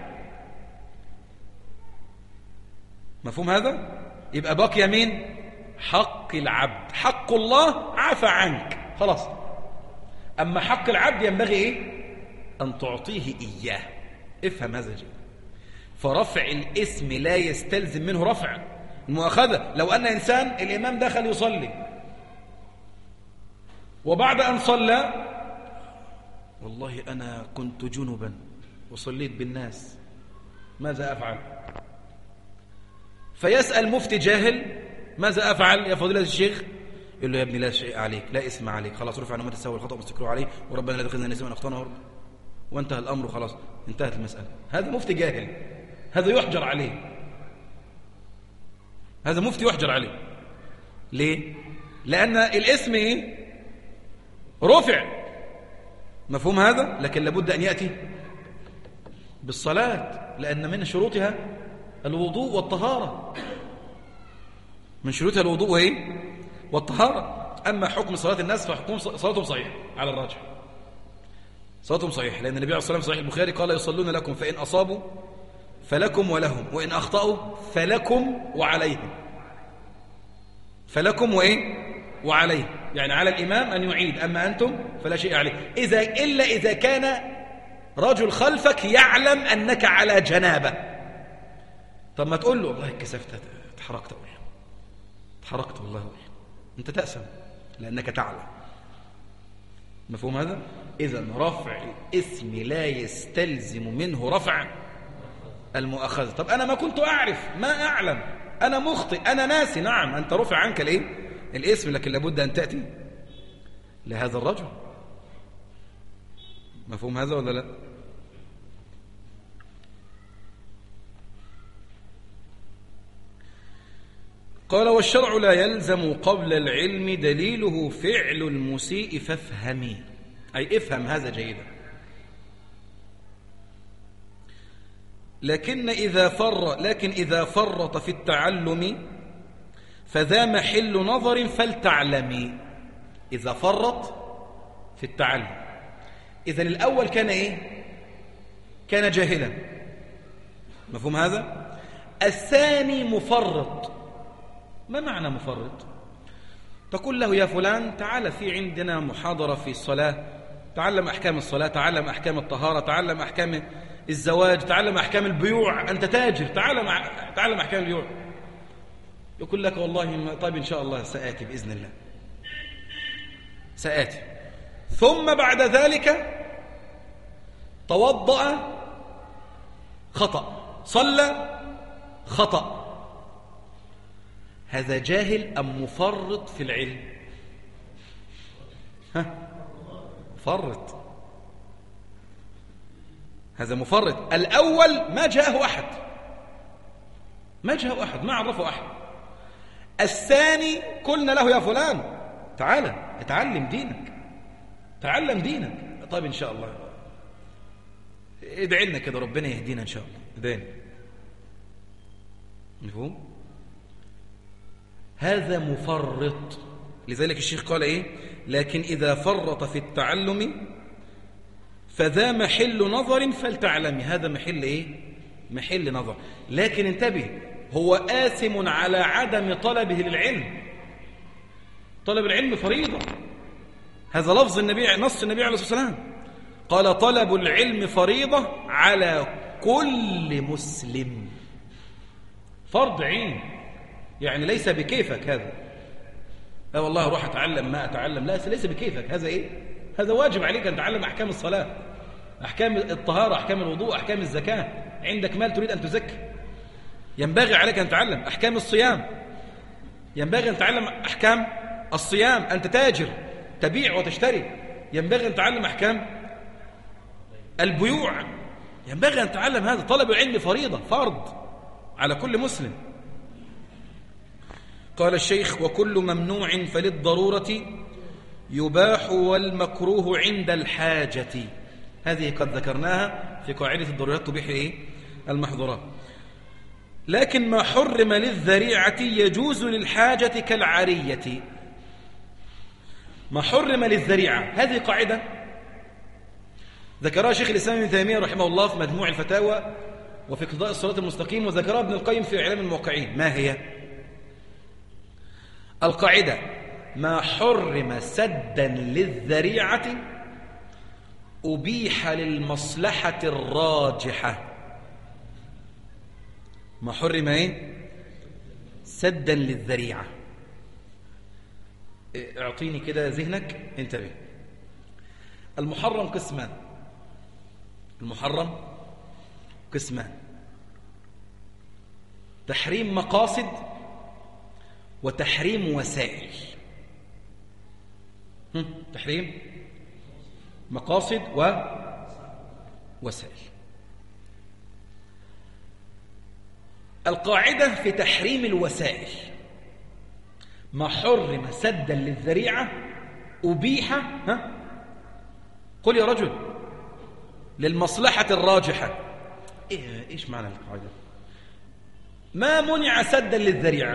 مفهوم هذا؟ يبقى بقي مين؟ حق العبد. حق الله عفى عنك، خلاص. أما حق العبد ينبغي إيه؟ أن تعطيه إياه. افهم هذا جيد. فرفع الاسم لا يستلزم منه رفع المؤاخذة. لو أن إنسان الإمام دخل يصلي وبعد أن صلى، والله أنا كنت جنبا وصليت بالناس، ماذا أفعل؟ فيسأل مفتي جاهل، ماذا أفعل يا فضيلة الشيخ؟ يقول له يا ابني لا شيء عليك، لا اسم عليك، خلاص رفع عن أمتي السهو والخطأ واستكروا عليه، وربنا لا تأخذنا نسيا أخطأنا، وانتهى الأمر، خلاص انتهت المسألة. هذا مفتي جاهل، هذا يحجر عليه، هذا مفتي يحجر عليه. ليه؟ لأن الاسم إيه؟ رفع. مفهوم هذا؟ لكن لابد أن يأتي بالصلاة، لأن من شروطها الوضوء والطهارة. من شروطها الوضوء وإيه؟ والطهارة. أما حكم صلاة الناس فحكم صلاتهم صحيح على الراجح، صلاتهم صحيح، لأن النبي عليه الصلاة والسلام صحيح البخاري قال يصلون لكم فإن أصابوا فلكم ولهم، وإن أخطأوا فلكم وعليهم. فلكم وإيه؟ وعليه، يعني على الإمام أن يعيد، أما أنتم فلا شيء عليه. إلا إذا كان رجل خلفك يعلم أنك على جنابة. طب ما تقول له والله اتكسفت اتحركت، أقول اتحركت والله، أقول أنت تأسم لأنك تعلم. مفهوم هذا؟ إذن رفع الاسم لا يستلزم منه رفع المؤاخذة. طب أنا ما كنت أعرف، ما أعلم، أنا مخطئ، أنا ناسي. نعم أنت رفع عنك الاسم، لكن لابد أن تأتي لهذا الرجل. مفهوم هذا ولا لا؟ قال والشرع لا يلزم قبل العلم دليله فعل المسيء فافهمي، أي افهم هذا جيدا. لكن إذا فرط في التعلم فذا محل نظر فلتعلمي. إذا فرط في التعلم، إذن الأول كان إيه؟ كان جاهلا. مفهوم هذا؟ الثاني مفرط. ما معنى مفرط؟ تقول له يا فلان تعال في عندنا محاضرة في الصلاة، تعلم أحكام الصلاة، تعلم أحكام الطهارة، تعلم أحكام الزواج، تعلم أحكام البيوع، أنت تاجر، تعلم أحكام البيوع. يقول لك والله طيب إن شاء الله سآتي بإذن الله، سآتي. ثم بعد ذلك توضأ خطأ، صلى خطأ. هذا جاهل أم مفرط في العلم؟ فرط، هذا مفرط. الأول ما جاءه أحد، ما عرفه أحد. الثاني قلنا له يا فلان تعالى اتعلم دينك، تعلم دينك. طيب إن شاء الله ادعي لنا كده ربنا يهدينا إن شاء الله، ادعي. مفهوم؟ هذا مفرط. لذلك الشيخ قال إيه؟ لكن إذا فرط في التعلم فذا محل نظر فلتعلمي. هذا محل إيه؟ محل نظر. لكن انتبه، هو آثم على عدم طلبه للعلم. طلب العلم فريضة، هذا لفظ النبي، نص النبي عليه الصلاة والسلام، قال طلب العلم فريضة على كل مسلم، فرض عين. يعني ليس بكيفك هذا، لا والله أروح أتعلم ما أتعلم، لا ليس بكيفك. هذا إيه؟ هذا واجب عليك أن تتعلم أحكام الصلاة، أحكام الطهارة، أحكام الوضوء، أحكام الزكاة. عندك مال تريد أن تزكي، ينبغي عليك أن تتعلم أحكام الصيام، ينبغي أن تتعلم أحكام الصيام. أنت تاجر تبيع وتشتري، ينبغي أن تتعلم أحكام البيوع، ينبغي أن تتعلم هذا. طلب العلم فريضة، فرض على كل مسلم. قال الشيخ وكل ممنوع فللضرورة يباح والمكروه عند الحاجة. هذه قد ذكرناها في قاعدة الضرورات تبيح إيه؟ المحظورات. لكن ما حرم للذريعة يجوز للحاجة كالعارية. ما حرم للذريعة هذه قاعدة ذكرها شيخ الإسلام ابن تيمية رحمه الله في مجموع الفتاوى وفي اقتضاء الصراط المستقيم، وذكرها ابن القيم في إعلام الموقعين. ما هي القاعدة؟ ما حرم سدا للذريعة أبيح للمصلحة الراجحة. ما حرم ايه؟ سدا للذريعة. اعطيني كده ذهنك، انتبه. المحرم قسمان، المحرم قسمان: تحريم مقاصد وتحريم وسائل. تحريم مقاصد ووسائل. القاعدة في تحريم الوسائل: ما حرم سدا للذريعة أبيح قل يا رجل للمصلحة الراجحة. إيش معنى القاعدة؟ ما منع سدا للذريعة؟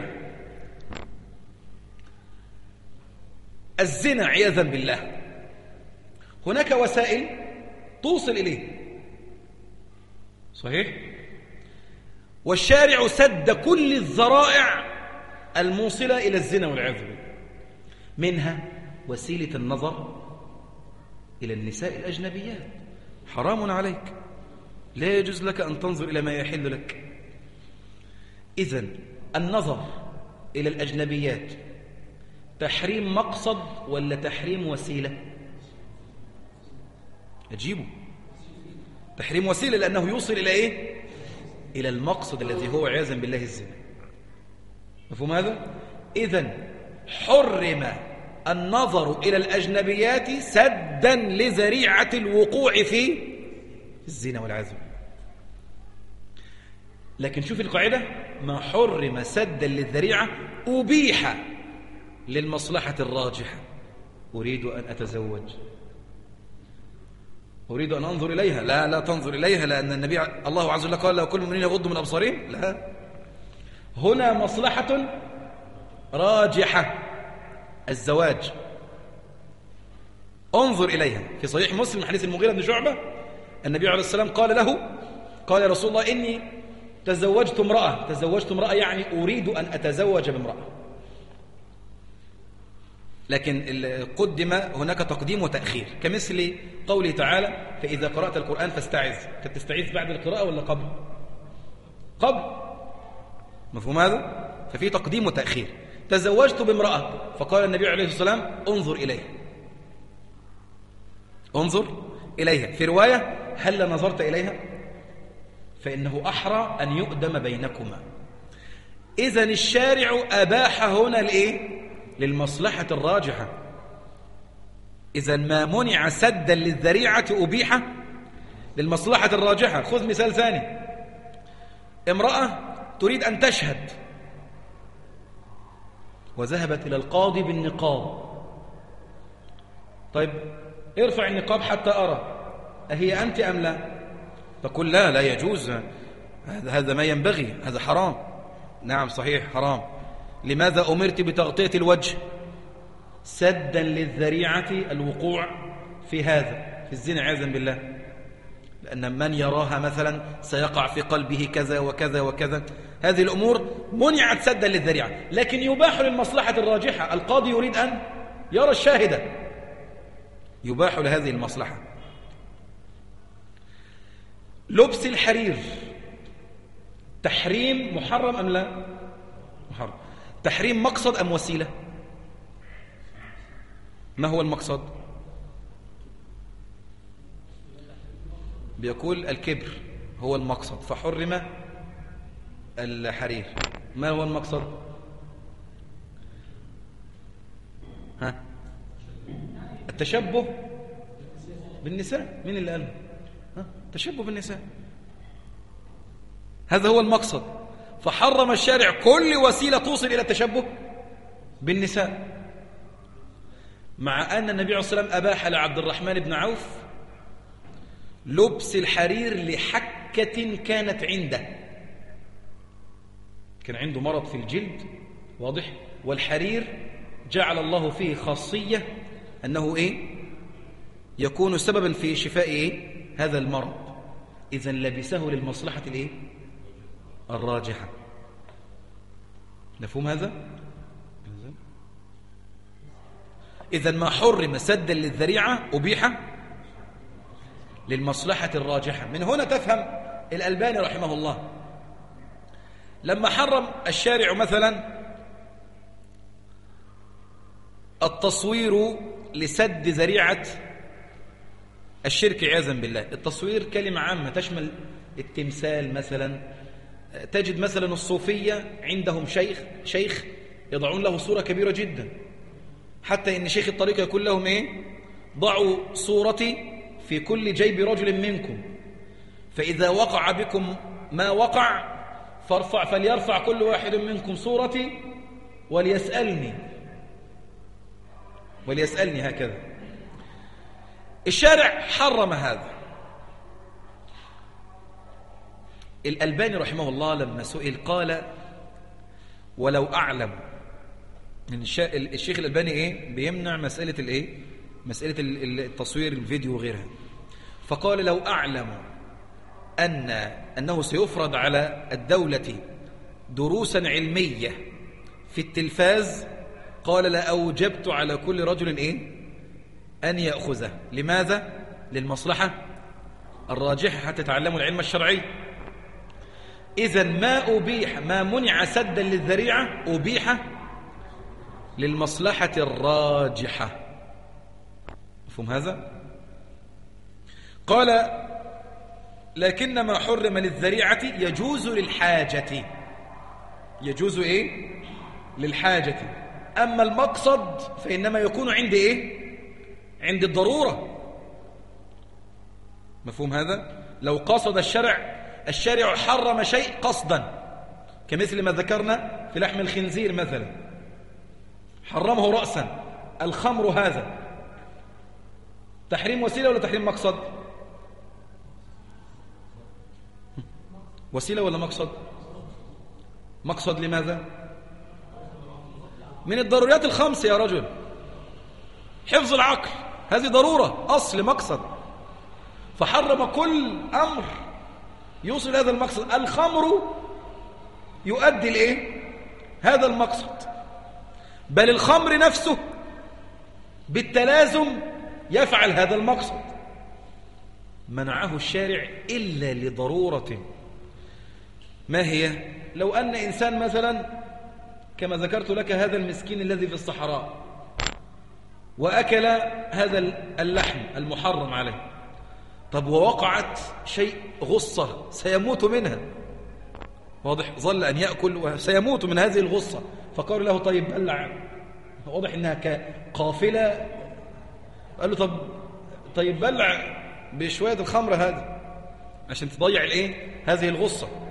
الزنا عياذا بالله، هناك وسائل توصل إليه، صحيح؟ والشارع سد كل الذرائع الموصلة إلى الزنا والعياذ بالله، منها وسيلة النظر إلى النساء الأجنبيات، حرام عليك، لا يجوز لك أن تنظر إلى ما يحل لك. إذن النظر إلى الأجنبيات تحريم مقصد ولا تحريم وسيلة؟ أجيبه تحريم وسيلة، لأنه يوصل إلى إيه؟ إلى المقصد الذي هو عياذا بالله الزنا. مفهوم هذا؟ إذن حرم النظر إلى الأجنبيات سدا لذريعة الوقوع في الزنا والعياذ بالله. لكن شوف القاعدة: ما حرم سدا للذريعة أبيح للمصلحة الراجحة. أريد أن أتزوج، أريد أن أنظر إليها، لا تنظر إليها، لأن النبي الله عز وجل قال: لو كل المؤمنين يغضوا من أبصارهم. لا، هنا مصلحة راجحة، الزواج، انظر إليها. في صحيح مسلم حديث المغيرة بن شعبة النبي عليه السلام قال له: قال يا رسول الله إني تزوجت امرأة يعني أريد أن أتزوج بامرأة. لكن قدم هناك تقديم وتأخير، كمثل قوله تعالى: فإذا قرأت القرآن فاستعذ. تستعيذ بعد القراءة ولا قبل؟ مفهوم هذا؟ ففي تقديم وتأخير. تزوجت بامرأة، فقال النبي عليه الصلاة والسلام: انظر إليها. في رواية: هل نظرت إليها؟ فإنه أحرى أن يؤدم بينكما. إذن الشارع أباح هنا للمصلحة الراجحة. إذن ما منع سدا للذريعة أبيح للمصلحة الراجحة. خذ مثال ثاني: امرأة تريد أن تشهد وذهبت إلى القاضي بالنقاب. طيب ارفع النقاب حتى أرى، أهي أنت أم لا؟ تقول: لا يجوز، هذا ما ينبغي، هذا حرام. نعم صحيح حرام. لماذا أمرت بتغطية الوجه؟ سدا للذريعة الوقوع في هذا، في الزنا عياذا بالله، لأن من يراها مثلا سيقع في قلبه كذا وكذا وكذا. هذه الأمور منعت سدا للذريعة، لكن يباح للمصلحة الراجحة. القاضي يريد أن يرى الشاهدة، يباح لهذه المصلحة. لبس الحرير تحريم محرم أم لا؟ محرم. تحريم مقصد أم وسيلة؟ ما هو المقصد؟ بيقول الكبر هو المقصد فحرم الحرير. ما هو المقصد؟ التشبه بالنساء. مين اللي قاله؟ التشبه بالنساء، هذا هو المقصد. فحرم الشارع كل وسيلة توصل إلى التشبه بالنساء، مع أن النبي عليه الصلاة والسلام أباح لعبد الرحمن بن عوف لبس الحرير لحكة كانت عنده. كان عنده مرض في الجلد، واضح، والحرير جعل الله فيه خاصية أنه يكون سببا في شفاء هذا المرض. إذن لبسه للمصلحة الراجحة. مفهوم هذا؟ إذن ما حرم سدا للذريعة أبيح للمصلحة الراجحة. من هنا تفهم الألباني رحمه الله لما حرم الشارع مثلا التصوير لسد ذريعة الشرك عياذا بالله. التصوير كلمة عامة تشمل التمثال مثلا. تجد مثلا الصوفية عندهم شيخ يضعون له صورة كبيرة جدا، حتى إن شيخ الطريقة يقول لهم ضعوا صورتي في كل جيب رجل منكم، فإذا وقع بكم ما وقع فليرفع كل واحد منكم صورتي وليسألني هكذا. الشارع حرم هذا. الألباني رحمه الله لما سئل قال: ولو أعلم إن الشيخ الألباني بيمنع مسألة التصوير الفيديو وغيرها، فقال: لو أعلم أنه سيفرض على الدولة دروسا علمية في التلفاز، قال: لأوجبت على كل رجل أن يأخذه. لماذا؟ للمصلحة الراجحة حتى تعلموا العلم الشرعي. إذن ما أبيح، ما منع سدا للذريعة أبيح للمصلحة الراجحة. مفهوم هذا؟ قال لكن ما حرم للذريعة يجوز للحاجة. يجوز إيه؟ للحاجة. أما المقصد فإنما يكون عند إيه؟ عند الضرورة. مفهوم هذا؟ لو قصد الشارع حرم شيء قصدا، كمثل ما ذكرنا في لحم الخنزير مثلا، حرمه رأسا. الخمر هذا تحريم وسيلة ولا تحريم مقصد؟ وسيلة ولا مقصد؟ مقصد. لماذا؟ من الضروريات الخمس يا رجل، حفظ العقل، هذه ضرورة أصل مقصد، فحرم كل أمر يوصل هذا المقصد. الخمر يؤدي لإيه؟ هذا المقصد، بل الخمر نفسه بالتلازم يفعل هذا المقصد. منعه الشارع إلا لضرورة. ما هي؟ لو أن إنسان مثلا كما ذكرت لك هذا المسكين الذي في الصحراء وأكل هذا اللحم المحرم عليه، طب ووقعت شيء غصة سيموت منها، واضح؟ ظل أن يأكل وسيموت من هذه الغصة، فقال له طيب بلع، واضح إنها كقافلة، قال له طيب بلع بشوية الخمر هذه عشان تضيع الإيه؟ هذه الغصة.